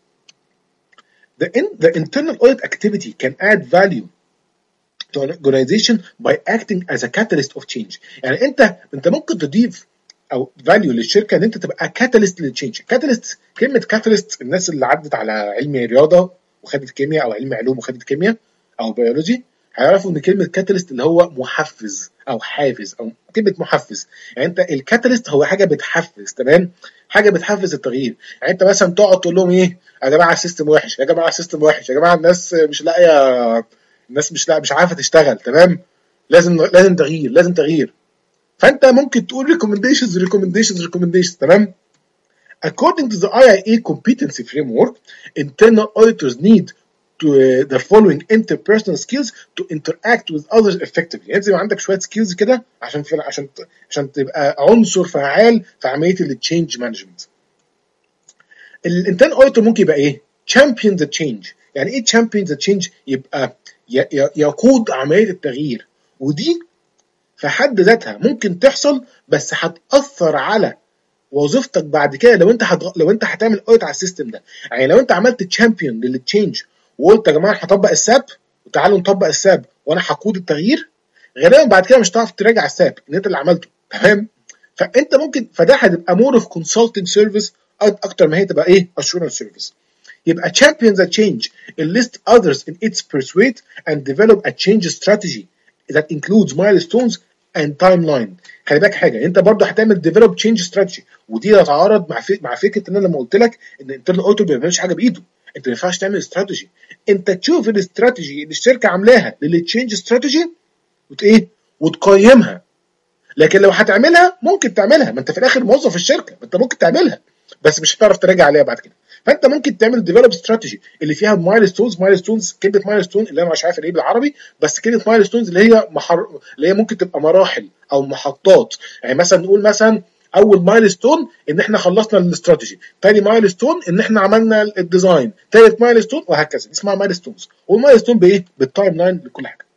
Speaker 1: The, in, the internal audit activity can add value to an organization by acting as a catalyst of change. يعني انت انت ممكن تضيف او value للشركه ان انت تبقى catalyst للتشينج. catalyst كلمه catalyst الناس اللي عدت على علم رياضه وخدت كيمياء او علم علوم وخدت كيمياء او بيولوجي هيعرفوا ان كلمه catalyst اللي هو محفز او حافز او كلمه محفز. يعني انت الكاتاليست هو حاجه بتحفز، تمام، حاجه بتحفز التغيير. يعني انت مثلا تقعد تقول لهم ايه يا جماعه السيستم وحش، يا جماعه السيستم وحش، يا جماعه الناس مش لاقيه، الناس مش لاقيه مش عارفه تشتغل، تمام، لازم لازم تغيير لازم تغيير. فانت ممكن تقول recommendations recommendations recommendations، تمام. According to the آي آي إيه competency framework, internal auditors need to uh, the following interpersonal skills to interact with others effectively. يعني لازم عندك شويه سكيلز كده عشان في عشان عشان تبقى عنصر فعال في عمليه التشينج مانجمنت. الانترنال اوديتور ممكن يبقى ايه؟ champion the change. يعني ايه champion the change؟ يبقى يقود عمليه التغيير، ودي في حد ذاتها ممكن تحصل بس هتاثر على وظيفتك بعد كده لو انت هتغ... لو انت هتعمل اوديت على السيستم ده. يعني لو انت عملت تشامبيون للتشينج وقلت يا جماعه هطبق الساب وتعالوا نطبق الساب وانا هقود التغيير، غالبا بعد كده مش هتعرف تراجع الساب ان انت اللي عملته، تمام. فانت ممكن فده هتبقى مور اوف كونسلتنج سيرفيس اكتر ما هي تبقى ايه اشورنس سيرفيس. يبقى champion the change, enlist others in its pursuit and develop a change strategy that includes milestones and timeline. خلي بالك حاجه، انت برضه هتعمل develop change strategy، ودي تتعارض مع مع فكره ان انا لما قلت لك ان internal auditor ما بيعملش حاجه بايده، انت ما ينفعش تعمل استراتيجي، انت تشوف الاستراتيجي اللي الشركه عاملاها للتشينج استراتيجي وت ايه وتقيمها. لكن لو هتعملها ممكن تعملها، ما انت في الاخر موظف الشركه، ما انت ممكن تعملها بس مش هتعرف تراجع عليها بعد كده. فانت ممكن تعمل ديفلوب استراتيجي اللي فيها مايلستونز، مايلستونز كلمه مايلستون اللي انا مش عارف ايه بالعربي، بس كلمه مايلستونز اللي هي محر... اللي هي ممكن تبقى مراحل او محطات. يعني مثلا نقول مثلا اول مايلستون ان احنا خلصنا الاستراتيجي، ثاني مايلستون ان احنا عملنا الديزاين، ثالث مايلستون وهكذا، اسمها مايلستونز. والمايلستون بايه؟ بالتايم لاين لكل حاجه.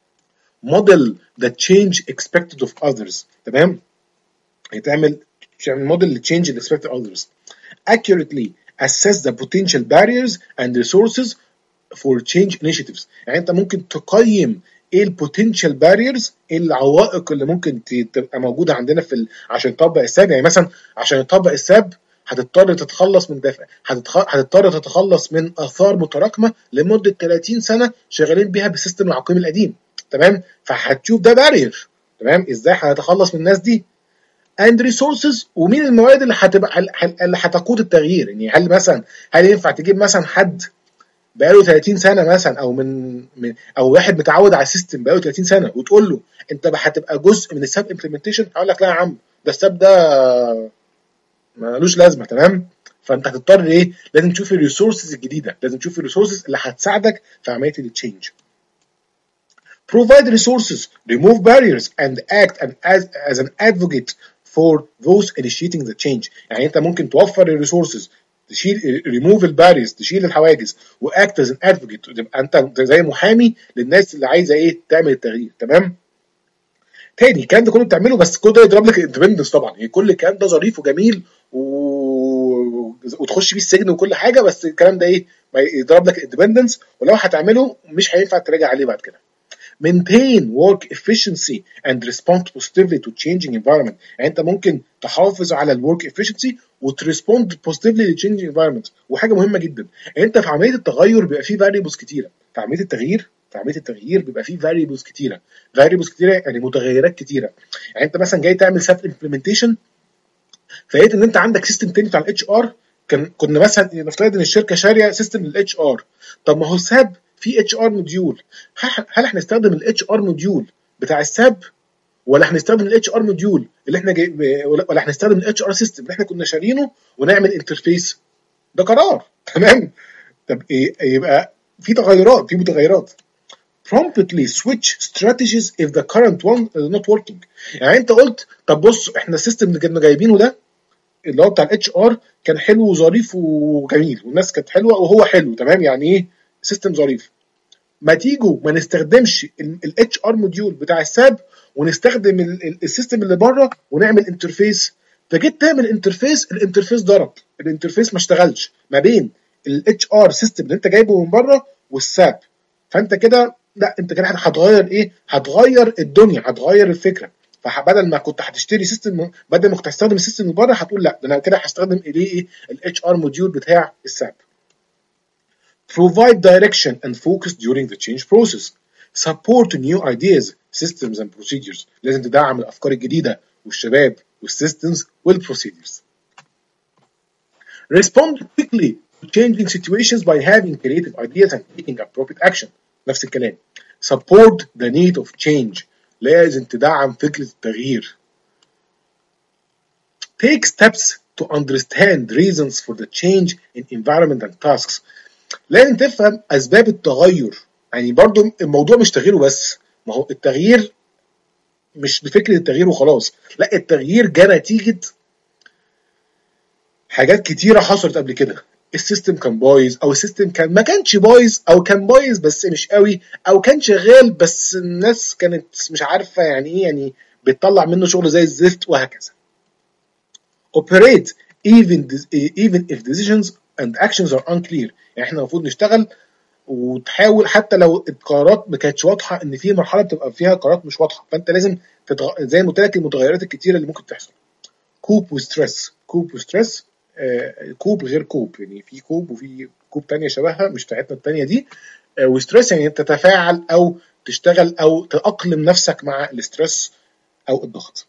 Speaker 1: موديل ذا تشينج اكسبكتد اوف اذرز، تمام، يتعمل تعمل موديل للتشينج اكسبكتد اوف اذرز. accurately assess the potential barriers and resources for change initiatives. يعني انت ممكن تقيم ايه البوتنشال باريرز، ايه العوائق اللي ممكن تبقى موجوده عندنا في ال... عشان تطبق الساب. يعني مثلا عشان تطبق الساب هتضطر تتخلص من دفع، هتتخ... هتضطر تتخلص من اثار متراكمه لمده ثلاثين سنه شغالين بيها بالسيستم العقيم القديم، تمام. فهتشوف ده بارير، تمام، ازاي هنتخلص من الناس دي. and resources، ومين الموارد اللي هتبقى اللي هتقود التغيير. يعني هل مثلا هل ينفع تجيب مثلا حد بقاله ثلاثين سنه مثلا او من, من او واحد متعود على السيستم بقاله ثلاثين سنه وتقول له انت هتبقى جزء من الساب امبلمنتيشن؟ هقول لك لا يا عم، ده الساب ده ملوش لازمه، تمام. فانت هتضطر ايه؟ لازم تشوف الريسورسز الجديده، لازم تشوف الريسورسز اللي هتساعدك في عمليه التشينج. Provide resources, remove barriers and act as, as an advocate for those initiating the change. يعني انت ممكن توفر الريسورسز، تشيل ريموف الباريرز، تشيل الحواجز، واكت از ان ادفوكيت، تبقى انت زي محامي للناس اللي عايزه ايه تعمل التغيير، تمام. تاني الكلام ده كله بتعمله بس كل ده يضرب لك الاندبندنس طبعا. يعني كل الكلام ده ظريف وجميل و وتخش بيه السجن وكل حاجه، بس الكلام ده ايه؟ يضرب لك الاندبندنس، ولو هتعمله مش هينفع تراجع عليه بعد كده. maintain work efficiency and respond positively to changing environment. يعني انت ممكن تحافظ على الورك efficiency وتريسبوند positively ل changing environment. وحاجه مهمه جدا، انت في عمليه التغير بيبقى فيه variables كتيره. في عمليه التغيير في عمليه التغيير بيبقى فيه variables كتيره. variables كتيره يعني متغيرات كتيره. يعني انت مثلا جاي تعمل ساب implementation، فلقيت ان انت عندك سيستم تاني بتاع الاتش ار. كان كنا مثلا نفترض ان الشركه شاريه سيستم للاتش ار. طب ما هو ساب في اتش ار موديول، هل هنستخدم الاتش ار موديول بتاع الساب، ولا هنستخدم الاتش ار موديول اللي احنا جاي، ولا هنستخدم الاتش ار سيستم اللي احنا كنا شارينه ونعمل انترفيس؟ ده قرار. تمام. طب ايه؟ يبقى في تغيرات، في متغيرات. promptly switch strategies if the current one is not working. يعني انت قلت طب بص، احنا السيستم اللي كنا جايبينه ده اللي هو بتاع الاتش ار كان حلو وظريف وجميل والناس كانت حلوه وهو حلو، تمام، يعني ايه سيستم ظريف. ما تيجوا ما نستخدمش الاتش ار موديول بتاع الساب ونستخدم السيستم اللي بره ونعمل انترفيس. فجيت تعمل انترفيس، الانترفيس ضرب، الانترفيس ما اشتغلش ما بين الاتش ار سيستم اللي انت جايبه من بره والساب. فانت كده لا، انت كده هتغير ايه؟ هتغير الدنيا، هتغير الفكره. فبدل ما كنت هتشتري سيستم، بدل ما كنت هتستخدم السيستم من بره، هتقول لا، ده انا كده هستخدم الايه ايه الاتش ار موديول بتاع الساب. provide direction and focus during the change process. support new ideas, systems and procedures. لازم تدعم الافكار الجديده والشباب والسيستمز والبروسيدرز. respond quickly to changing situations by having creative ideas and taking appropriate action. نفس الكلام. support the need of change. لازم تدعم فكرة التغيير. take steps to understand reasons for the change in environment and tasks. لازم تفهم أسباب التغير. يعني برضو الموضوع مش تغييره بس، ما هو التغيير مش بفكرة التغيير وخلاص، لا، التغيير جاء نتيجة حاجات كتيرة حصلت قبل كده. السيستم كان بايظ، او السيستم كان ما كانش بايظ، او كان بايظ بس مش قوي، او كان شغال بس الناس كانت مش عارفه يعني ايه، يعني بتطلع منه شغل زي الزفت وهكذا. operate even even if decisions and actions are unclear. يعني احنا المفروض نشتغل وتحاول حتى لو القرارات ما كانتش واضحه، ان في مرحله بتبقى فيها قرارات مش واضحه، فانت لازم تتغ... زي ما قلت لك المتغيرات الكتيره اللي ممكن تحصل. كوب وستريس. كوب وستريس آه، كوب غير كوب، يعني في كوب وفي كوب تانية شبهها مش بتاعتنا التانية دي. آه، وستريس يعني تتفاعل او تشتغل او تأقلم نفسك مع الاسترس او الضغط.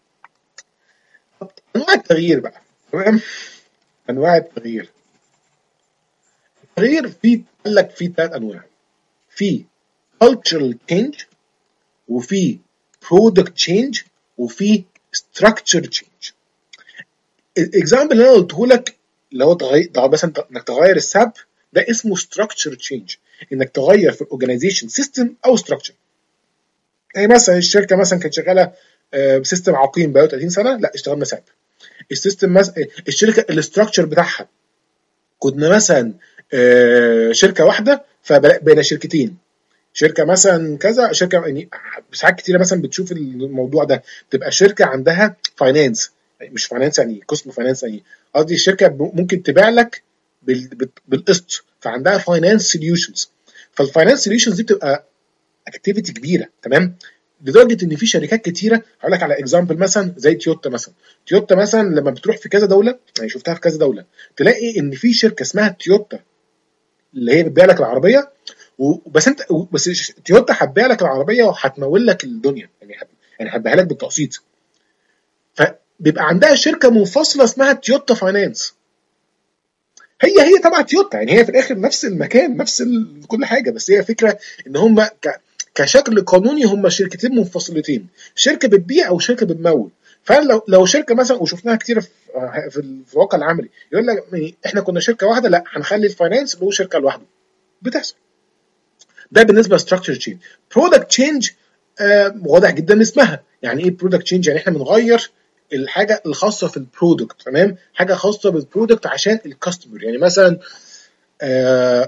Speaker 1: انواع التغيير بقى، تمام. انواع التغيير التغيير في قال لك في ثلاث انواع. في cultural change، وفي product change، وفي structure change. الاكزامبل اللي انا قلته لك اللي هو تغير مثلا انك تغير الساب، ده اسمه structure change، انك تغير في الاورجنايزيشن سيستم او structure. يعني مثلا الشركه مثلا كانت شغاله بسيستم عقيم بقاله ثلاثين سنه، لا اشتغلنا ساب. السيستم مثلا الشركه الاستراكشر بتاعها كنا مثلا شركه واحده فبقينا شركتين، شركه مثلا كذا شركه. يعني ساعات كتيره مثلا بتشوف الموضوع ده، تبقى شركه عندها فاينانس، مش فاينانس يعني قسم فاينانس، يعني قصدي الشركه ممكن تبيع لك بالقسط، فعندها فاينانس سوليوشنز. فالفاينانس سوليوشنز دي بتبقى اكتيفيتي كبيره، تمام، لدرجه ان في شركات كتيره. هقول لك على اكزامبل مثلا زي تويوتا مثلا. تويوتا مثلا لما بتروح في كذا دوله، يعني شفتها في كذا دوله، تلاقي ان في شركه اسمها تويوتا اللي هي بتبيع لك العربيه، وبس انت بس تويوتا هتبيع لك العربيه وهتمول لك الدنيا، يعني حب يعني هتبيعها لك بالتقسيط. فبيبقى عندها شركه منفصله اسمها تويوتا فاينانس. هي هي تبع تويوتا، يعني هي في الاخر نفس المكان، نفس كل حاجه، بس هي فكره ان هم ك... كشكل قانوني هم شركتين منفصلتين، شركه بتبيع او شركه بتمول. فلو لو شركه مثلا، وشفناها كتير في في الواقع العملي، يقول لك احنا كنا شركه واحده، لا هنخلي الفاينانس له شركه لوحده. بتحصل. ده بالنسبه لستراكشر تشينج. برودكت تشينج آه واضح جدا اسمها. يعني ايه برودكت تشينج؟ يعني احنا بنغير الحاجه الخاصه في البرودكت، تمام، حاجه خاصه بالبرودكت عشان الكاستمر. يعني مثلا آه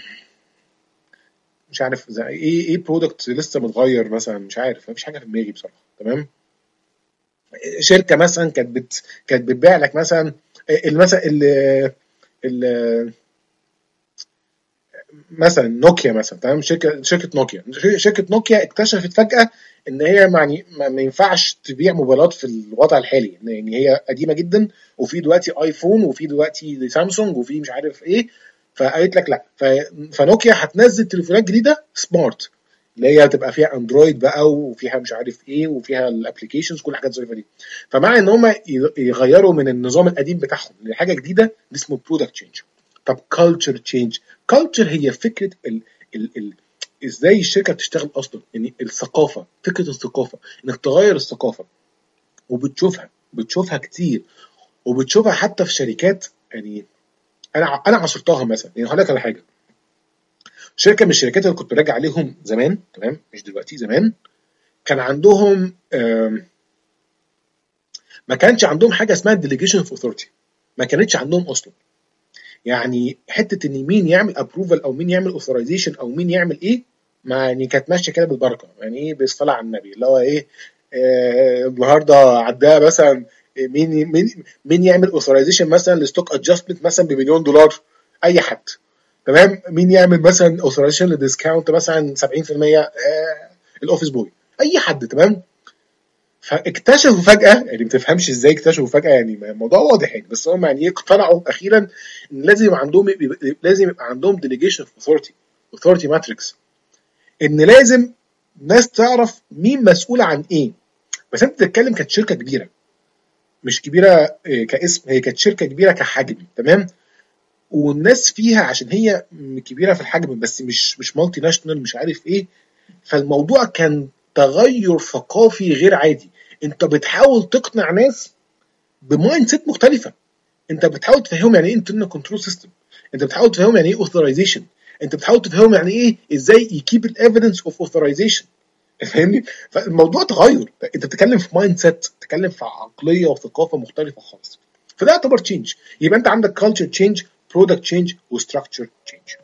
Speaker 1: مش عارف زي ايه ايه برودكت لسه متغير مثلا، مش عارف، مفيش حاجه في دماغي بصراحه، تمام. شركه مثلا كانت بت كانت بتبيع لك مثلا مثلا ال ال مثلا نوكيا مثلا، تمام، شركه شركه نوكيا شركه نوكيا اكتشفت فجاه ان هي يعني ما ما ينفعش تبيع موبايلات في الوضع الحالي، لان هي قديمه جدا، وفي دلوقتي ايفون وفي دلوقتي سامسونج وفي مش عارف ايه. فقالت لك لا، ف- فنوكيا هتنزل تليفونات جديده سمارت، اللي هي هتبقى فيها اندرويد بقى وفيها مش عارف ايه وفيها الابلكيشنز كل الحاجات الظريفه دي. فمع ان هم يغيروا من النظام القديم بتاعهم لحاجه جديده، دي اسمه برودكت تشينج. طب كلتشر تشينج، كلتشر هي فكره ال ال ال ازاي الشركه بتشتغل اصلا، يعني الثقافه، فكره الثقافه، انك تغير الثقافه. وبتشوفها بتشوفها كتير، وبتشوفها حتى في شركات. يعني انا انا عاصرتها مثلا. يعني هقول لك على حاجه، شركه من الشركات اللي كنت براجع عليهم زمان، تمام، مش دلوقتي، زمان، كان عندهم آم، ما كانش عندهم حاجه اسمها ديليجيشن اوف اوثورتي، ما كانتش عندهم اصلا. يعني حته ان مين يعمل ابروفال او مين يعمل اوثرايزيشن او مين يعمل ايه، ما يعني كانت ماشيه كده بالبركه، يعني ايه، بالصلاه على النبي، اللي هو ايه، آه النهارده عداها مثلا، مين مين مين يعمل اوثرايزيشن مثلا لستوك ادجستمنت مثلا بمليون دولار، اي حد، تمام. مين يعمل مثلا اوثرايزيشن لديسكاونت مثلا سبعين في المية، آه الاوفيس بوي، اي حد، تمام. فاكتشفوا فجأة، يعني ما تفهمش ازاي اكتشفوا فجأة، يعني الموضوع واضح يعني، بس هم يعني ايه، اقتنعوا اخيرا ان لازم يبقى عندهم، لازم يبقى عندهم delegation of authority authority matrix، ان لازم ناس تعرف مين مسؤول عن ايه. بس انت بتتكلم كانت شركة كبيرة، مش كبيرة إيه كاسم، هي كانت شركة كبيرة كحجم، تمام. والناس فيها عشان هي كبيرة في الحجم، بس مش مش مالتي ناشونال مش عارف ايه. فالموضوع كان تغير ثقافي غير عادي. انت بتحاول تقنع ناس بمايند سيت مختلفه، انت بتحاول تفهمهم يعني ايه internal كنترول سيستم، انت بتحاول تفهمهم يعني ايه authorization، انت بتحاول تفهمهم يعني ايه ازاي يكيب الايفيدنس اوف authorization. فاهمني؟ فالموضوع تغير، انت بتتكلم في مايند سيت، بتتكلم في عقليه وثقافه مختلفه خالص. فده يعتبر تشينج. يبقى انت عندك culture change، product change، وstructure change.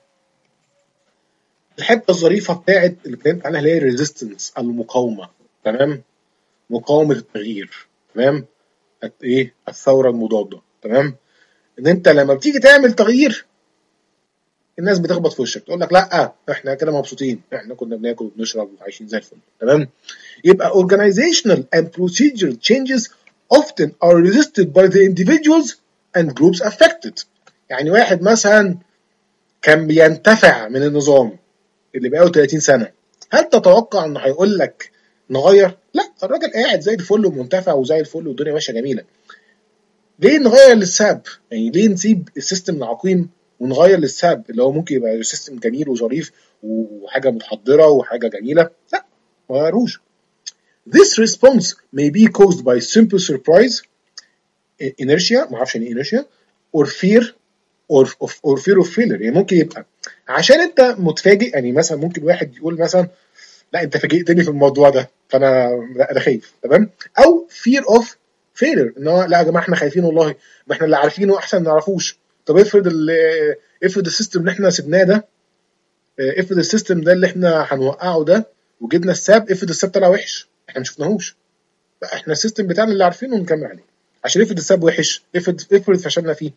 Speaker 1: الحته الظريفه بتاعت اللي اتكلمت عنها اللي هي resistance، المقاومه، تمام، مقاومه التغيير، تمام، ايه، الثوره المضاده، تمام. ان انت لما بتيجي تعمل تغيير، الناس بتخبط في وشك، تقول لك لا احنا كده مبسوطين، احنا كنا بناكل وبنشرب وعايشين زي الفل، تمام. يبقى organizational and procedural changes often are resisted by the individuals and groups affected. يعني واحد مثلا كان بينتفع من النظام اللي بقاله ثلاثين سنة، هل تتوقع انه هيقول لك نغير؟ لا، الراجل قاعد زي الفل ومنتفع وزي الفل والدنيا ماشيه جميله. ليه نغير للساب؟ يعني ليه نسيب السيستم العقيم ونغير للساب اللي هو ممكن يبقى سيستم جميل وظريف وحاجه متحضره وحاجه جميله؟ لا، ما غيروش. This response may be caused by simple surprise, inertia، ما اعرفش يعني ايه inertia، or fear or of or fear of failure. يعني ممكن يبقى عشان انت متفاجئ، يعني مثلا ممكن واحد يقول مثلا لا انت فاجئتني في الموضوع ده فانا لا انا خايف، تمام. او fear of failure، ان هو لا يا جماعه احنا خايفين والله، ما احنا اللي عارفينه احسن ما نعرفوش. طب افرض ال- افرض السيستم اللي احنا سيبناه ده، افرض السيستم ده اللي احنا هنوقعه ده وجبنا الساب، افرض الساب طلع وحش احنا ما شفناهوش، لا احنا السيستم بتاعنا اللي عارفينه ونكمل عليه. عشان افرض الساب وحش، افرض افرض فشلنا فيه.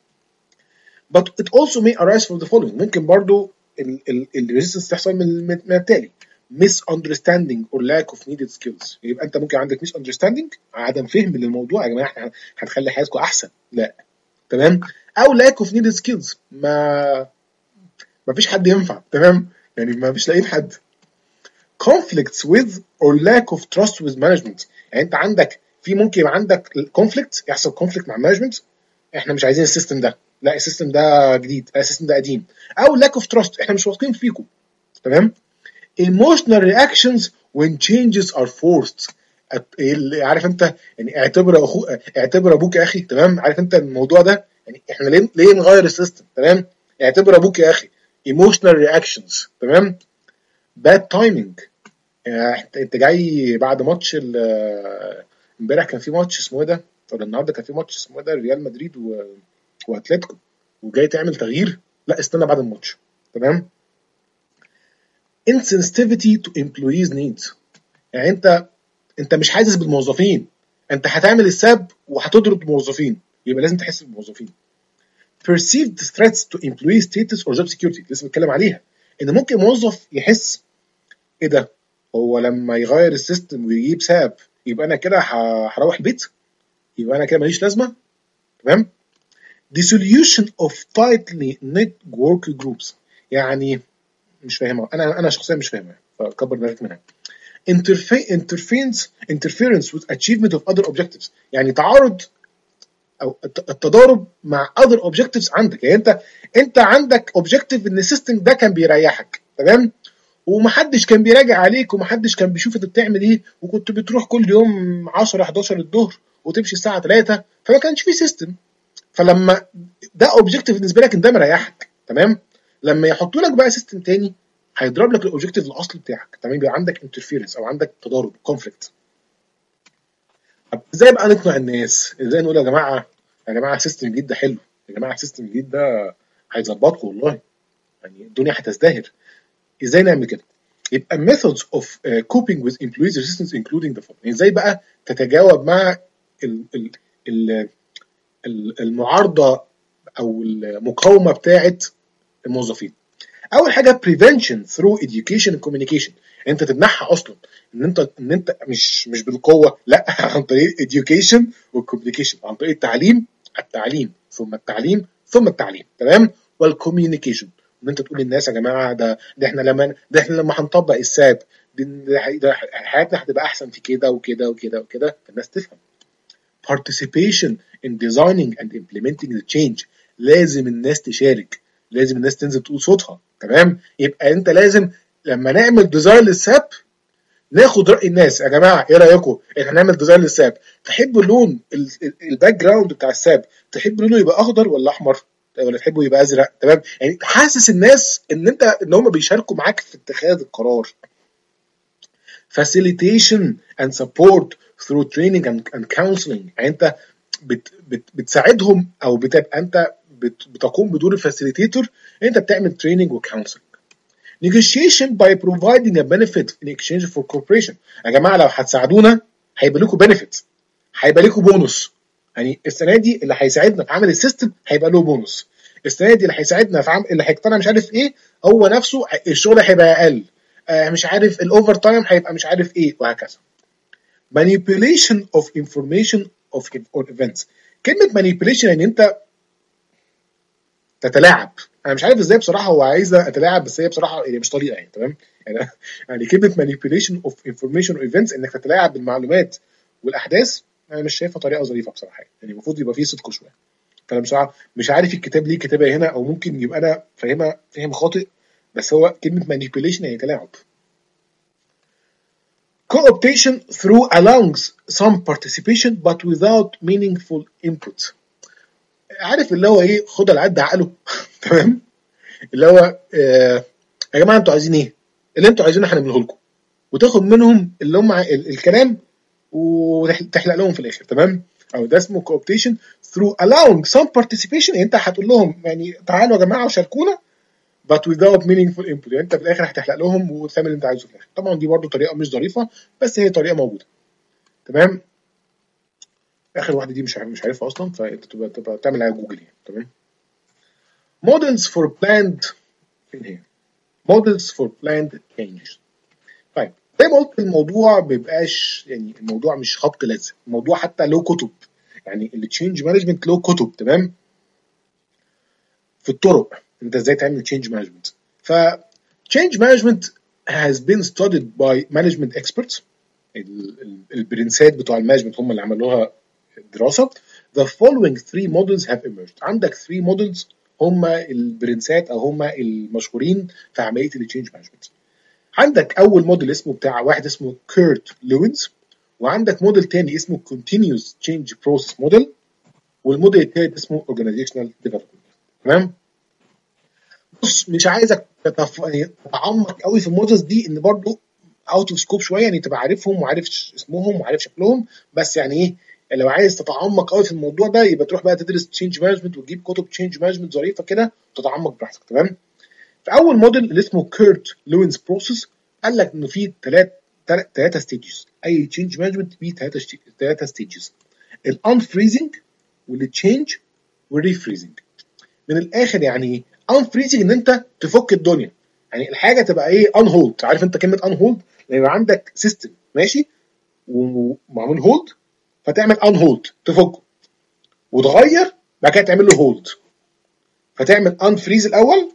Speaker 1: but it also may arise from the following. ممكن برضو الريزيستنس تحصل من من التالي: misunderstanding or lack of needed skills. يبقى انت ممكن عندك misunderstanding، عدم فهم للموضوع، يا جماعه احنا هنخلي حياتكم احسن، لا، تمام. او lack of needed skills، ما ما فيش حد ينفع، تمام، يعني ما فيش لاقيين حد. conflicts with or lack of trust with management. يعني انت عندك في ممكن يبقى عندك conflict، يحصل conflict مع management، احنا مش عايزين السيستم ده، لا السيستم ده جديد، لا السيستم ده قديم. او lack of trust، احنا مش واثقين فيكم، تمام. emotional reactions when changes are forced. عارف انت، يعني اعتبر اخو اعتبر ابوك يا اخي، تمام، عارف انت الموضوع ده، يعني احنا ليه ليه نغير السيستم، تمام، اعتبر ابوك يا اخي. emotional reactions، تمام. bad timing، يعني انت انت جاي بعد ماتش ال- امبارح كان في ماتش اسمه ايه ده، ولا النهارده كان في ماتش اسمه ايه ده، ريال مدريد و... واتلتيكو، وجاي تعمل تغيير، لا استنى بعد الماتش، تمام. insensitivity to employees needs، يعني انت انت مش حاسس بالموظفين، انت هتعمل الساب وهتضرب الموظفين، يبقى لازم تحس بالموظفين. perceived threats to employee status or job security لسه بتكلم عليها، ان ممكن موظف يحس ايه ده، هو لما يغير السيستم ويجيب ساب يبقى انا كده هروح البيت، يبقى انا كده ماليش لازمه. تمام. dissolution of tightly network groups يعني مش فاهمها، انا انا شخصيا مش فاهمها فكبر دماغك منها. interference interference with achievement of other objectives يعني تعارض او التضارب مع other objectives عندك، يعني انت انت عندك objective ان السيستم ده كان بيريحك، تمام، ومحدش كان بيراجع عليك ومحدش كان بيشوف انت بتعمل ايه، وكنت بتروح كل يوم عشرة حداشر الظهر وتمشي الساعه تلاتة، فما كانش في سيستم. فلما ده اوبجكتيف بالنسبه لك ان ده مريحك، تمام، لما يحطوا لك بقى سيستم تاني هيضرب لك الاوبجكتيف الاصلي بتاعك، تمام، يبقى عندك انترفيرنس او عندك تضارب كونفليكت. طب ازاي بقى نقنع الناس؟ ازاي نقول يا جماعه يا جماعه السيستم الجديد ده حلو، يا جماعه السيستم الجديد ده هيظبطكم والله، يعني الدنيا هتزدهر. ازاي نعمل كده؟ يبقى methods of uh, coping with employees resistance including the following. ازاي بقى تتجاوب مع ال ال ال المعارضه او المقاومه بتاعه الموظفين. اول حاجه prevention through education and communication، انت تمنعها اصلا، ان انت ان انت مش مش بالقوه، لا عن طريق education والcommunication، عن طريق التعليم التعليم ثم التعليم ثم التعليم، تمام، والcommunication، ان انت تقول للناس يا جماعه ده ده احنا لما ده احنا لما هنطبق الساب ده حياتنا هتبقى احسن في كده وكده وكده وكده، الناس تفهم. participation in designing and implementing the change، لازم الناس تشارك، لازم الناس تنزل تقول صوتها، تمام. يبقى انت لازم لما نعمل ديزاين للساب ناخد راي الناس، يا جماعه ايه رايكم احنا نعمل ديزاين للساب، تحبوا اللون الباك جراوند بتاع الساب تحبوا لونه يبقى اخضر ولا احمر ولا تحبوا يبقى ازرق، تمام، يعني حاسس الناس ان انت ان هم بيشاركوا معاك في اتخاذ القرار. facilitation and support through training and, and counseling، يعني انت بت بت بتساعدهم او بتبقى انت بت بتقوم بدور الفاسيليتيتور، انت بتعمل تريننج وكونسلنج. negotiation by providing a benefit in exchange for cooperation، يا جماعه لو هتساعدونا هيبقى لكم benefit، هيبقى لكم بونص، يعني السنه دي اللي هيساعدنا في عمل السيستم هيبقى له بونص، السنه دي اللي هيساعدنا في عمل اللي هيقتنع مش عارف ايه هو نفسه الشغل هيبقى اقل، آه مش عارف الاوفر تايم هيبقى مش عارف ايه، وهكذا. manipulation of information of or events، كلمه manipulation يعني انت تتلاعب، انا مش عارف ازاي بصراحه هو عايزه اتلاعب، بس هي بصراحه يعني مش طريقه، يعني تمام، يعني يعني كلمه manipulation of information or events انك تتلاعب بالمعلومات والاحداث، انا مش شايفها طريقه ظريفه بصراحه، يعني المفروض يبقى فيه صدق شويه. فانا بصراحه مش عارف الكتاب ليه كتابها هنا، او ممكن يبقى انا فاهمها فهم خاطئ، بس هو كلمه manipulation يعني تلاعب. co-optation through allowing some participation but without meaningful input، عارف اللي هو ايه، خد على قد عقله تمام، اللي هو آه يا جماعه انتوا عايزين ايه؟ اللي انتوا عايزينه هنعمله لكم، وتاخد منهم اللي هم الكلام وتحلق لهم في الاخر، تمام، او ده اسمه co-optation through allowing some participation، يعني انت هتقول لهم يعني تعالوا يا جماعه وشاركونا but without meaningful input، يعني انت في الاخر هتحلق لهم وتعمل اللي انت عايزه في الاخر. طبعا دي برضو طريقه مش ظريفه بس هي طريقه موجوده، تمام. اخر واحده دي مش عارف مش عارفها اصلا، فانت تبقى تبقى تعمل عليها جوجل يعني، تمام. models for planned فين هي models for planned changes. طيب زي ما قلت الموضوع بيبقاش يعني الموضوع مش خبط لازم، الموضوع حتى له كتب، يعني التشينج مانجمنت له كتب، تمام، في الطرق انت ازاي تعمل تشينج مانجمنت. ف change management has been studied by management experts، البرنسات بتوع المانجمنت هم اللي عملوها دراسه. the following three models have emerged، عندك three models هم البرنسات او هم المشهورين في عمليه التشينج مانجمنت. عندك اول موديل اسمه بتاع واحد اسمه كيرت لوينز، وعندك موديل تاني اسمه continuous change process model، والموديل التالت اسمه organizational development، تمام. بص مش عايزك تتعمق قوي في المودلز دي، ان برضو اوت اوف سكوب شويه، يعني تبقى عارفهم وعارف اسمهم وعارف شكلهم، بس يعني ايه لو عايز تتعمق قوي في الموضوع ده يبقى تروح بقى تدرس تشينج مانجمنت وتجيب كتب تشينج مانجمنت ظريفه كده وتتعمق براحتك، تمام. في اول موديل اللي اسمه كيرت لوينز بروسيس قال لك انه في ثلاث ثلاثه ستيجز، اي تشينج مانجمنت فيه ثلاثه ثلاثه ستيجز: الانفريزنج والتشينج والريفريزنج. من الاخر يعني unfreezing ان انت تفك الدنيا، يعني الحاجه تبقى ايه on hold. عارف انت كلمه on hold؟ لما يبقى عندك سيستم ماشي ومعمول هولد فتعمل on hold تفكه وتغير بعد كده تعمل له هولد، فتعمل unfreeze الاول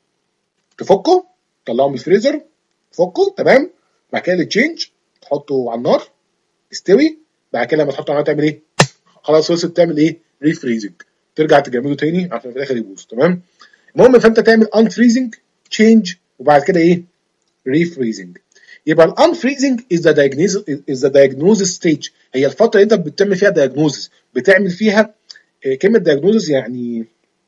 Speaker 1: تفكه تطلعه من الفريزر تفكه تمام، بعد كده التشينج تحطه على النار يستوي، بعد كده لما تحطه على النار تعمل ايه؟ خلاص خلصت، تعمل ايه؟ ريفريزنج، ترجع تجمده تاني عشان في الاخر يبوظ. تمام. المهم فانت تعمل unfreezing change وبعد كده ايه؟ refreezing. يبقى ال unfreezing is the diagnosis is the diagnosis stage، هي الفتره اللي انت بتعمل فيها diagnosis، بتعمل فيها كلمه diagnosis يعني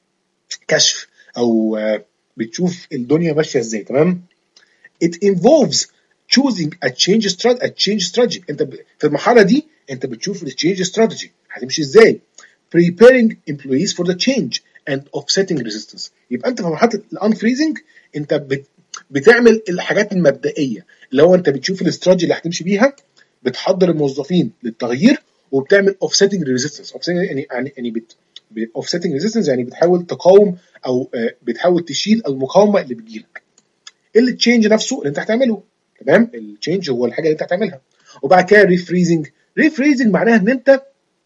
Speaker 1: كشف او بتشوف الدنيا ماشيه ازاي. تمام. it involves choosing a change strategy a change strategy انت ب... في المرحله دي انت بتشوف التشينج strategy هتمشي ازاي، preparing employees for the change and offsetting resistance. يبقى انت في مرحله الانفريزنج انت بت... بتعمل الحاجات المبدئيه اللي هو انت بتشوف الاستراتيجي اللي هتمشي بيها، بتحضر الموظفين للتغيير، وبتعمل offsetting resistance. offsetting يعني يعني يعني بت... offsetting resistance يعني بتحاول تقاوم او بتحاول تشيل المقاومه اللي بتجيلك. التشينج نفسه اللي انت هتعمله. تمام. التشينج هو الحاجه اللي انت هتعملها. وبعد كده ريفريزنج. ريفريزنج معناها ان انت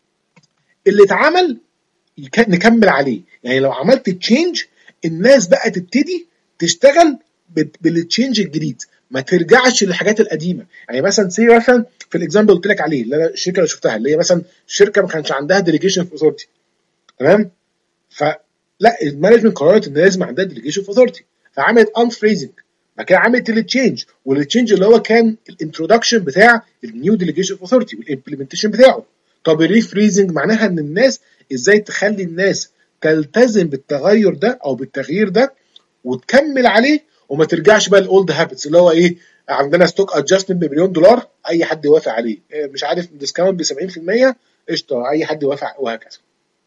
Speaker 1: اللي اتعمل نكمل عليه، يعني لو عملت تشينج الناس بقى تبتدي تشتغل بالتشينج الجديد، ما ترجعش للحاجات القديمه. يعني مثلا سي مثلا في الاكزامبل قلت لك عليه اللي انا الشركه اللي شفتها اللي هي مثلا الشركه ما كانش عندها ديليجيشن اوف اوثورتي. تمام. فلا المانجمنت قررت ان لازم عندها ديليجيشن اوف اوثورتي، فعملت انفريزنج، بعد كده عملت التشينج، والتشينج اللي هو كان الانترودكشن بتاع النيو ديليجيشن اوف اوثورتي والامبلمنتيشن بتاعه. طب الريفريزنج معناها ان الناس ازاي تخلي الناس تلتزم بالتغير ده او بالتغيير ده وتكمل عليه وما ترجعش بقى الاولد هابتس اللي هو ايه، عندنا ستوك ادجستمنت بمليون دولار اي حد يوافق عليه، مش عارف ديسكاونت ب سبعين في المية قشطه اي حد يوافق وهكذا.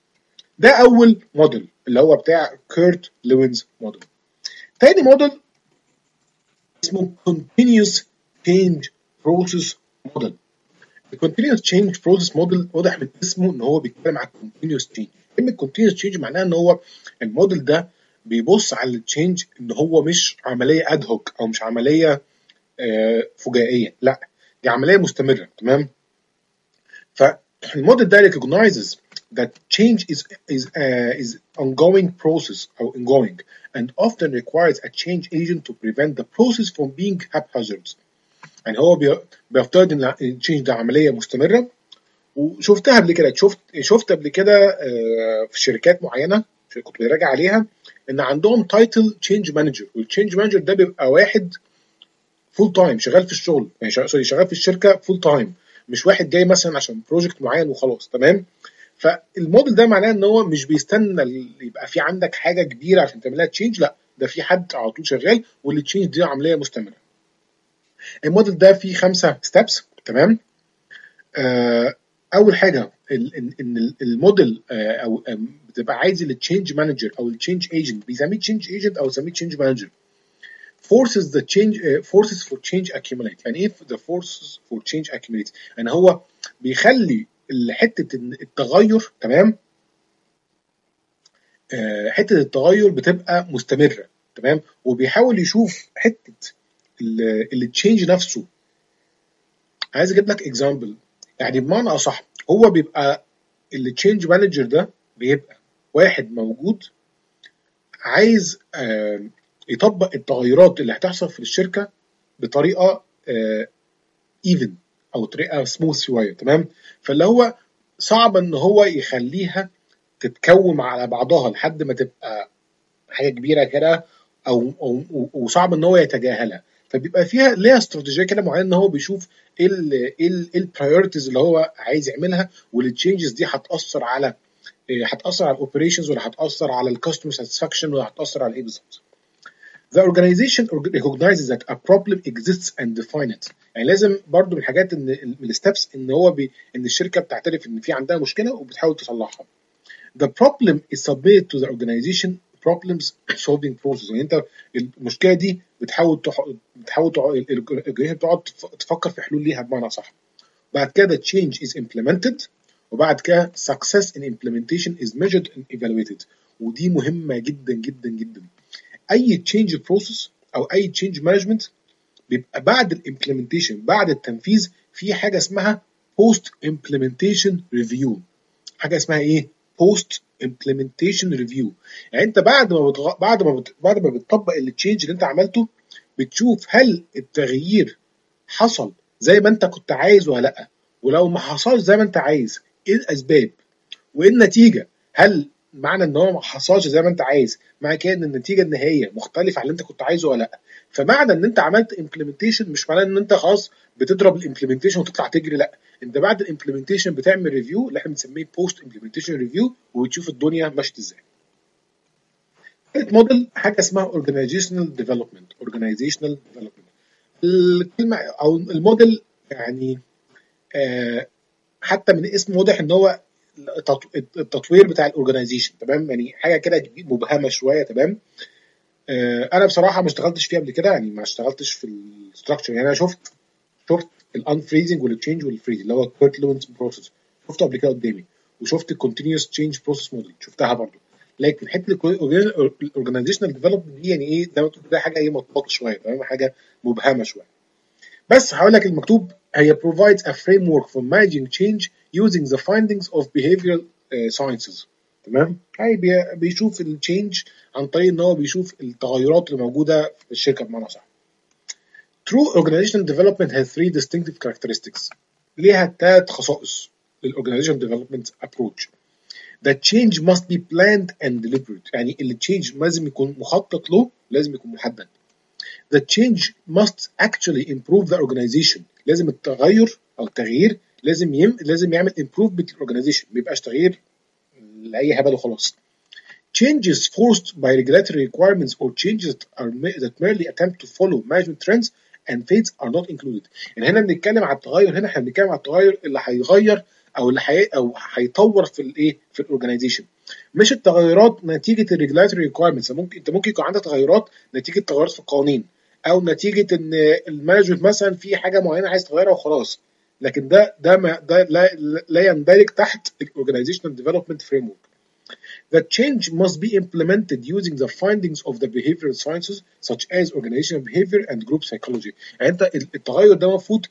Speaker 1: ده اول موديل اللي هو بتاع كيرت لوينز موديل. تاني موديل اسمه continuous change process model. الكونتينيوس تشينج بروسيس موديل واضح من اسمه ان هو بيتكلم عن continuous change. كلمه continuous change معناها ان هو الموديل ده بيبص على التشينج ان هو مش عمليه اد هوك او مش عمليه آه فجائيه، لا دي عمليه مستمره. تمام. فالموديل ده recognizes that change is is uh, is ongoing process او ongoing and often requires a change agent to prevent the process from being haphazard. يعني هو بيفترض ان التشينج ده عمليه مستمره، وشفتها قبل كده شفت شفت قبل كده في شركات معينه كنت براجع عليها ان عندهم تايتل تشينج مانجر، والتشينج مانجر ده بيبقى واحد فول تايم شغال في الشغل، يعني سوري شغال في الشركه فول تايم، مش واحد جاي مثلا عشان بروجكت معين وخلاص. تمام. فالموديل ده معناه ان هو مش بيستنى يبقى في عندك حاجه كبيره عشان تعملها تشينج، لا ده في حد على طول شغال والتشينج دي عمليه مستمره. الموديل ده فيه خمسه ستابس. تمام. آه اول حاجه ان الموديل آه او بتبقى عايز التشينج مانجر او التشينج ايجنت، بيسميه تشينج ايجنت او بيسميه تشينج مانجر forces the change uh, forces for change accumulate. يعني ايه the forces for change accumulate؟ يعني هو بيخلي حته التغير. تمام. آه حته التغير بتبقى مستمره. تمام. وبيحاول يشوف حته التشينج نفسه. عايز اجيب لك اكزامبل، يعني بمعنى اصح هو بيبقى التشينج مانجر ده بيبقى واحد موجود عايز آه يطبق التغيرات اللي هتحصل في الشركه بطريقه ايفن آه او طريقه سموث شويه. تمام. فاللي هو صعب ان هو يخليها تتكوم على بعضها لحد ما تبقى حاجه كبيره كده، او او وصعب ان هو يتجاهلها، فبيبقى فيها ليها استراتيجيه كده معينه ان هو بيشوف ايه ال ايه البرايورتيز اللي هو عايز يعملها، والتشينجز دي هتاثر على هتاثر على الاوبريشنز ولا هتاثر على الكاستمر ساتسفاكشن ولا هتاثر على ايه بالظبط. The organization recognizes that a problem exists and define it. يعني لازم برضو من الحاجات ان من الستبس ان هو بي ان الشركه بتعترف ان في عندها مشكله وبتحاول تصلحها. The problem is submitted to the organization problems solving process. يعني انت المشكله دي بتحاول تح... بتحاول الجهه بتقعد تفكر في حلول ليها بمعنى صح. بعد كده change is implemented وبعد كده success in implementation is measured and evaluated. ودي مهمه جدا جدا جدا. اي change process او اي change management بيبقى بعد الامبلمنتيشن، بعد التنفيذ، في حاجه اسمها post implementation review. حاجه اسمها ايه؟ post implementation review. يعني انت بعد ما بتغ... بعد ما بت... بعد ما بتطبق التشينج اللي انت عملته، بتشوف هل التغيير حصل زي ما انت كنت عايز ولا لا، ولو ما حصلش زي ما انت عايز ايه الاسباب وايه النتيجه. هل معنى ان هو ما حصلش زي ما انت عايز معنى كده ان النتيجه النهائيه مختلفه عن اللي انت كنت عايزه ولا لا؟ فمعنى ان انت عملت امبلمنتيشن مش معناه ان انت خلاص بتضرب الامبلمنتيشن وتطلع تجري، لا، انت بعد الامبلمنتيشن بتعمل ريفيو اللي احنا بنسميه بوست امبلمنتيشن ريفيو، وبتشوف الدنيا ماشيه ازاي. ثالث موديل حاجه اسمها اورجانيزيشنال ديفلوبمنت. اورجانيزيشنال ديفلوبمنت الكلمه او الموديل يعني آه حتى من اسمه واضح ان هو التطوير بتاع الاورجانيزيشن، تمام؟ يعني حاجه كده مبهمه شويه، تمام؟ آه انا بصراحه ما اشتغلتش فيها قبل كده، يعني ما اشتغلتش في الستراكشر. يعني انا شفت شفت الانفريزنج والتشينج والفريز اللي هو كيرت لوينز بروسيس، شفته قبل كده قدامي، وشفت الكونتينوس تشينج بروسيس موديل شفتها برضه. لكن حته الاورجانيزيشنال ديفلوبمنت دي يعني ايه زي ما تقول كده، حاجه ايه مطبقه شويه، تمام؟ حاجه مبهمه شويه. بس هقول لك المكتوب هي provides a framework for managing change using the findings of behavioral uh, sciences. تمام؟ هي بي- بيشوف التشينج عن طريق ان هو بيشوف التغيرات اللي موجوده في الشركه بمعنى صح. True organizational development has three distinctive characteristics. ليها ثلاث خصائص للاورجانيزيشن ديفلوبمنت ابروتش. The change must be planned and deliberate. يعني اللي change لازم يكون مخطط له، لازم يكون محدد. The change must actually improve the organization. لازم التغير او التغيير لازم يم... لازم يعمل improvement للاورجانيزيشن، ما يبقاش تغيير لاي هبل وخلاص. Changes forced by regulatory requirements or changes that are that merely attempt to follow management trends and fates are not included. يعني هنا بنتكلم على التغير، هنا احنا بنتكلم على التغير اللي هيغير او اللي حي... او هيطور في الايه في الاورجانيزيشن، مش التغيرات نتيجه الريجولاتوري ريكوايرمنتس. ممكن انت ممكن يكون عندك تغيرات نتيجه تغيرات في القوانين، او نتيجه ان المانجمنت مثلا في حاجه معينه عايز تغيرها وخلاص، لكن ده ده ما ده لا, لا يندرج تحت الاورجانيزيشنال ديفلوبمنت فريم ورك. The change must be implemented using the findings of the behavioral sciences such as organizational behavior and group psychology. يعني انت التغير ده المفروض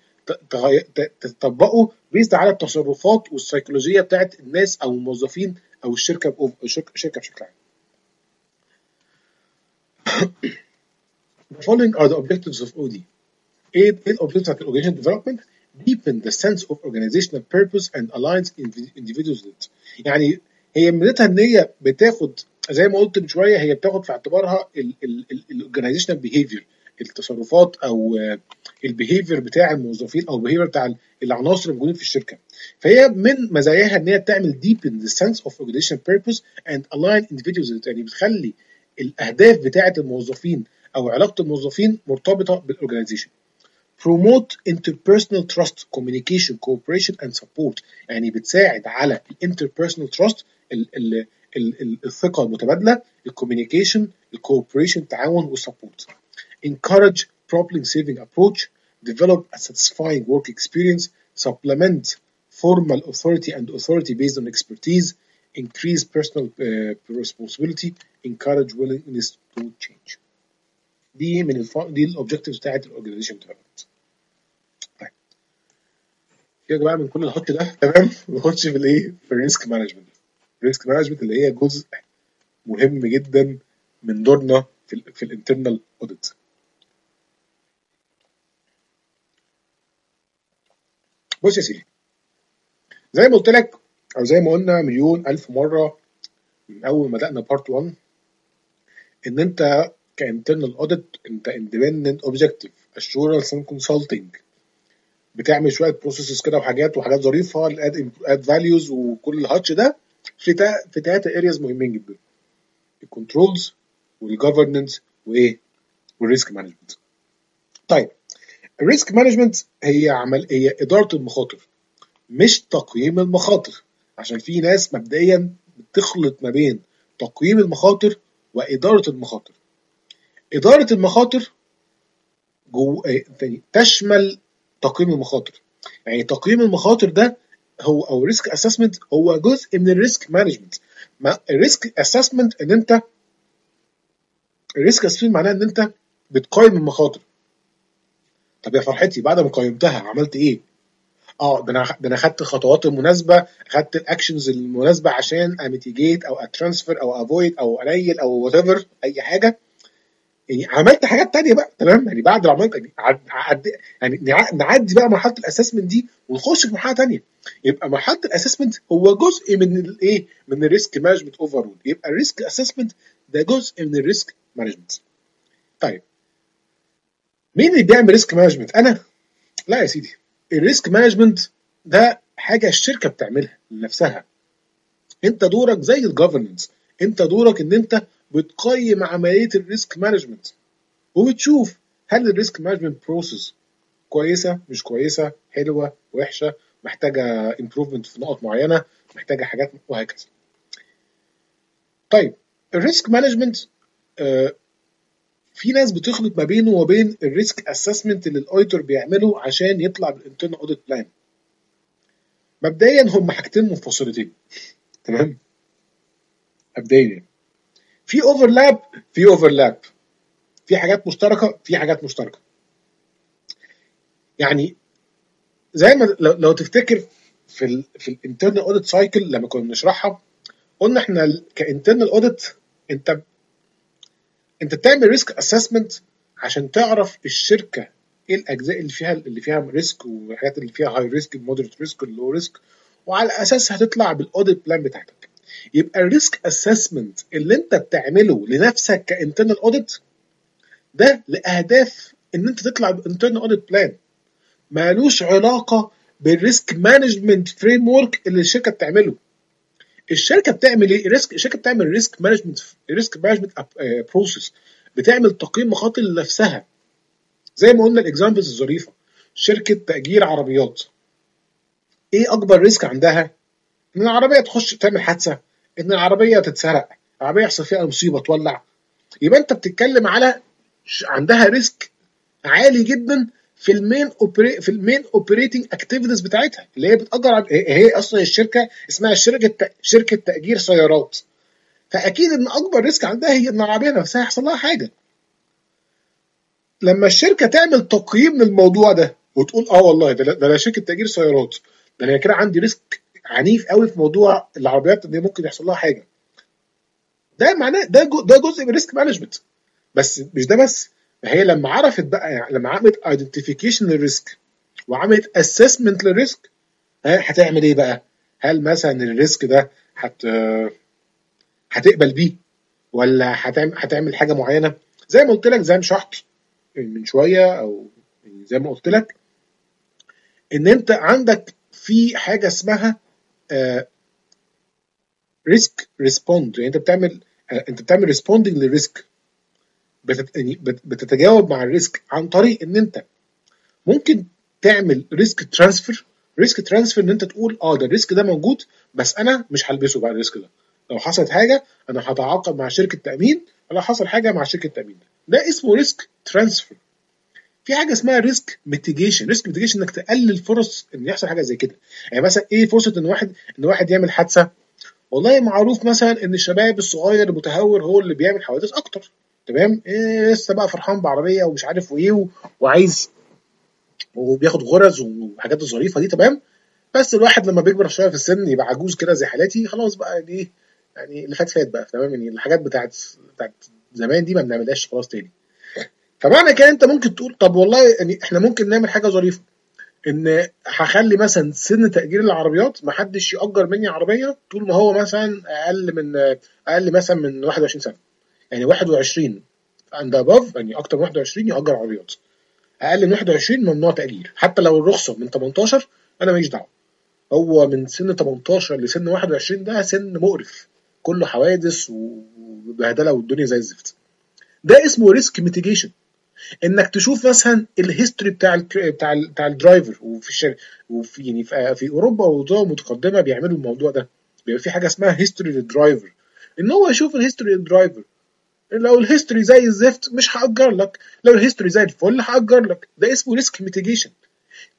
Speaker 1: تطبقه بيزد على التصرفات والسيكولوجيه بتاعت الناس او الموظفين او الشركه الشركه بشكل عام. The following are the objectives of O D. ايه الاوبجكتيفز بتاعت الاورجانيزيشن ديفلوبمنت؟ Deepen the sense of organizational purpose and aligns individuals with it. يعني هي ميزتها ان هي بتاخد زي ما قلت من شويه، هي بتاخد في اعتبارها الاورجانيزيشنال بيهيفير، التصرفات او البيهيفير بتاع الموظفين او البيهيفير بتاع العناصر الموجودين في الشركه. فهي من مزاياها ان هي بتعمل deepen the sense of organizational purpose and align individuals with it. يعني بتخلي الاهداف بتاعه الموظفين او علاقه الموظفين مرتبطه بالاورجانيزيشن. Promote interpersonal trust, communication, cooperation and support. يعني بتساعد على interpersonal trust ال ال ال الثقة المتبادلة، الكوميونيكيشن، الكوبريشن، التعاون والسبورت. Encourage problem solving approach, develop a satisfying work experience, supplement formal authority and authority based on expertise, increase personal uh, responsibility, encourage willingness to change. دي من الف... دي الاوبجكتيفز بتاعت الاورجانيزيشن ديفلوبمنت. طيب يا جماعه من كل الحط ده تمام، نخش في الايه في الريسك مانجمنت. الريسك مانجمنت اللي هي جزء مهم جدا من دورنا في ال في الانترنال اوديت. بص يا سيدي، زي ما قلت لك او زي ما قلنا مليون الف مره من اول ما بدانا بارت واحد، ان انت كانترنال اوديت انت اندبندنت اوبجكتيف اشورنس اند كونسلتنج، بتعمل شويه بروسيسز كده وحاجات وحاجات ظريفه الاد اد فاليوز وكل الهاتش ده في تا في ثلاثه ارياز مهمين جدا: الكنترولز والجفرننس وايه والريسك مانجمنت. طيب الريسك مانجمنت هي عمل هي اداره المخاطر مش تقييم المخاطر، عشان في ناس مبدئيا بتخلط ما بين تقييم المخاطر واداره المخاطر. اداره المخاطر جو تاني تشمل تقييم المخاطر. يعني تقييم المخاطر ده هو او ريسك اسسمنت هو جزء من الريسك مانجمنت. الريسك اسسمنت ان انت الريسك اسسمنت معناه ان انت بتقيم المخاطر. طب يا فرحتي بعد ما قيمتها عملت ايه؟ اه ده انا ده انا خدت الخطوات المناسبه، خدت الاكشنز المناسبه عشان اميتيجيت او اترانسفير او افويد او اقلل او وات ايفر اي حاجه. يعني عملت حاجات تانية بقى تمام. يعني بعد ما عملت يعني عد عد يعني نعدي بقى مرحله الاسسمنت دي ونخش في مرحله تانية. يبقى مرحله الاسسمنت هو جزء من الايه؟ من الريسك مانجمنت اوفرول. يبقى الريسك اسسمنت ده جزء من الريسك مانجمنت. طيب مين اللي بيعمل ريسك مانجمنت؟ انا؟ لا يا سيدي، الريسك مانجمنت ده حاجه الشركه بتعملها لنفسها. انت دورك زي الجفرنس، انت دورك ان انت بتقيم عمليه الريسك مانجمنت وبتشوف هل الريسك مانجمنت بروسيس كويسه مش كويسه، حلوه وحشه، محتاجه امبروفمنت في نقط معينه، محتاجه حاجات وهكذا. طيب الريسك مانجمنت آه في ناس بتخلط ما بينه وبين الريسك اسسمنت اللي الاوديتور بيعمله عشان يطلع بالانترنال اوديت بلان. مبدئيا هم حاجتين منفصلتين تمام. مبدئيا في اوفرلاب في اوفرلاب في حاجات مشتركه في حاجات مشتركه. يعني زي ما لو, لو تفتكر في ال في الانترنال اوديت سايكل لما كنا بنشرحها قلنا احنا كانترنال اوديت انت انت بتعمل ريسك اسسمنت عشان تعرف الشركه ايه الاجزاء اللي فيها اللي فيها ريسك والحاجات اللي فيها هاي ريسك، مودريت ريسك، اللو ريسك، وعلى اساسها هتطلع بالاوديت بلان بتاعتك. يبقى الريسك اسسمنت اللي انت بتعمله لنفسك كانترنال اوديت ده لاهداف ان انت تطلع بانترنال اوديت بلان، مالوش علاقه بالريسك مانجمنت فريم ورك اللي الشركه بتعمله. الشركه بتعمل ايه؟ الريسك الشركه بتعمل ريسك مانجمنت ريسك مانجمنت بروسيس، بتعمل تقييم مخاطر لنفسها. زي ما قلنا الاكزامبلز الظريفه، شركه تاجير عربيات ايه اكبر ريسك عندها؟ ان العربيه تخش تعمل حادثه، ان العربيه تتسرق، العربيه يحصل فيها مصيبه تولع. يبقى انت بتتكلم على عندها ريسك عالي جدا في المين اوبري في المين اوبريتنج اكتيفيتيز بتاعتها اللي هي بتاجر. هي اصلا الشركه اسمها شركه شركه تاجير سيارات، فاكيد ان اكبر ريسك عندها هي ان العربيه نفسها يحصل لها حاجه. لما الشركه تعمل تقييم للموضوع ده وتقول اه والله ده ده شركه تاجير سيارات، ده انا كده عندي ريسك عنيف قوي في موضوع العربيات اللي ممكن يحصل لها حاجه، ده معناه ده جو ده جزء من الريسك مانجمنت. بس مش ده بس، هي لما عرفت بقى يعني لما عملت ايدنتيفيكيشن للريسك وعملت اسسمنت للريسك هتعمل ايه بقى؟ هل مثلا الريسك ده هت هتقبل بيه ولا هتعمل هتعمل حاجه معينه؟ زي ما قلت لك زي ما شرحت من شويه او زي ما قلت لك ان انت عندك في حاجه اسمها ريسك ريسبوند. يعني انت بتعمل آه انت بتعمل ريسبوندنج للريسك، بتت... يعني بتتجاوب مع الريسك عن طريق ان انت ممكن تعمل ريسك ترانسفير. ريسك ترانسفير ان انت تقول اه ده الريسك ده موجود بس انا مش هلبسه بقى الريسك ده، لو حصلت حاجه انا هتعاقد مع شركه تامين، لو حصل حاجه مع شركه تامين، ده اسمه ريسك ترانسفير. في حاجه اسمها ريسك ميتيجيشن. ريسك ميتيجيشن انك تقلل فرص ان يحصل حاجه زي كده. يعني مثلا ايه فرصه ان واحد ان واحد يعمل حادثه؟ والله معروف مثلا ان الشباب الصغير المتهور هو اللي بيعمل حوادث اكتر، تمام؟ إيه لسه بقى فرحان بعربيه ومش عارف وايه وعايز وبياخد غرز وحاجات الظريفه دي، تمام؟ بس الواحد لما بيكبر شويه في السن يبقى عجوز كده زي حالاتي، خلاص بقى يعني ايه، يعني اللي فات فات بقى، تمام؟ يعني الحاجات بتاعت بتاعت زمان دي ما بنعملهاش خلاص تاني. فمعنى كده انت ممكن تقول طب والله يعني احنا ممكن نعمل حاجه ظريفه، ان هخلي مثلا سن تأجير العربيات ما حدش يأجر مني عربيه طول ما هو مثلا اقل من اقل مثلا من واحد وعشرين سنه. يعني واحد وعشرين اند اباف، يعني اكتر من واحد وعشرين يأجر عربيات، اقل من واحد وعشرين ممنوع تأجير. حتى لو الرخصه من تمنتاشر انا ماليش دعوه. هو من سن تمنتاشر لسن واحد وعشرين ده سن مقرف، كله حوادث وبهدله والدنيا زي الزفت. ده اسمه ريسك ميتيجيشن. انك تشوف مثلا الهيستوري بتاع ال بتاع ال بتاع الدرايفر. وفي الشر... وفي يعني في, في اوروبا ودول متقدمه بيعملوا الموضوع ده، بيبقى في حاجه اسمها هيستوري للدرايفر، ان هو يشوف الهيستوري للدرايفر. لو الهيستوري زي الزفت مش هأجر لك، لو الهيستوري زي الفل هأجر لك. ده اسمه ريسك ميتيجيشن.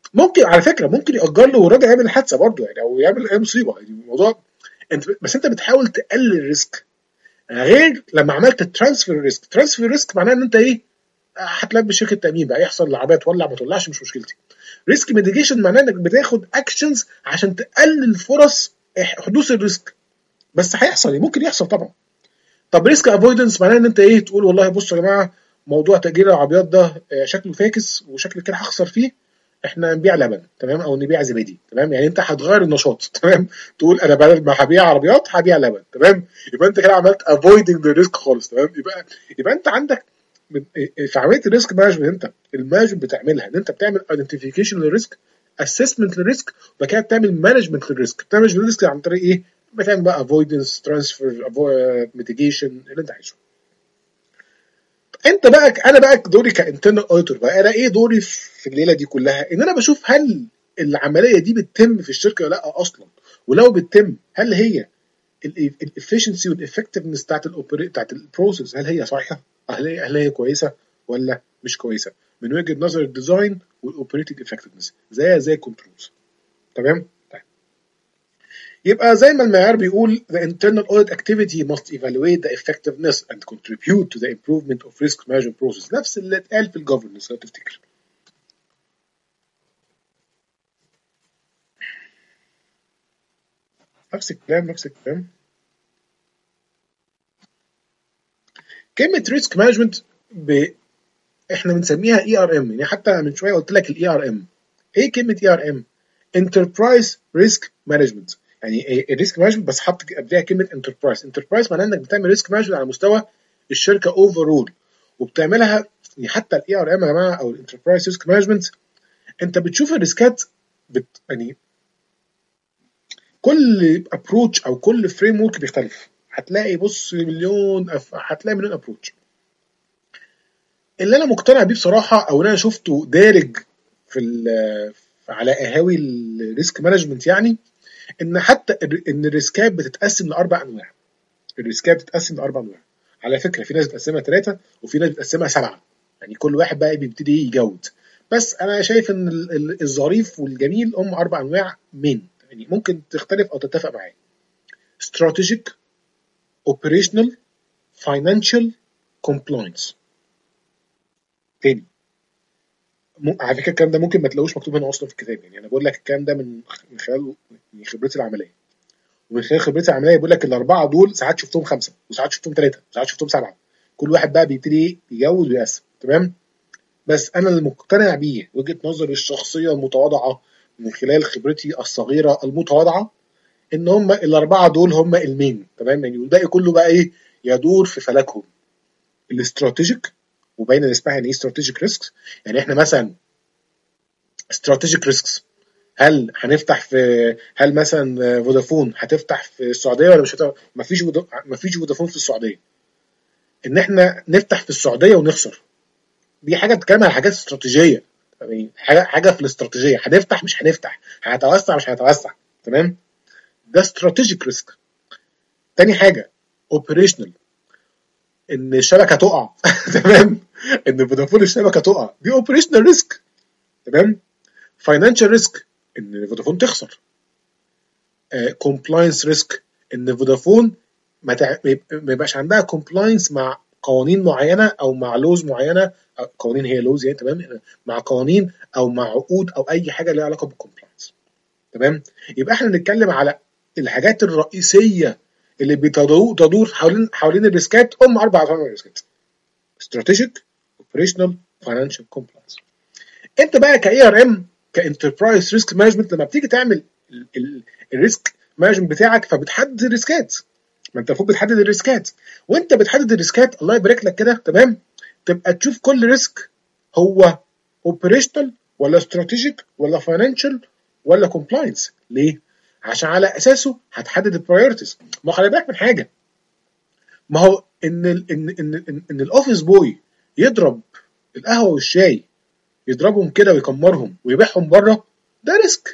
Speaker 1: ممكن على فكره ممكن يأجر له والراجل يعمل الحادثه برضه يعني، او يعمل اي مصيبه يعني الموضوع. انت بس انت بتحاول تقلل الريسك، غير لما عملت ترانسفير ريسك. ترانسفير ريسك معناه ان انت ايه، هتلبي شركه تامين بقى، يحصل العربيه تولع ما تولعش مش مشكلتي. ريسك ميتيجيشن معناه انك بتاخد اكشنز عشان تقلل فرص حدوث الريسك، بس هيحصل، ممكن يحصل طبعا. طب ريسك افويدنس معناه ان انت ايه، تقول والله بصوا يا جماعه، موضوع تأجير العربيات ده شكله فاكس وشكل كده هخسر فيه، احنا نبيع لبن تمام، او نبيع زبادي تمام. يعني انت هتغير النشاط تمام، تقول انا بدل ما هبيع عربيات هبيع لبن تمام. يبقى انت كده عملت افويدنج الريسك خالص تمام. يبقى يبقى انت عندك في عمليه الريسك مانجمنت، انت المانجمنت بتعملها ان انت بتعمل ايدنتيفيكيشن للريسك، اسسمنت للريسك، وبعد كده بتعمل مانجمنت للريسك. بتعمل الريسك عن طريق ايه؟ بتعمل بقى افويدنس، ترانسفير، ميتيجيشن، اللي انت عايزه. انت بقى انا بقى دوري كانترنال اوديتور بقى، انا ايه دوري في الليله دي كلها؟ ان انا بشوف هل العمليه دي بتتم في الشركه ولا لا اصلا، ولو بتتم هل هي الافشنسي والافكتفنس بتاعت الاوبريت بتاعت البروسيس، هل هي صحيحه؟ هل هي هل هي كويسه ولا مش كويسه من وجهه نظر الديزاين والاوبريتنج افكتفنس، زيها زي كنترولز. تمام. طيب. يبقى زي ما المعيار بيقول the internal audit activity must evaluate the effectiveness and contribute to the improvement of risk management process، نفس اللي اتقال في الجوفرنس لو تفتكر. نفس الكلام نفس الكلام. كلمة ريسك مانجمنت ب... احنا بنسميها اي ار ام، يعني حتى من شويه قلت لك الاي ار ام. ايه كلمة اي ار ام؟ انتربرايز ريسك مانجمنت. يعني الريسك مانجمنت بس حط قبلها كلمة انتربرايز. انتربرايز معناه انك بتعمل ريسك مانجمنت على مستوى الشركة اوفرول، وبتعملها يعني حتى الاي ار ام يا جماعه او الانتربرايز ريسك مانجمنت، انت بتشوف الريسكات بت... يعني كل ابروتش او كل فريم ورك بيختلف. هتلاقي بص مليون أف... هتلاقي مليون ابروتش. اللي انا مقتنع بيه بصراحه، او اللي انا شفته دارج في ال... على قهاوي الريسك مانجمنت، يعني ان حتى ان الريسكات بتتقسم لاربع انواع. الريسكات بتتقسم لاربع انواع. على فكره في ناس بتقسمها ثلاثه وفي ناس بتقسمها سبعه، يعني كل واحد بقى بيبتدي يجود. بس انا شايف ان الظريف والجميل هم اربع انواع مين، يعني ممكن تختلف او تتفق معايا. strategic، operational، financial، compliance. تاني، على فكره الكلام ده ممكن ما تلاقوش مكتوب هنا اصلا في الكتاب، يعني انا بقول لك الكلام ده من من خلال من خبرتي العمليه. ومن خلال خبرتي العمليه بيقول لك الاربعه دول ساعات شفتهم خمسه، وساعات شفتهم ثلاثه، وساعات شفتهم سبعه. كل واحد بقى بيبتدي يجود ويقسم. تمام. بس انا اللي مقتنع بيه وجهه نظري الشخصيه المتواضعه من خلال خبرتي الصغيره المتواضعه، ان هم الاربعه دول هم المين. تمام. يعني والباقي كله بقى ايه، يدور في فلكهم. الاستراتيجيك، وبين اسمها يعني ايه استراتيجيك ريسكس. يعني احنا مثلا استراتيجيك ريسكس، هل هنفتح في هل مثلا فودافون هتفتح في السعوديه ولا مش هتفتح؟ مفيش مفيش فودافون في السعوديه. ان احنا نفتح في السعوديه ونخسر، دي حاجه بتتكلم على حاجات استراتيجيه، يعني حاجه حاجه في الاستراتيجيه، هنفتح مش هنفتح، هنتوسع مش هنتوسع. تمام. ده استراتيجيك ريسك. تاني حاجه اوبريشنال، ان الشبكه تقع تمام، ان فودافون الشبكه تقع، دي اوبريشنال ريسك. تمام. فاينانشال ريسك، ان فودافون تخسر. كومبلاينس uh, ريسك، ان فودافون ما, تع... ما يبقاش عندها كومبلاينس مع قوانين معينه او مع لوز معينه. قوانين هي لوز يعني. تمام. مع قوانين او مع عقود او اي حاجه ليها علاقه بالكومبلاينس. تمام. يبقى احنا بنتكلم على الحاجات الرئيسيه اللي بتدور تدور حوالين حوالين الريسكات. هم اربع انواع من الريسكات: استراتيجيك، اوبريشنال، فاينانشال، كومبلاينس. انت بقى كاي ار ام، كانتربرايز ريسك مانجمنت، لما بتيجي تعمل الريسك مانجمنت بتاعك فبتحدد الريسكات. ما انت المفروض بتحدد الريسكات، وانت بتحدد الريسكات الله يبارك لك كده. تمام. تبقى تشوف كل ريسك هو اوبريشنال ولا استراتيجيك ولا فاينانشال ولا كومبلاينس. ليه؟ عشان على اساسه هتحدد البرايورتيز. ما خلي بالك من حاجه، ما هو ان ال ان ان ان, إن الاوفيس بوي يضرب القهوه والشاي، يضربهم كده ويكمرهم ويبيعهم بره، ده ريسك.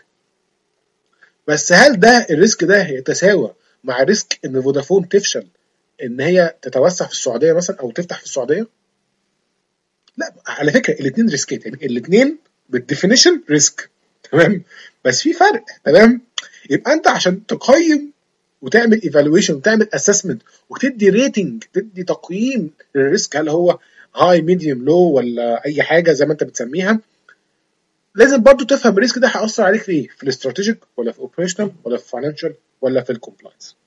Speaker 1: بس هل ده الريسك ده يتساوى مع ريسك ان فودافون تفشل ان هي تتوسع في السعوديه مثلا او تفتح في السعوديه؟ لا، على فكره الاثنين ريسكات، يعني الاثنين بالديفينيشن ريسك. تمام، بس في فرق. تمام، يبقى انت عشان تقيم وتعمل ايفالويشن وتعمل اسسمنت وتدي ريتنج، تدي تقييم للريسك، هل هو هاي ميديوم لو ولا اي حاجه زي ما انت بتسميها، لازم برضو تفهم الريسك ده هيأثر عليك في ايه، في الاستراتيجيك ولا في اوبريشنال ولا في فاينانشال ولا في الكومبلاينس.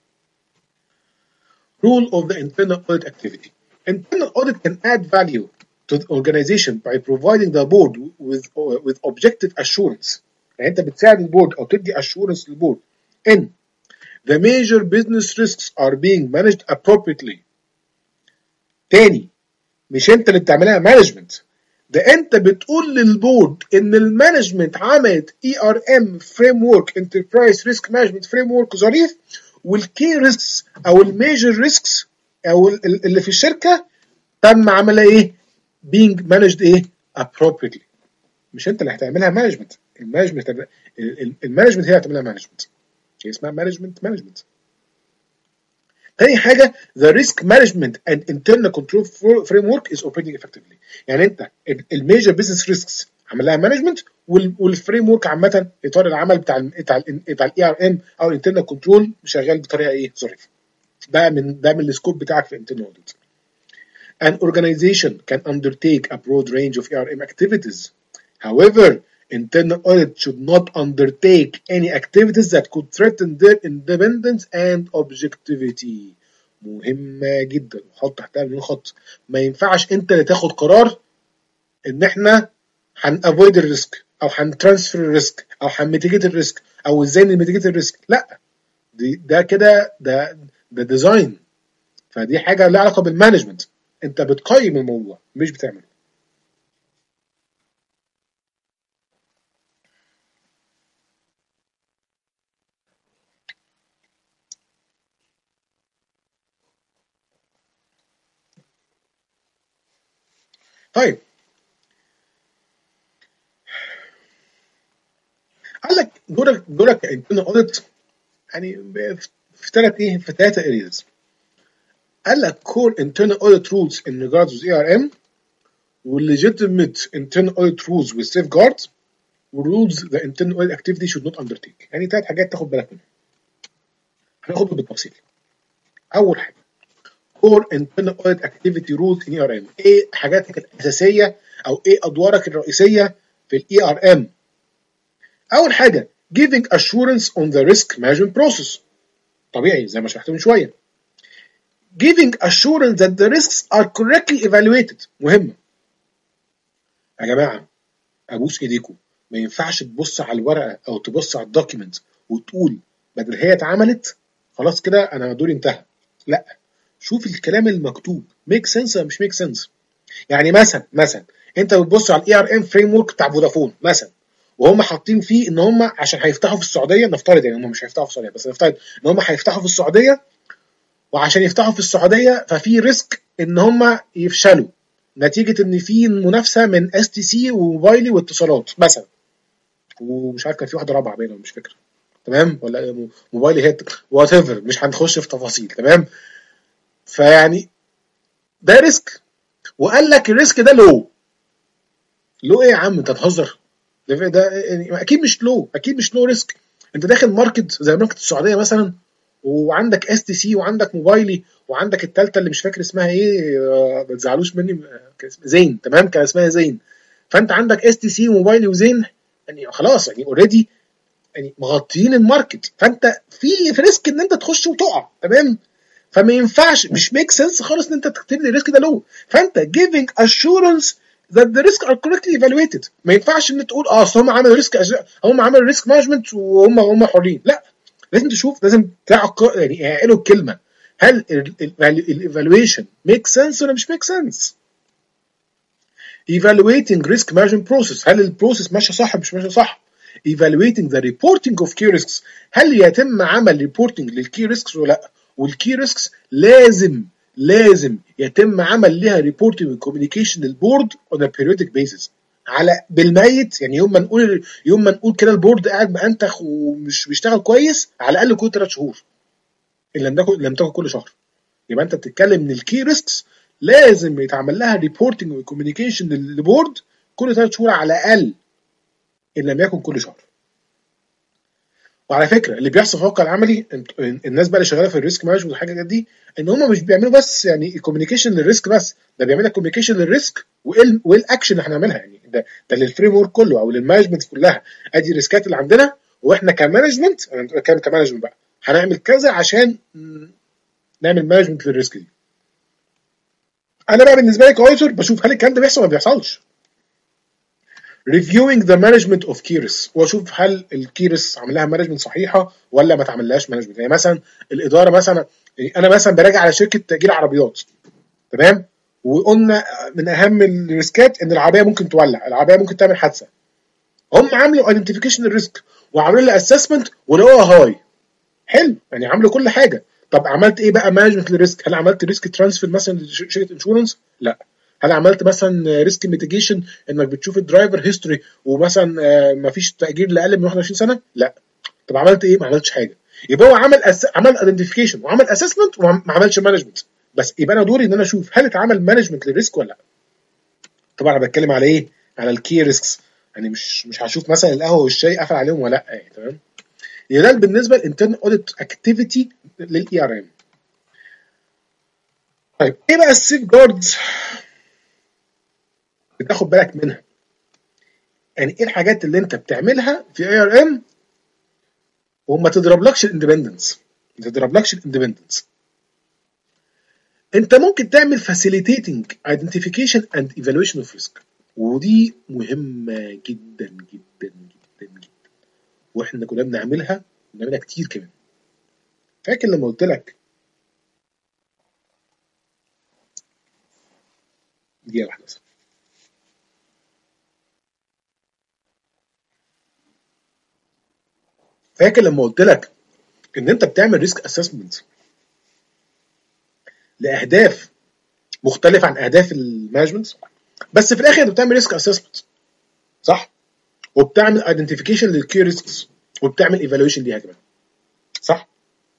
Speaker 1: Rule of the internal audit activity. Internal audit can add value to the organization by providing the board with with objective assurance. يعني انت بتساعد البورد او تدي assurance للبورد ان the major business risks are being managed appropriately. تاني، مش انت اللي بتعملها مانجمنت، ده انت بتقول للبورد ان المانجمنت عملت اي ار ام فريم ورك، انتربرايز ريسك مانجمنت فريم ورك ظريف، والكي ريسكس او الميجر ريسكس او اللي في الشركه تم عملها ايه؟ being managed ايه؟ appropriately. مش انت اللي هتعملها مانجمنت، المانجمنت المانجمنت هي اللي هتعملها مانجمنت، هي اسمها مانجمنت مانجمنت. تاني حاجه the risk management and internal control framework is operating effectively. يعني انت الميجر بزنس ريسكس عمل لها مانجمنت، والفريم ورك عامه اطار العمل بتاع ال بتاع ال بتاع الاي ار ام او الانترنال كنترول شغال بطريقه ايه؟ ظريفه. ده من ده من السكوب بتاعك في internal audit. An organization can undertake a broad range of E R M activities. However, internal audit should not undertake any activities that could threaten their independence and objectivity. مهمة جدا، وحط تحتها مليون خط. ما ينفعش انت اللي تاخد قرار ان احنا هنافويد الريسك او هنترانسفير الريسك او هنميتيجيت الريسك او ازاي نميتيجيت الريسك. لا، دي ده كده ده ده ديزاين، فدي حاجة لها علاقة بالمانجمنت. انت بتقيم الموضوع مش بتعمله. طيب، قال لك دورك دورك كانترنال اوديت يعني في ثلاث ايه في ثلاثه ارياز. قال لك core internal audit rules in regards with E R M، legitimate internal audit rules with safeguards، rules the internal audit activity should not undertake. يعني ثلاث حاجات تاخد بالك منهم، هناخدهم بالتفصيل. اول حاجه core internal audit activity rules in E R M. ايه حاجاتك الاساسيه او ايه ادوارك الرئيسيه في الاي ار ام؟ اول حاجه giving assurance on the risk management process، طبيعي زي ما شرحت من شويه. giving assurance that the risks are correctly evaluated، مهمه يا جماعه، ابوس ايديكم، ما ينفعش تبص على الورقه او تبص على الدوكيمنت وتقول بدل هي اتعملت خلاص كده انا دوري انتهى. لا، شوف الكلام المكتوب ميك سنس ولا مش ميك سنس. يعني مثلا مثلا انت بتبص على الاي ار ام فريم ورك بتاع فودافون مثلا، وهم حاطين فيه ان هم عشان هيفتحوا في السعوديه، نفترض يعني هم مش هيفتحوا في السعوديه بس نفترض ان هم هيفتحوا في السعوديه، وعشان يفتحوا في السعوديه ففي ريسك ان هم يفشلوا نتيجه ان في منافسه من اس تي سي وموبايلي واتصالات مثلا، ومش عارف كان في واحده رابعه باينه مش فاكر، تمام، ولا موبايلي هي وات ايفر، مش هنخش في تفاصيل، تمام. فيعني ده ريسك، وقال لك الريسك ده لو لو ايه يا عم انت هتهزر؟ ده, ده يعني اكيد مش لو، اكيد مش لو ريسك. انت داخل ماركت زي ماركت السعوديه مثلا، وعندك اس تي سي وعندك موبايلي وعندك الثالثه اللي مش فاكر اسمها ايه، ما تزعلوش مني، زين، تمام، كان اسمها زين. فانت عندك اس تي سي وموبايلي وزين، يعني خلاص يعني اوريدي يعني مغطيين الماركت، فانت في في ريسك ان انت تخش وتقع، تمام. فما ينفعش، مش ميك سنس خالص ان انت تكتب لي الريسك ده لو. فانت giving assurance that the risk are correctly evaluated. ما ينفعش ان تقول اه اصل هم عملوا ريسك، هم عملوا ريسك مانجمنت وهم هم حرين، لا، لازم تشوف، لازم تعق يعني يعقلوا الكلمه، هل الايفالويشن ميك سنس ولا مش ميك سنس؟ evaluating risk management process، هل البروسيس ماشيه صح مش ماشيه صح؟ evaluating the reporting of key risks، هل يتم عمل ريبورتنج للكي ريسكس ولا لا؟ والكي ريسكس لازم لازم يتم عمل لها ريبورتنج وكوميونيكيشن للبورد on a periodic basis، على بالميت يعني يوم ما نقول يوم ما نقول كده البورد قاعد مأنتخ ومش بيشتغل كويس، على الاقل كل ثلاث شهور، ان لم تكن لم تكن كل شهر. يبقى انت بتتكلم ان الكي ريسكس لازم يتعمل لها ريبورتنج وكوميونيكيشن للبورد كل ثلاث شهور على الاقل. ان لم يكن كل شهر. وعلى فكره اللي بيحصل في الواقع العملي الناس بقى اللي شغاله في الريسك مانجمنت والحاجات دي ان هم مش بيعملوا بس يعني كوميونيكيشن للريسك بس، ده بيعملوا كوميونيكيشن للريسك وايه وايه الاكشن اللي هنعملها، يعني ده ده للفريم ورك كله او للمانجمنت كلها. ادي الريسكات اللي عندنا واحنا كمانجمنت، انا بتكلم كمانجمنت بقى، هنعمل كذا عشان نعمل مانجمنت للريسك دي. انا بقى بالنسبه لي كاوديتور بشوف هل الكلام ده بيحصل ولا ما بيحصلش. reviewing the management of كيرس، واشوف هل الكيرس عمل لها مانجمنت صحيحه ولا ما اتعملهاش مانجمنت. يعني مثلا الاداره مثلا، انا مثلا براجع على شركه تاجير عربيات، تمام، وقلنا من اهم الريسكات ان العربيه ممكن تولع، العربيه ممكن تعمل حادثه. هم عملوا ايدنتيفيكيشن الريسك وعملوا لي اسسمنت ولقوها هاي، حلو، يعني عملوا كل حاجه. طب عملت ايه بقى مانجمنت للريسك؟ هل عملت ريسك ترانسفير مثلا لشركه انشورنس؟ لا. هل عملت مثلا ريسك ميتيجيشن انك بتشوف الدرايفر هيستوري ومثلا ما فيش تاجير لاقل من واحد وعشرين سنه؟ لا. طب عملت ايه؟ ما عملتش حاجه. يبقى هو عمل أس... عمل ايدنتيفيكيشن وعمل اسسمنت وما عملش مانجمنت بس. يبقى انا دوري ان انا اشوف هل اتعمل مانجمنت للريسك ولا لا. طبعا انا بتكلم على ايه؟ على الكي ريسكس، يعني مش مش هشوف مثلا القهوه والشاي قفل عليهم ولا لا، يعني تمام. ده بالنسبه للانترنال اوديت اكتيفيتي للاي ار ام. طيب ايه بقى السيف جاردز بتاخد بالك منها؟ يعني ايه الحاجات اللي انت بتعملها في اي ار ام وما تضربلكش الاندبندنس؟ ما تضربلكش الاندبندنس. انت ممكن تعمل facilitating identification and evaluation of risk، ودي مهمه جدا جدا جدا جدا، واحنا كنا بنعملها بنعملها كتير كمان. فاكر لما قلت لك دي واحده بس، فاكر لما قلت لك ان انت بتعمل ريسك اسسمنت لاهداف مختلفه عن اهداف المانجمنت، بس في الاخر انت بتعمل ريسك اسسمنت صح، وبتعمل ايدنتيفيكيشن للكي ريسكس وبتعمل ايفالويشن ليها كمان صح.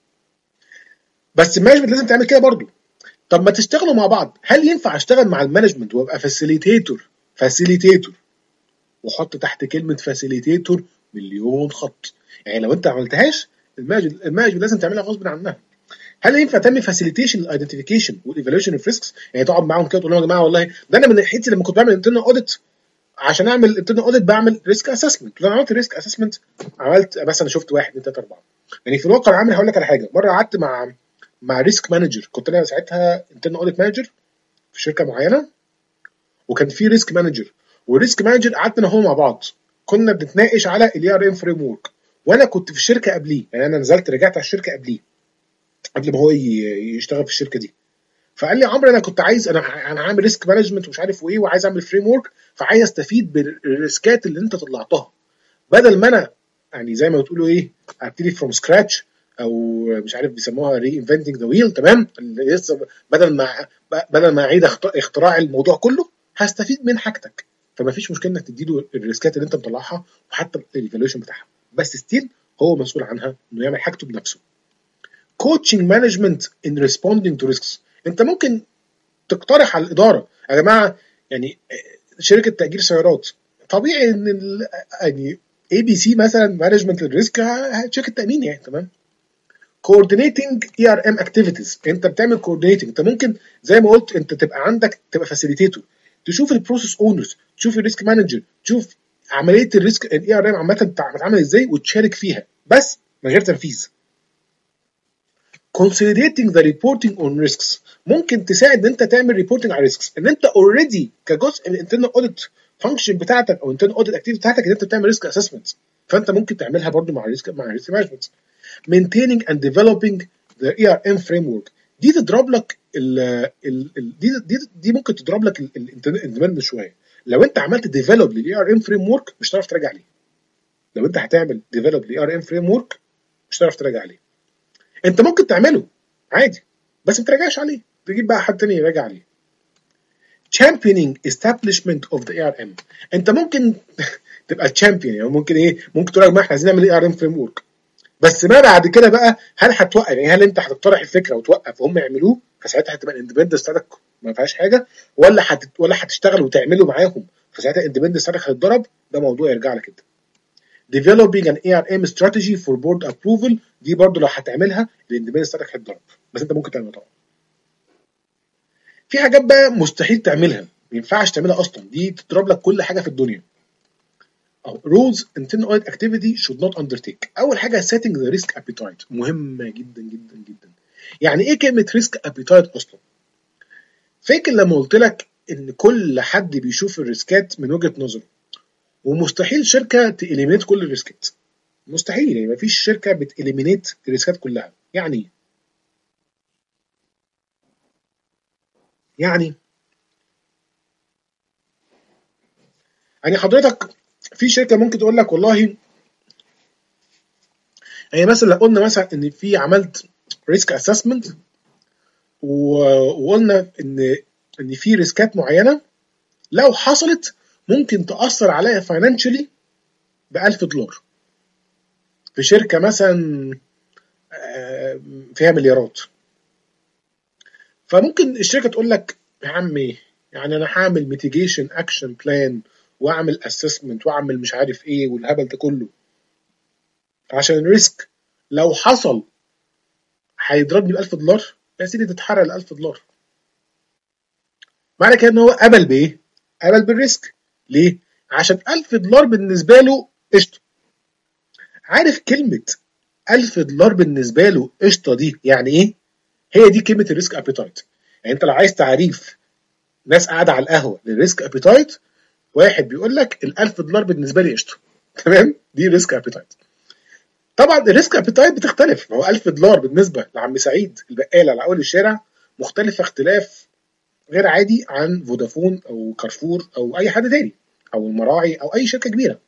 Speaker 1: بس المانجمنت لازم تعمل كده برضو. طب ما تشتغلوا مع بعض. هل ينفع اشتغل مع المانجمنت وابقى فاسيليتيتور فاسيليتيتور وحط تحت كلمه فاسيليتيتور مليون خط؟ يعني لو انت ما عملتهاش المانجمنت المانجمنت لازم تعملها غصب عنها. هل ينفع تعمل فاسيليتيشن للايدنتيفيكيشن والايفالويشن اوف ريسكس؟ يعني تقعد معاهم كده تقول لهم يا جماعه والله ده انا من ناحيتي لما كنت بعمل انترنال اوديت عشان اعمل انترنال اوديت بعمل ريسك اسسمنت، لما عملت ريسك اسسمنت عملت مثلا شفت واحد اثنين ثلاثه اربعه. يعني في الواقع العملي هقول لك على حاجه، مره قعدت مع مع ريسك مانجر، كنت انا ساعتها انترنال اوديت مانجر في شركه معينه وكان في ريسك مانجر، والريسك مانجر قعدنا انا هو مع بعض كنا بنتناقش على الاي ار ام فريم ورك، وانا كنت في الشركه قبليه، يعني انا نزلت رجعت على الشركه قبليه قبل ما هو يشتغل في الشركه دي. فقال لي عمرو انا كنت عايز انا انا عامل ريسك مانجمنت ومش عارف وايه وعايز اعمل فريم ورك، فعايز استفيد بالريسكات اللي انت طلعتها بدل ما انا يعني زي ما بتقولوا ايه ابتدي فروم سكراتش او مش عارف بيسموها ري انفنتنج ذا ويل، تمام، لسه بدل ما بدل ما اعيد اختراع الموضوع كله هستفيد من حاجتك. فما فيش مشكله انك تديله الريسكات اللي انت مطلعها وحتى الايفالويشن بتاعها، بس ستيل هو مسؤول عنها انه يعمل حاجته بنفسه. coaching management in responding to risks. انت ممكن تقترح على الاداره يا جماعه يعني شركه تاجير سيارات طبيعي ان يعني اي بي سي مثلا مانجمنت للريسك شركه تامين يعني تمام. coordinating اي ار ام activities، انت بتعمل coordinating، انت ممكن زي ما قلت انت تبقى عندك تبقى فاسيليتيتور، تشوف البروسيس اونرز، تشوف الريسك مانجر، تشوف عمليه الريسك الاي ار ام عامه بتتعمل ازاي وتشارك فيها بس من غير تنفيذ. consolidating the reporting on risks، ممكن تساعد ان انت تعمل reporting على risks ان انت already كجزء من internal audit function بتاعتك او internal audit activity بتاعتك ان انت بتعمل risk assessments، فانت ممكن تعملها برضو مع risk مع risk management. maintaining and developing the اي ار ام framework، دي تضرب لك ال ال ال دي دي دي ممكن تضرب لك الاندماج شويه. لو انت عملت ديفلوب للاي ار ام framework مش هتعرف تراجع عليه. لو انت هتعمل ديفلوب للاي ار ام framework مش هتعرف تراجع عليه. انت ممكن تعمله عادي بس ما تراجعش عليه، تجيب بقى حد تاني يراجع عليه. championing establishment of the اي ار ام، انت ممكن تبقى تشامبيون، يعني ممكن ايه ممكن تقول لك ما احنا عايزين نعمل اي ار ام فريم ورك، بس ما بعد كده بقى هل هتوقف، يعني هل انت هتقترح الفكره وتوقف وهم يعملوه فساعتها هتبقى الاندبندنس بتاعتك ما فيهاش حاجه، ولا هت ولا هتشتغل وتعمله معاهم فساعتها الاندبندنس بتاعتك هتتضرب؟ ده موضوع يرجع لك انت. developing an A R M strategy for board approval دي برضو لو هتعملها الاندبندنس بتاعتك هتضرب، بس انت ممكن تعملها طبعا. في حاجات بقى مستحيل تعملها، ما ينفعش تعملها اصلا، دي تضرب لك كل حاجه في الدنيا. أو rules internal audit activity should not undertake. اول حاجه setting the risk appetite مهمه جدا جدا جدا. يعني ايه كلمه risk appetite اصلا؟ فاكر لما قلت لك ان كل حد بيشوف الريسكات من وجهه نظره، ومستحيل شركه تإليمينيت كل الريسكات، مستحيل، يعني مفيش شركه بتإليمينيت الريسكات كلها. يعني يعني يعني حضرتك في شركه ممكن تقول لك والله، يعني مثلا لو قلنا مثلا ان في عملت ريسك اسسمنت وقلنا ان ان في ريسكات معينه لو حصلت ممكن تاثر عليا فاينانشالي ب ألف دولار في شركه مثلا فيها مليارات. فممكن الشركه تقول لك يا عمي يعني انا هعمل ميتيجيشن اكشن بلان واعمل اسسمنت واعمل مش عارف ايه والهبل ده كله عشان الريسك لو حصل هيضربني ب ألف دولار، يا سيدي تتحرق ال ألف دولار. معنى كده ان هو قبل بايه؟ قبل بالريسك. ليه؟ عشان ألف دولار بالنسبه له قشطه. عارف كلمه ألف دولار بالنسبه له قشطه دي يعني ايه؟ هي دي كلمه الريسك ابيتايت. يعني انت لو عايز تعريف ناس قاعده على القهوه للريسك ابيتايت، واحد بيقول لك ال ألف دولار بالنسبه لي قشطه. تمام؟ دي ريسك ابيتايت. طبعا الريسك ابيتايت بتختلف، ما هو ألف دولار بالنسبه لعم سعيد البقاله على اول الشارع مختلفه اختلاف غير عادي عن فودافون او كارفور او اي حد تاني او المراعي او اي شركه كبيره.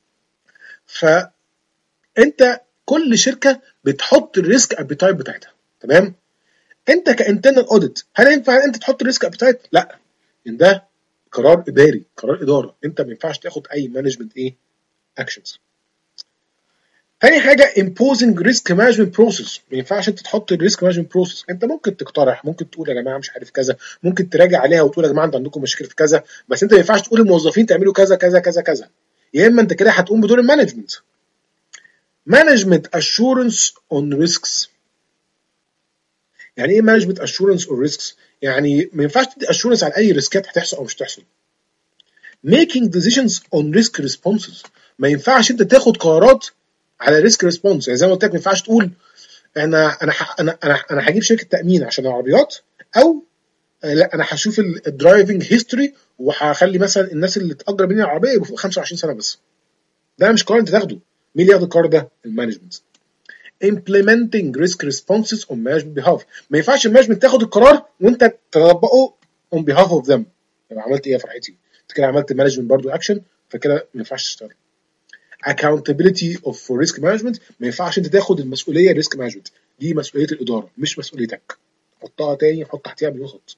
Speaker 1: فانت كل شركه بتحط الريسك ابيتايت بتاعتها. تمام؟ انت كانترنال اوديت هل ينفع انت تحط الريسك ابيتايت؟ لا، ان ده قرار اداري، قرار اداره، انت ما ينفعش تاخد اي مانجمنت ايه اكشنز. تاني حاجه imposing risk management process. ما ينفعش انت تحط الريسك مانجمنت بروسيس، انت ممكن تقترح، ممكن تقول يا جماعه مش عارف كذا، ممكن تراجع عليها وتقول يا جماعه انتوا عندكم مشاكل في كذا، بس انت ما ينفعش تقول للموظفين تعملوا كذا كذا كذا كذا، يا اما انت كده هتقوم بدور المانجمنت. مانجمنت اشورنس اون ريسكس. يعني ايه مانجمنت اشورنس اون ريسكس؟ يعني ما ينفعش تدي اشورنس على اي ريسكات هتحصل او مش هتحصل. making decisions on risk responses. ما ينفعش انت تاخد قرارات على ريسك ريسبونس. يعني زي ما قلت لك ما ينفعش تقول انا انا انا انا انا هجيب شركه تامين عشان العربيات، او لا انا هشوف الدرايفنج هيستوري وهخلي مثلا الناس اللي تاجر مني العربيه يبقوا فوق خمسة وعشرين سنه بس. ده مش قرار انت تاخده. مين اللي ياخد القرار ده؟ المانجمنت. implementing risk responses on management behalf. ما ينفعش المانجمنت تاخد القرار وانت تطبقه on behalf of them. يبقى عملت ايه يا فرحتي؟ انت كده عملت مانجمنت برضو اكشن، فكده ما ينفعش تشتغل. accountability of for risk management. ما ينفعش انت تاخد المسؤوليه ريسك مانجمنت، دي مسؤوليه الاداره مش مسؤوليتك. حطها تاني، حط تحتيها بالوسط.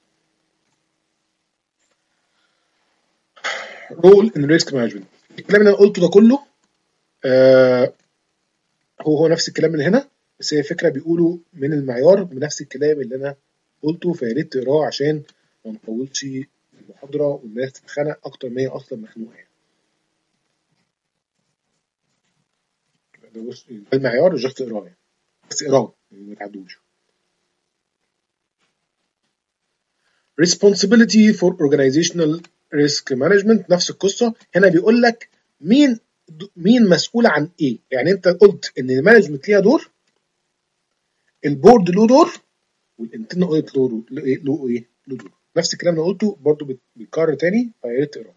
Speaker 1: رول ان ريسك مانجمنت. الكلام اللي انا قلته ده كله آه هو هو نفس الكلام اللي هنا، بس هي فكره بيقولوا من المعيار بنفس الكلام اللي انا قلته، فيا ريت تقراه عشان ما نطولش المحاضره والناس تتخانق اكتر ما هي اصلا مخنوقه. يعني ده المعيار جاست اقراه يعني. بس اقراه ما تعدوش. responsibility for organizational risk management نفس القصه. هنا بيقول لك مين مين مسؤول عن ايه. يعني انت قلت ان المانجمنت ليها دور، البورد له دور، والانترنال اوديت له له ايه له دور. نفس الكلام اللي قلته برضو بيتكرر تاني، فيا ريت تقراه.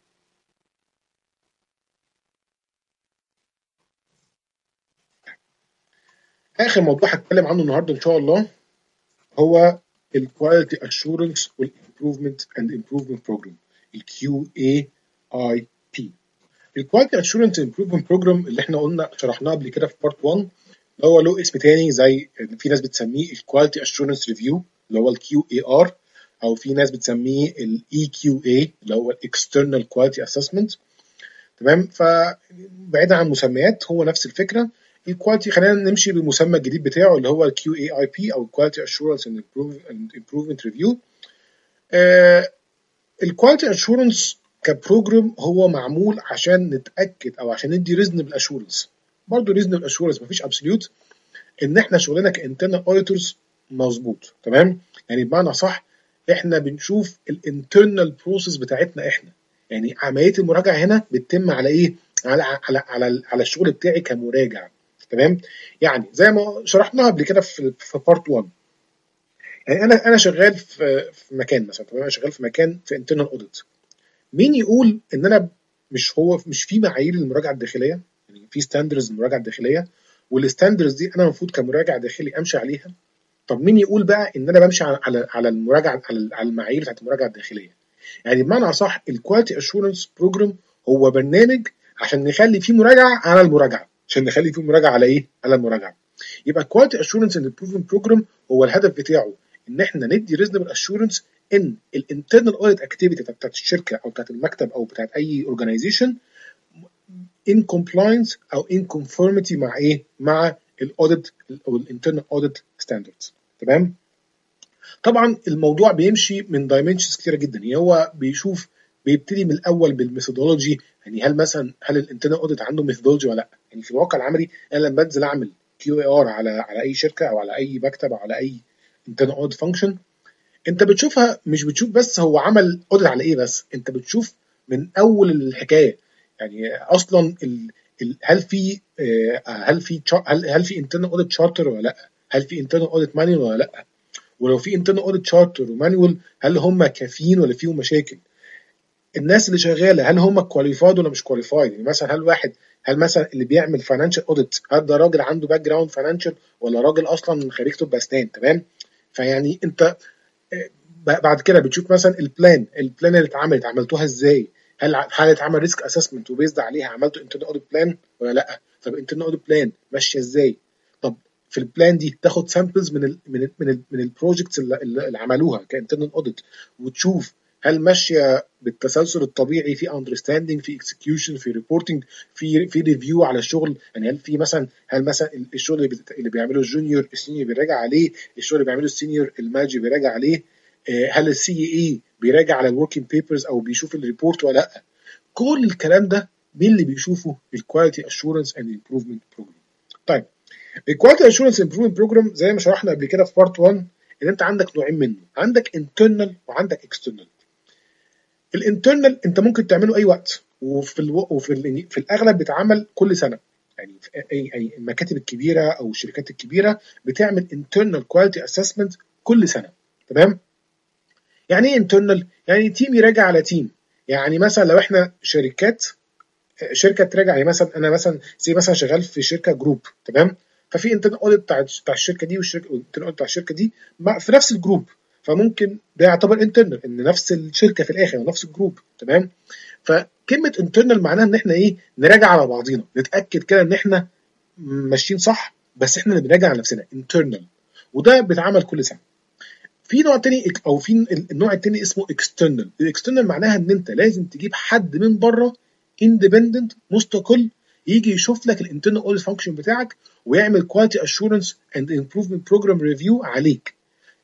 Speaker 1: اخر موضوع هتكلم عنه النهارده ان شاء الله هو الكواليتي اشورنس والامبروفمنت اند امبروفمنت بروجرام، الكيو اي اي بي. الكواليتي اشورنس امبروفمنت بروجرام اللي احنا قلنا شرحناه قبل كده في بارت واحد، هو له اسم تاني، زي في ناس بتسميه الكواليتي اشورنس ريفيو اللي هو الكيو اي ار، او في ناس بتسميه الاي كيو اي اللي هو الاكسترنال كواليتي اسسمنت. تمام؟ فبعيدا عن المسميات هو نفس الفكره. الكواليتي خلينا نمشي بالمسمى الجديد بتاعه اللي هو الكيو اي اي بي او الكواليتي اشورنس اند امبروفمنت ريفيو. الكواليتي اشورنس كبروجرام هو معمول عشان نتاكد او عشان ندي ريزونبل اشورنس. برضه ريزونبل اشورنس مفيش ابسوليوت، ان احنا شغلنا كانترنال اوديتورز مظبوط. تمام؟ يعني بمعنى صح احنا بنشوف الانترنال بروسيس بتاعتنا احنا، يعني عمليه المراجعه هنا بتتم على ايه؟ على على على, على الشغل بتاعي كمراجع. تمام؟ يعني زي ما شرحناها قبل كده في في بارت واحد، يعني انا انا شغال في في مكان مثلا، انا شغال في مكان في انترنال اوديت. مين يقول ان انا مش هو مش في معايير المراجعه الداخليه، يعني في ستاندرز المراجعه الداخليه، والستاندرز دي انا المفروض كمراجع داخلي امشي عليها. طب مين يقول بقى ان انا بمشي على على على المراجعه على على المعايير بتاعت المراجعه الداخليه؟ يعني بمعنى اصح الكواليتي اشورنس بروجرام هو برنامج عشان نخلي فيه مراجعه على المراجعه، عشان نخلي فيه مراجعه على ايه؟ على المراجعه. يبقى الكواليتي اشورنس اند امبروفمنت بروجرام هو الهدف بتاعه ان احنا ندي ريزونبل اشورنس ان الانترنال اوديت اكتيفيتي بتاعت الشركه او بتاعت المكتب او بتاعت اي اورجانيزيشن in compliance او in conformity مع ايه؟ مع الاوديت او الانترنال اوديت ستاندردز. تمام؟ طبعا الموضوع بيمشي من دايمنشنز كتيره جدا، يعني هو بيشوف بيبتدي من الاول بالميثودولوجي، يعني هل مثلا هل الانترنال اوديت عنده ميثودولوجي ولا لا؟ يعني في الواقع العملي انا لما بنزل اعمل كيو اي ار على على اي شركه او على اي مكتب او على اي انترنال اوديت فانكشن، انت بتشوفها مش بتشوف بس هو عمل اوديت على ايه، بس انت بتشوف من اول الحكايه. يعني اصلا ال ال هل في آه، هل في هل هل في انترنال اوديت شارتر ولا لا؟ هل في انترنال اوديت مانيوال ولا لا؟ ولو في انترنال اوديت شارتر ومانيوال هل هم كافيين ولا فيهم مشاكل؟ الناس اللي شغاله هل هم كواليفايد ولا مش كواليفايد؟ يعني مثلا هل واحد هل مثلا اللي بيعمل فاينانشال اوديت هل ده راجل عنده باك جراوند فاينانشال ولا راجل اصلا خريج طب اسنان؟ تمام؟ فيعني انت بعد كده بتشوف مثلا البلان البلان اللي اتعملت عملتوها ازاي؟ هل هل اتعمل ريسك اسسمنت وبيزد عليها عملتوا انترنال اوديت بلان ولا لا؟ طب انترنال اوديت بلان ماشيه ازاي؟ طب في البلان دي تاخد سامبلز من ال من ال من ال من البروجكتس اللي, اللي عملوها كانترنال اوديت، وتشوف هل ماشيه بالتسلسل الطبيعي في اندرستاندينج في اكسكيوشن في ريبورتنج في في ريفيو على الشغل. يعني هل في مثلا هل مثلا الشغل اللي, اللي بيعمله الجونيور السينيور بيراجع عليه، الشغل اللي بيعمله السينيور المانجر بيراجع عليه، هل السي اي بيراجع على الوركينج بيبرز او بيشوف الريبورت ولا لا؟ كل الكلام ده مين اللي بيشوفه؟ الكواليتي اشورنس اند امبروفمنت بروجرام. طيب الكواليتي اشورنس امبروفمنت بروجرام زي ما شرحنا قبل كده في بارت واحد ان انت عندك نوعين منه، عندك انترنال وعندك اكسترنال. الانترنال انت ممكن تعمله اي وقت، وفي الو... وفي ال... في الاغلب بيتعمل كل سنه. يعني في اي اي المكاتب الكبيره او الشركات الكبيره بتعمل انترنال كواليتي اسسمنت كل سنه. تمام؟ يعني ايه انترنال؟ يعني تيم يراجع على تيم. يعني مثلا لو احنا شركات شركه تراجع، يعني مثلا انا مثلا زي مثلا شغال في شركه جروب، تمام؟ ففي انترنال اوديت بتاع بتاع الشركه دي والشركه والانترنال اوديت بتاع الشركه دي في نفس الجروب، فممكن ده يعتبر انترنال ان نفس الشركه في الاخر ونفس الجروب. تمام؟ فكلمه انترنال معناها ان احنا ايه؟ نراجع على بعضينا، نتاكد كده ان احنا ماشيين صح، بس احنا اللي بنراجع على نفسنا انترنال، وده بيتعمل كل سنه. في نوع تاني او في النوع التاني اسمه اكسترنال. الاكسترنال معناها ان انت لازم تجيب حد من بره اندبندنت مستقل يجي يشوف لك الانترنال اوديت فانكشن بتاعك ويعمل كواليتي اشورنس اند امبروفمنت بروجرام ريفيو عليك.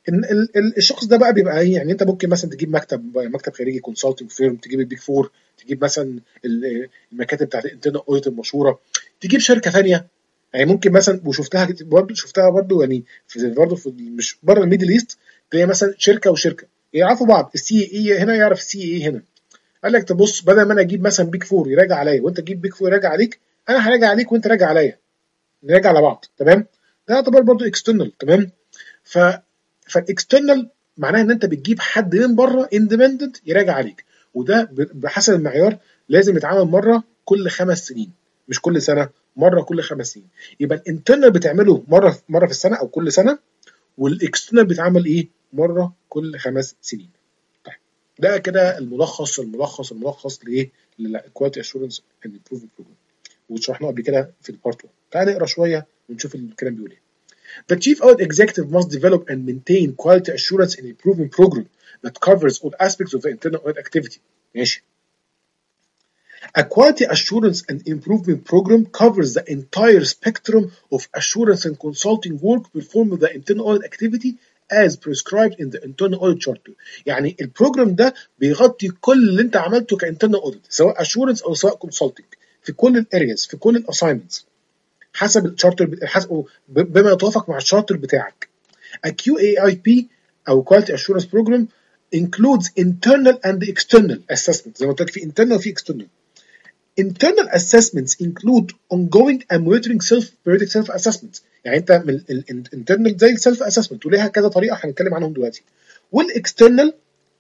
Speaker 1: الشخص ده بقى بيبقى ايه؟ يعني انت ممكن مثلا تجيب مكتب مكتب خارجي كونسلتنج فيرم، تجيب البيج فور، تجيب مثلا المكاتب بتاعت الانترنال اوديت المشهوره، تجيب شركه ثانيه. يعني ممكن مثلا وشفتها برضه شفتها برضه يعني في برضه في مش بره الميدل ايست، تلاقي مثلا شركه وشركه يعرفوا بعض، السي اي هنا يعرف السي اي هنا. قال لك تبص بدل ما انا اجيب مثلا بيج فور يراجع عليا وانت تجيب بيج فور يراجع عليك، انا هراجع عليك وانت راجع عليا، نراجع على بعض. تمام؟ ده يعتبر برضه اكسترنال. تمام؟ ف فالاكسترنال معناها ان انت بتجيب حد من بره اندبندنت يراجع عليك، وده بحسب المعيار لازم يتعمل مره كل خمس سنين، مش كل سنه، مره كل خمس سنين. يبقى الانترنال بتعمله مره مره في السنه او كل سنه، والاكسترنال بيتعمل ايه؟ مره كل خمس سنين. طيب ده كده الملخص الملخص الملخص لايه؟ للكواليتي اشورنس اند امبروفمنت بروجرام، وشرحناه قبل كده في البارت واحد. تعال نقرا شويه ونشوف الكلام بيقول ايه. The chief audit executive must develop and maintain quality assurance and improvement program that covers all aspects of the internal audit activity. ماشي. A quality assurance and improvement program covers the entire spectrum of assurance and consulting work performed by the internal audit activity as prescribed in the internal audit charter. يعني البروجرام ده بيغطي كل اللي انت عملته كانترنال اوديت، سواء اشورنس او سواء كونسلتنج، في كل الارياز، في كل الاساينمنتس، حسب الشارتر، حسب بما يتوافق مع الشارتر بتاعك. A كيو إيه آي بي او Quality Assurance Program includes internal and external assessment. زي ما قلت لك في internal وفي external. Internal assessments include ongoing and monitoring self periodic self assessments. يعني انت من الانترنال زي السيلف اسسمنت وليها كذا طريقه هنتكلم عنهم دلوقتي. والاكسترنال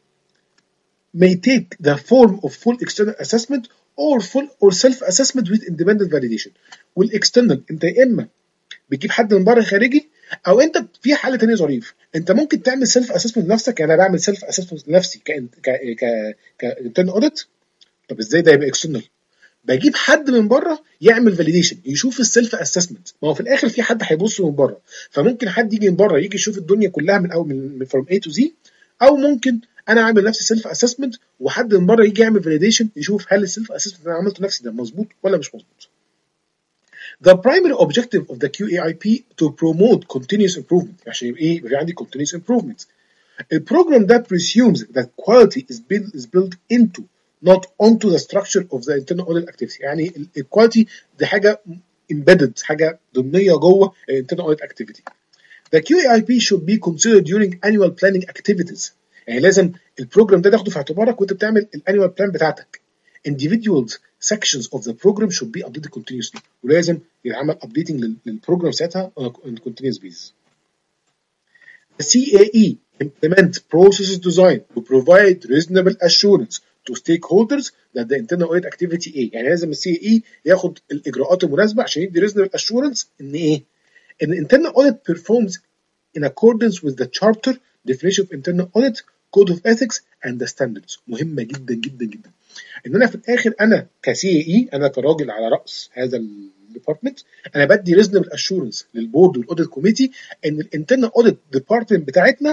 Speaker 1: may take the form of full external assessment or full or self assessment with independent validation. والاكسترنال انت يا اما بتجيب حد من بره خارجي، او انت في حاله ثانيه ظريف انت ممكن تعمل سيلف اسسمنت لنفسك. يعني انا بعمل سيلف اسسمنت لنفسي ك ك ك كانترنال اوديت. طب ازاي ده يبقى اكسترنال؟ بجيب حد من بره يعمل فاليديشن، يشوف السيلف اسسمنت. ما هو في الاخر في حد هيبص من بره، فممكن حد يجي من بره يجي يشوف الدنيا كلها من اول من فروم اي تو زي، او ممكن انا اعمل نفسي سيلف اسسمنت وحد من بره يجي يعمل فاليديشن يشوف هل السيلف اسسمنت اللي انا عملته نفسي ده مظبوط ولا مش مظبوط. The primary objective of the كيو إيه آي بي to promote continuous improvement. عشان يبقى ايه؟ يبقى عندي continuous improvement. البروجرام ده presumes that quality is built is built into not onto the structure of the internal audit activity. يعني الكواليتي دي حاجه embedded، حاجه ضمنيه جوه ال internal audit activity. The كيو إيه آي بي should be considered during annual planning activities. يعني لازم البروجرام ده تاخده في اعتبارك وانت بتعمل الانيوال بلان بتاعتك. Individuals sections of the program should be updated continuously. ولازم يتعمل updating للبروجرام ساعتها on a continuous basis. The سي إيه إي implement processes designed to provide reasonable assurance to stakeholders that the internal audit activity ايه. يعني لازم السي إيه إي ياخد الاجراءات المناسبه عشان يدي reasonable assurance ان ايه؟ ان internal audit performs in accordance with the charter, definition of internal audit, code of ethics and the standards. مهمه جدا جدا جدا. ان انا في الاخر انا كسي اي، انا كراجل على راس هذا الديبارتمنت، انا بدي ريزونبل اشورنس للبورد والاوديت كوميتي ان الانترنال اوديت ديبارتمنت بتاعتنا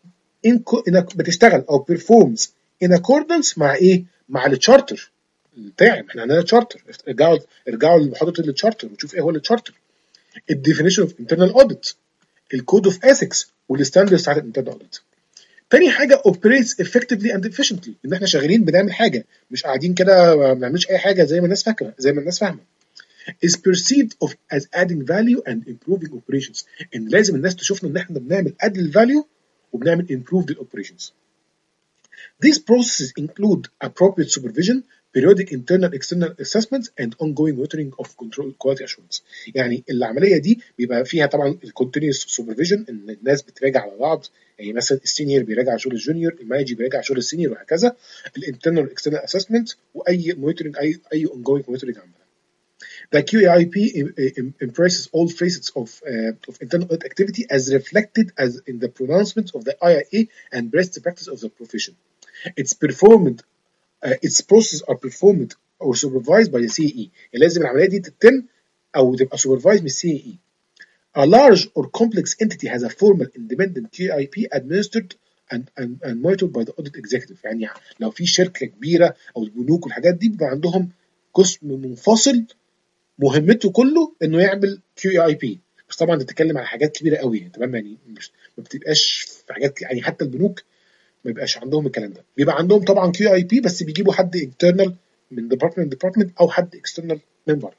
Speaker 1: إن بتشتغل او بيرفورمز ان اكوردنس مع ايه؟ مع التشارتر بتاعي. احنا عندنا تشارتر، ارجعوا ارجعوا لمحاضره التشارتر وتشوف ايه هو التشارتر، الديفينيشن اوف انترنال اوديت، الكود اوف اثكس والستاندردز بتاعت الانترنال اوديت. تاني حاجه operates effectively and efficiently، ان احنا شغالين بنعمل حاجه، مش قاعدين كده ما بنعملش اي حاجه زي ما الناس فاكره، زي ما الناس فاهمه. is perceived of as adding value and improving operations. ان لازم الناس تشوفنا ان احنا بنعمل add الفاليو وبنعمل improve the operations. These processes include appropriate supervision, periodic internal external assessments and ongoing monitoring of control quality assurance. يعني العمليه دي بيبقى فيها طبعا continuous supervision، ان الناس بتراجع على بعض. يعني مثلا السينيور بيراجع شغل الجونيور، المانجر بيراجع شغل السينيور، وهكذا. الانترنال والاكسترنال اسسمنت واي مونيتورنج، اي اي ongoing monitoring عملها. The كيو إيه آي بي embraces all facets of, uh, of internal audit activity as reflected as in the pronouncements of the آي آي إيه and best practice of the profession. It's performed, uh, its processes are performed or supervised by the سي إيه إي. يعني لازم العملية دي تتم أو تبقى supervised من السي إيه إي. A large or complex entity has a formal independent كيو إيه آي بي administered and, and, and monitored by the audit executive. يعني لو في شركة كبيرة أو البنوك والحاجات دي بيبقى عندهم قسم منفصل مهمته كله انه يعمل كيو إيه آي بي. بس طبعا بتتكلم على حاجات كبيره قوي، تمام؟ يعني مش ما بتبقاش في حاجات، يعني حتى البنوك ما بيبقاش عندهم الكلام ده. بيبقى عندهم طبعا كيو إيه آي بي بس بيجيبوا حد انترنال من ديبارتمنت ديبارتمنت او حد اكسترنال من بره.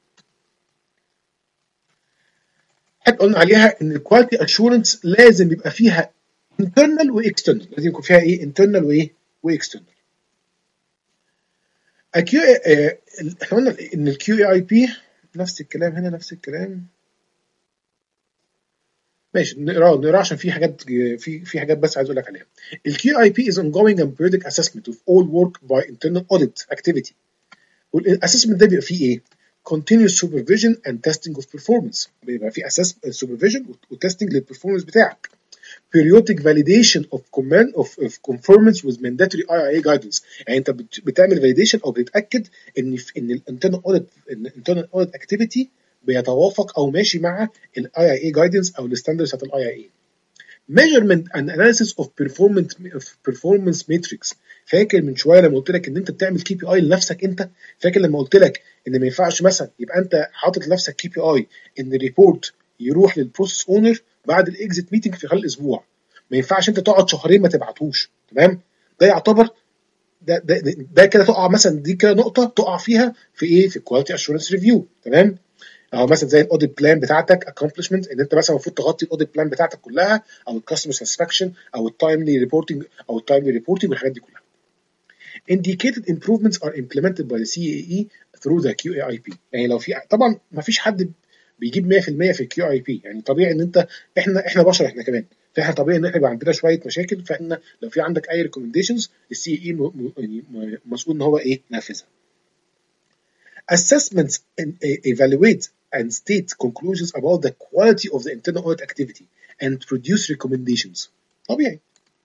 Speaker 1: حتى قلنا عليها ان الكواليتي اشورنس لازم يبقى فيها انترنال واكسترنال، لازم يكون فيها ايه؟ انترنال وايه؟ واكسترنال. الكيو احنا قلنا ان الكيو إيه آي بي نفس الكلام هنا، نفس الكلام. ماشي، نقراه نقراه عشان في حاجات في في حاجات بس عايز اقول لك عليها. الكيو إيه آي بي is ongoing and periodic assessment of all work by internal audit activity. والاسسمنت ده بيبقى فيه ايه؟ continuous supervision and testing of performance. بيبقى فيه اساس supervision وتستنج للبرفورمانس بتاعك. periodic validation of command of, of conformance with mandatory آي آي إيه guidance. يعني انت بتعمل validation او بتتاكد ان ان الانترنال اوديت الانترنال اوديت اكتيفيتي بيتوافق او ماشي مع الاي اي اي جايدنس او الستاندردز بتاعت الاي اي اي. measurement and analysis of performance of performance metrics. فاكر من شويه لما قلت لك ان انت بتعمل كي بي اي لنفسك انت؟ فاكر لما قلت لك ان ما ينفعش مثلا يبقى انت حاطط لنفسك كي بي اي ان الريبورت يروح للبروسيس اونر بعد الاكزيت ميتنج في خلال اسبوع، ما ينفعش انت تقعد شهرين ما تبعتوش. تمام؟ ده يعتبر ده ده ده, ده كده تقع مثلا، دي كده نقطه تقع فيها في ايه؟ في الكواليتي اشورنس ريفيو. تمام؟ او مثلا زي الاوديت بلان بتاعتك اكومبلشمنت، ان انت مثلا المفروض تغطي الاوديت بلان بتاعتك كلها، او الكاستمر ساتسفاكشن، او التايملي ريبورتنج، او التايملي ريبورتنج والحاجات دي كلها. indicated improvements are implemented by the سي إيه إي through the كيو إيه آي بي. يعني لو في طبعا ما فيش حد بيجيب مية في المية في الكيو اي بي، يعني طبيعي ان انت احنا احنا بشر احنا كمان، فاحنا طبيعي ان احنا يبقى عندنا شويه مشاكل، فاحنا لو في عندك اي ريكومنديشنز السي اي مسؤول ان هو ايه ينفذها. Assessments and evaluate and state conclusions about the quality of the internal audit activity and produce recommendations. طبيعي.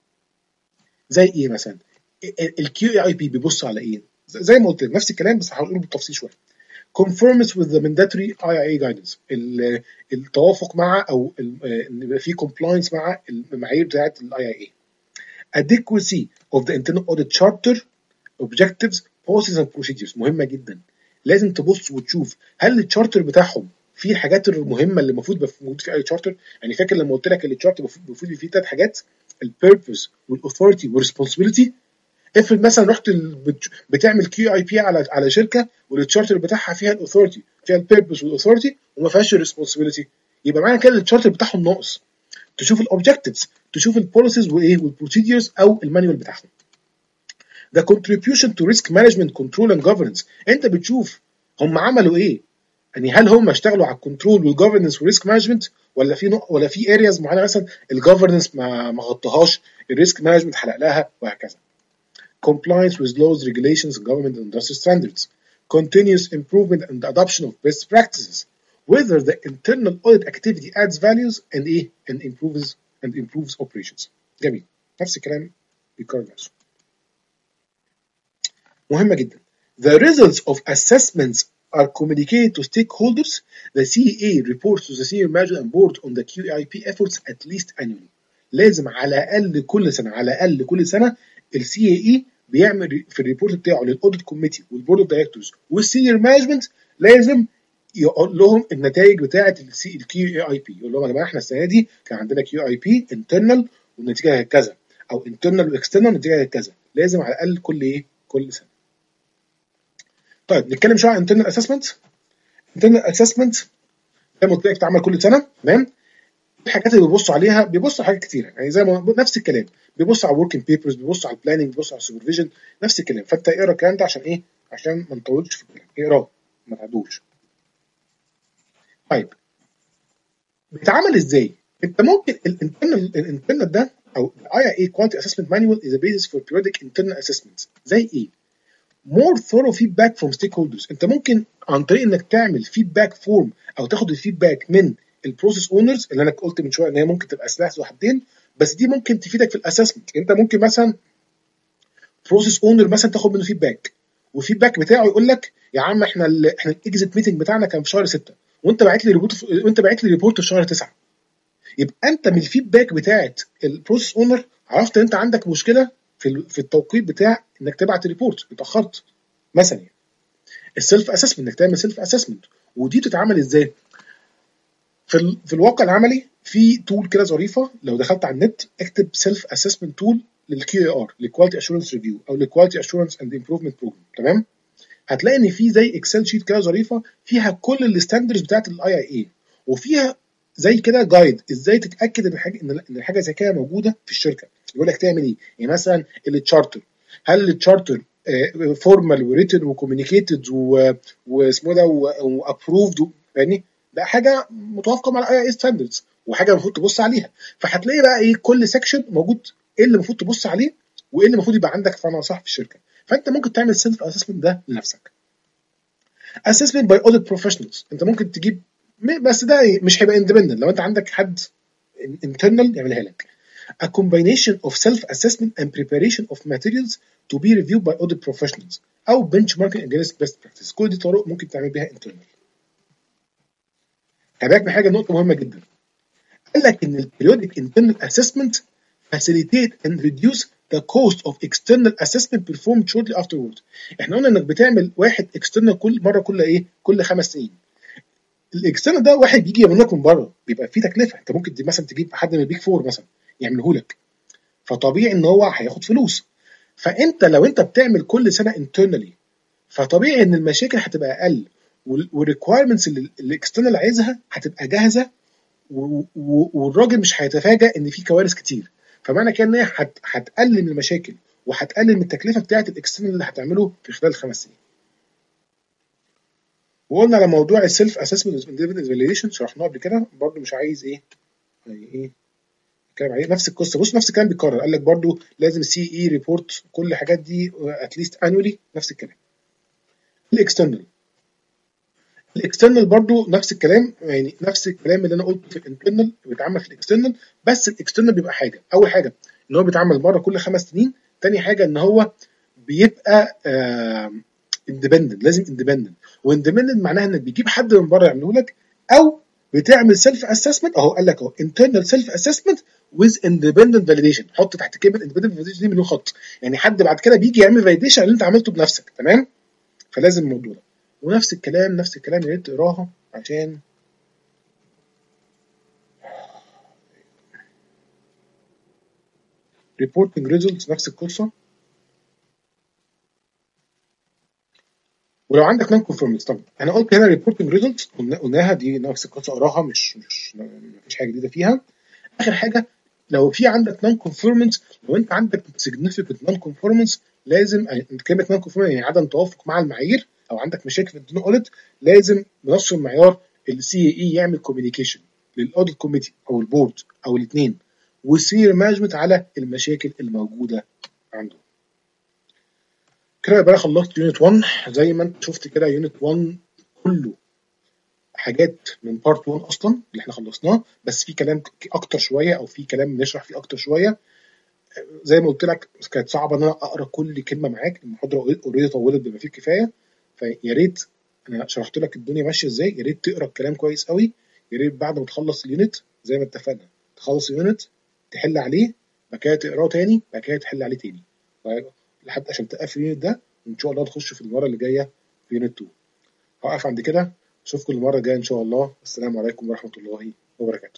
Speaker 1: زي ايه مثلا؟ الكيو اي اي بي بيبص على ايه؟ زي ما قلت نفس الكلام بس هقوله بالتفصيل شويه. conformance with the mandatory آي آي إيه guidance، التوافق مع او ان يبقى في compliance مع المعايير بتاعت الاي اي اي. adequacy of the internal audit charter objectives policies and procedures، مهمه جدا. لازم تبص وتشوف هل التشارتر بتاعهم في الحاجات المهمه اللي المفروض يبقى موجود في اي تشارتر. يعني فاكر لما قلت لك التشارتر المفروض يبقى فيه ثلاث حاجات: البيربز والاثوريتي والريسبونسبيلتي. افرض مثلا رحت بتعمل كيو اي بي على على شركه والتشارتر بتاعها فيها الاثوريتي، فيها البيربز والاثوريتي وما فيهاش الريسبونسبيلتي، يبقى معنى كده التشارتر بتاعهم ناقص. تشوف الاوبجكتيفز، تشوف البوليسيز وايه والبروسيدجرز او المانيوال بتاعهم. The contribution to risk management control and governance، انت بتشوف هم عملوا ايه، يعني هل هم اشتغلوا على الكنترول والجوفرنس والريسك مانجمنت، ولا في نوع ولا في ارياز معينه مثلا الجوفرنس ما ما غطاهاش، الريسك مانجمنت حلق لها وهكذا. compliance with laws, regulations, government and industry standards, continuous improvement and adoption of best practices, whether the internal audit activity adds values and ايه and improves and improves operations. جميل، نفس الكلام بيكرر نفسه. مهمة جدا. The results of assessments are communicated to stakeholders. The سي إيه إيه reports to the senior management board on the كيو إيه آي بي efforts at least annually. لازم على الأقل كل سنة، على الأقل كل سنة السي إيه إيه بيعمل في الريبورت بتاعه للأوديت كوميتي والبورد اوف دايركتورز والسينيور مانجمنت، لازم يقول لهم النتائج بتاعة الكيو إيه آي بي. يقول لهم يا جماعة احنا السنة دي كان عندنا كيو اي بي انترنال والنتيجة كانت كذا، أو انترنال واكسترنال والنتيجة كانت كذا. لازم على الأقل كل إيه؟ كل سنة. طيب نتكلم شويه عن internal assessment. internal assessment زي ما قلت لك بتتعمل كل سنه. تمام؟ الحاجات اللي بيبصوا عليها بيبصوا على حاجات كتيره، يعني زي ما نفس الكلام، بيبصوا على working papers، بيبصوا على البلاننج، بيبصوا على السوبرفيجن، نفس الكلام. فانت اقرا الكلام ده عشان ايه؟ عشان ما نطولش في الكلام، اقراه ما تعدوش. طيب بيتعمل ازاي؟ انت ممكن الانترنال الانترنال ده او اي اي كواليتي اسسمنت مانيوال از ا بيزس فور periodic internal assessments. زي ايه؟ more thorough feedback from stakeholders. انت ممكن عن طريق انك تعمل feedback form او تاخد الفيدباك من البروسيس اونرز اللي انا قلت من شويه ان هي ممكن تبقى سلاح ذو حدين، بس دي ممكن تفيدك في الاسسمنت. انت ممكن مثلا بروسيس اونر مثلا تاخد منه فيدباك، والفيدباك بتاعه يقول لك يا عم احنا ال احنا الاكزيت ميتنج بتاعنا كان في شهر ستة وانت باعت لي ريبورت وانت باعت لي ريبورت في شهر تسعة. يبقى انت من الفيدباك بتاعت البروسيس اونر عرفت ان انت عندك مشكله في في التوقيت بتاع انك تبعت ريبورت، اتاخرت مثلا. السيلف اسسمنت، انك تعمل سيلف اسسمنت، ودي بتتعمل ازاي؟ في ال... في الواقع العملي في تول كده ظريفه، لو دخلت على النت اكتب سيلف اسسمنت تول للكيو اي ار، للكواليتي اشورنس ريفيو او للكواليتي اشورنس اند امبروفمنت بروجرام. تمام؟ هتلاقي ان في زي اكسل شيت كده ظريفه فيها كل الستاندردز بتاعت الاي اي اي، وفيها زي كده جايد ازاي تتاكد ان حاجه ان الحاجه زي كده موجوده في الشركه. يقول لك تعمل ايه؟ يعني مثلا التشارتر، هل التشارتر فورمال وريتن وكوميونيكيتد واسمه ده وابروفد، يعني ده حاجه متوافقه مع الاي اي ستاندردز وحاجه المفروض تبص عليها. فهتلاقي بقى ايه كل سيكشن موجود ايه اللي المفروض تبص عليه وايه اللي المفروض يبقى عندك فانا صح في الشركه. فانت ممكن تعمل سيلف اسسمنت ده لنفسك. اسسمنت باي اوديت بروفيشنالز، انت ممكن تجيب، بس ده مش هيبقى اندبندنت، لو انت عندك حد internal يعملها لك. A combination of self-assessment and preparation of materials to be reviewed by audit professionals أو benchmarking against best practice. كل دي طرق ممكن تعمل بيها internal. هبقى من حاجة نقطة مهمة جدا. قال لك إن ال periodic internal assessment facilitate and reduce the cost of external assessment performed shortly afterward. احنا قلنا انك بتعمل واحد external كل مرة كل ايه؟ كل خمس سنين. الاكسترنال ده واحد بيجي يعمل لك من بره بيبقى فيه تكلفه، انت ممكن مثلا تجيب حد من البيك فور مثلا يعمله لك، فطبيعي ان هو هياخد فلوس. فانت لو انت بتعمل كل سنه انترنالي فطبيعي ان المشاكل هتبقى اقل، والريكوايرمنتس اللي الاكسترنال عايزها هتبقى جاهزه، و- و- والراجل مش هيتفاجئ ان في كوارث كتير. فمعنى كده ان هي هت- هتقلل من المشاكل وهتقلل من التكلفه بتاعه الاكسترنال اللي هتعمله في خلال خمس سنين. وقلنا على موضوع السيلف اسسمنت والاندبندنت فاليديشن شرحناه قبل كده، برضو مش عايز ايه يعني ايه نتكلم عليه. نفس القصه، بص نفس الكلام بيتكرر، قال لك برضو لازم سي اي ريبورت كل الحاجات دي اتليست انولي، نفس الكلام. الاكسترنال الاكسترنال برضو نفس الكلام، يعني نفس الكلام اللي انا قلته في الانترنال بيتعمل في الاكسترنال، بس الاكسترنال بيبقى حاجه، اول حاجه ان هو بيتعمل مره كل خمس سنين، تاني حاجه ان هو بيبقى اندبندنت، لازم اندبندنت. واندبندنت معناها انك بيجيب حد من بره يعمله لك، او بتعمل سيلف اسسمنت. اهو قال لك اهو انترنال سيلف اسسمنت ويز اندبندنت فاليديشن، حط تحت كلمه اندبندنت فاليديشن دي مليون خط، يعني حد بعد كده بيجي يعمل فاليديشن اللي انت عملته بنفسك، تمام؟ فلازم الموضوع ده. ونفس الكلام نفس الكلام يا ريت تقراها عشان ريبورتنج ريزلتس نفس القصه. ولو عندك نون كونفورمنس، طب انا قلت هنا ريبورتنج ريزلتس قلناها دي نفس القصه، اقراها، مش مش مفيش حاجه جديده فيها. اخر حاجه، لو في عندك نون كونفورمنس، لو انت عندك سيجنفيكانت نون كونفورمنس، لازم كلمه نون كونفورمنس يعني عدم توافق مع المعايير، او عندك مشاكل في الدون اوديت، لازم بنفس المعيار السي اي يعمل كوميونيكيشن للاوديت كوميتي او البورد او الاثنين، وسير مانجمنت على المشاكل الموجوده عنده. كده يبقى انا خلصت يونت واحد. زي ما انت شفت كده يونت واحد كله حاجات من بارت واحد اصلا اللي احنا خلصناه، بس في كلام اكتر شويه، او في كلام نشرح فيه اكتر شويه. زي ما قلت لك كانت صعبه ان انا اقرا كل كلمه معاك، المحاضره اوريدي طولت بما فيه الكفايه، فيا ريت انا شرحت لك الدنيا ماشيه ازاي، يا ريت تقرا الكلام كويس قوي، يا ريت بعد ما تخلص اليونت زي ما اتفقنا تخلص اليونت تحل عليه، بعد كده تقراه تاني، بعد كده تحل عليه تاني، لحد عشان تقفل اليونت ده، وان شاء الله تخش في المره اللي جايه في يونت اتنين. هوقف عند كده، اشوفكم المره الجايه ان شاء الله. السلام عليكم ورحمه الله وبركاته.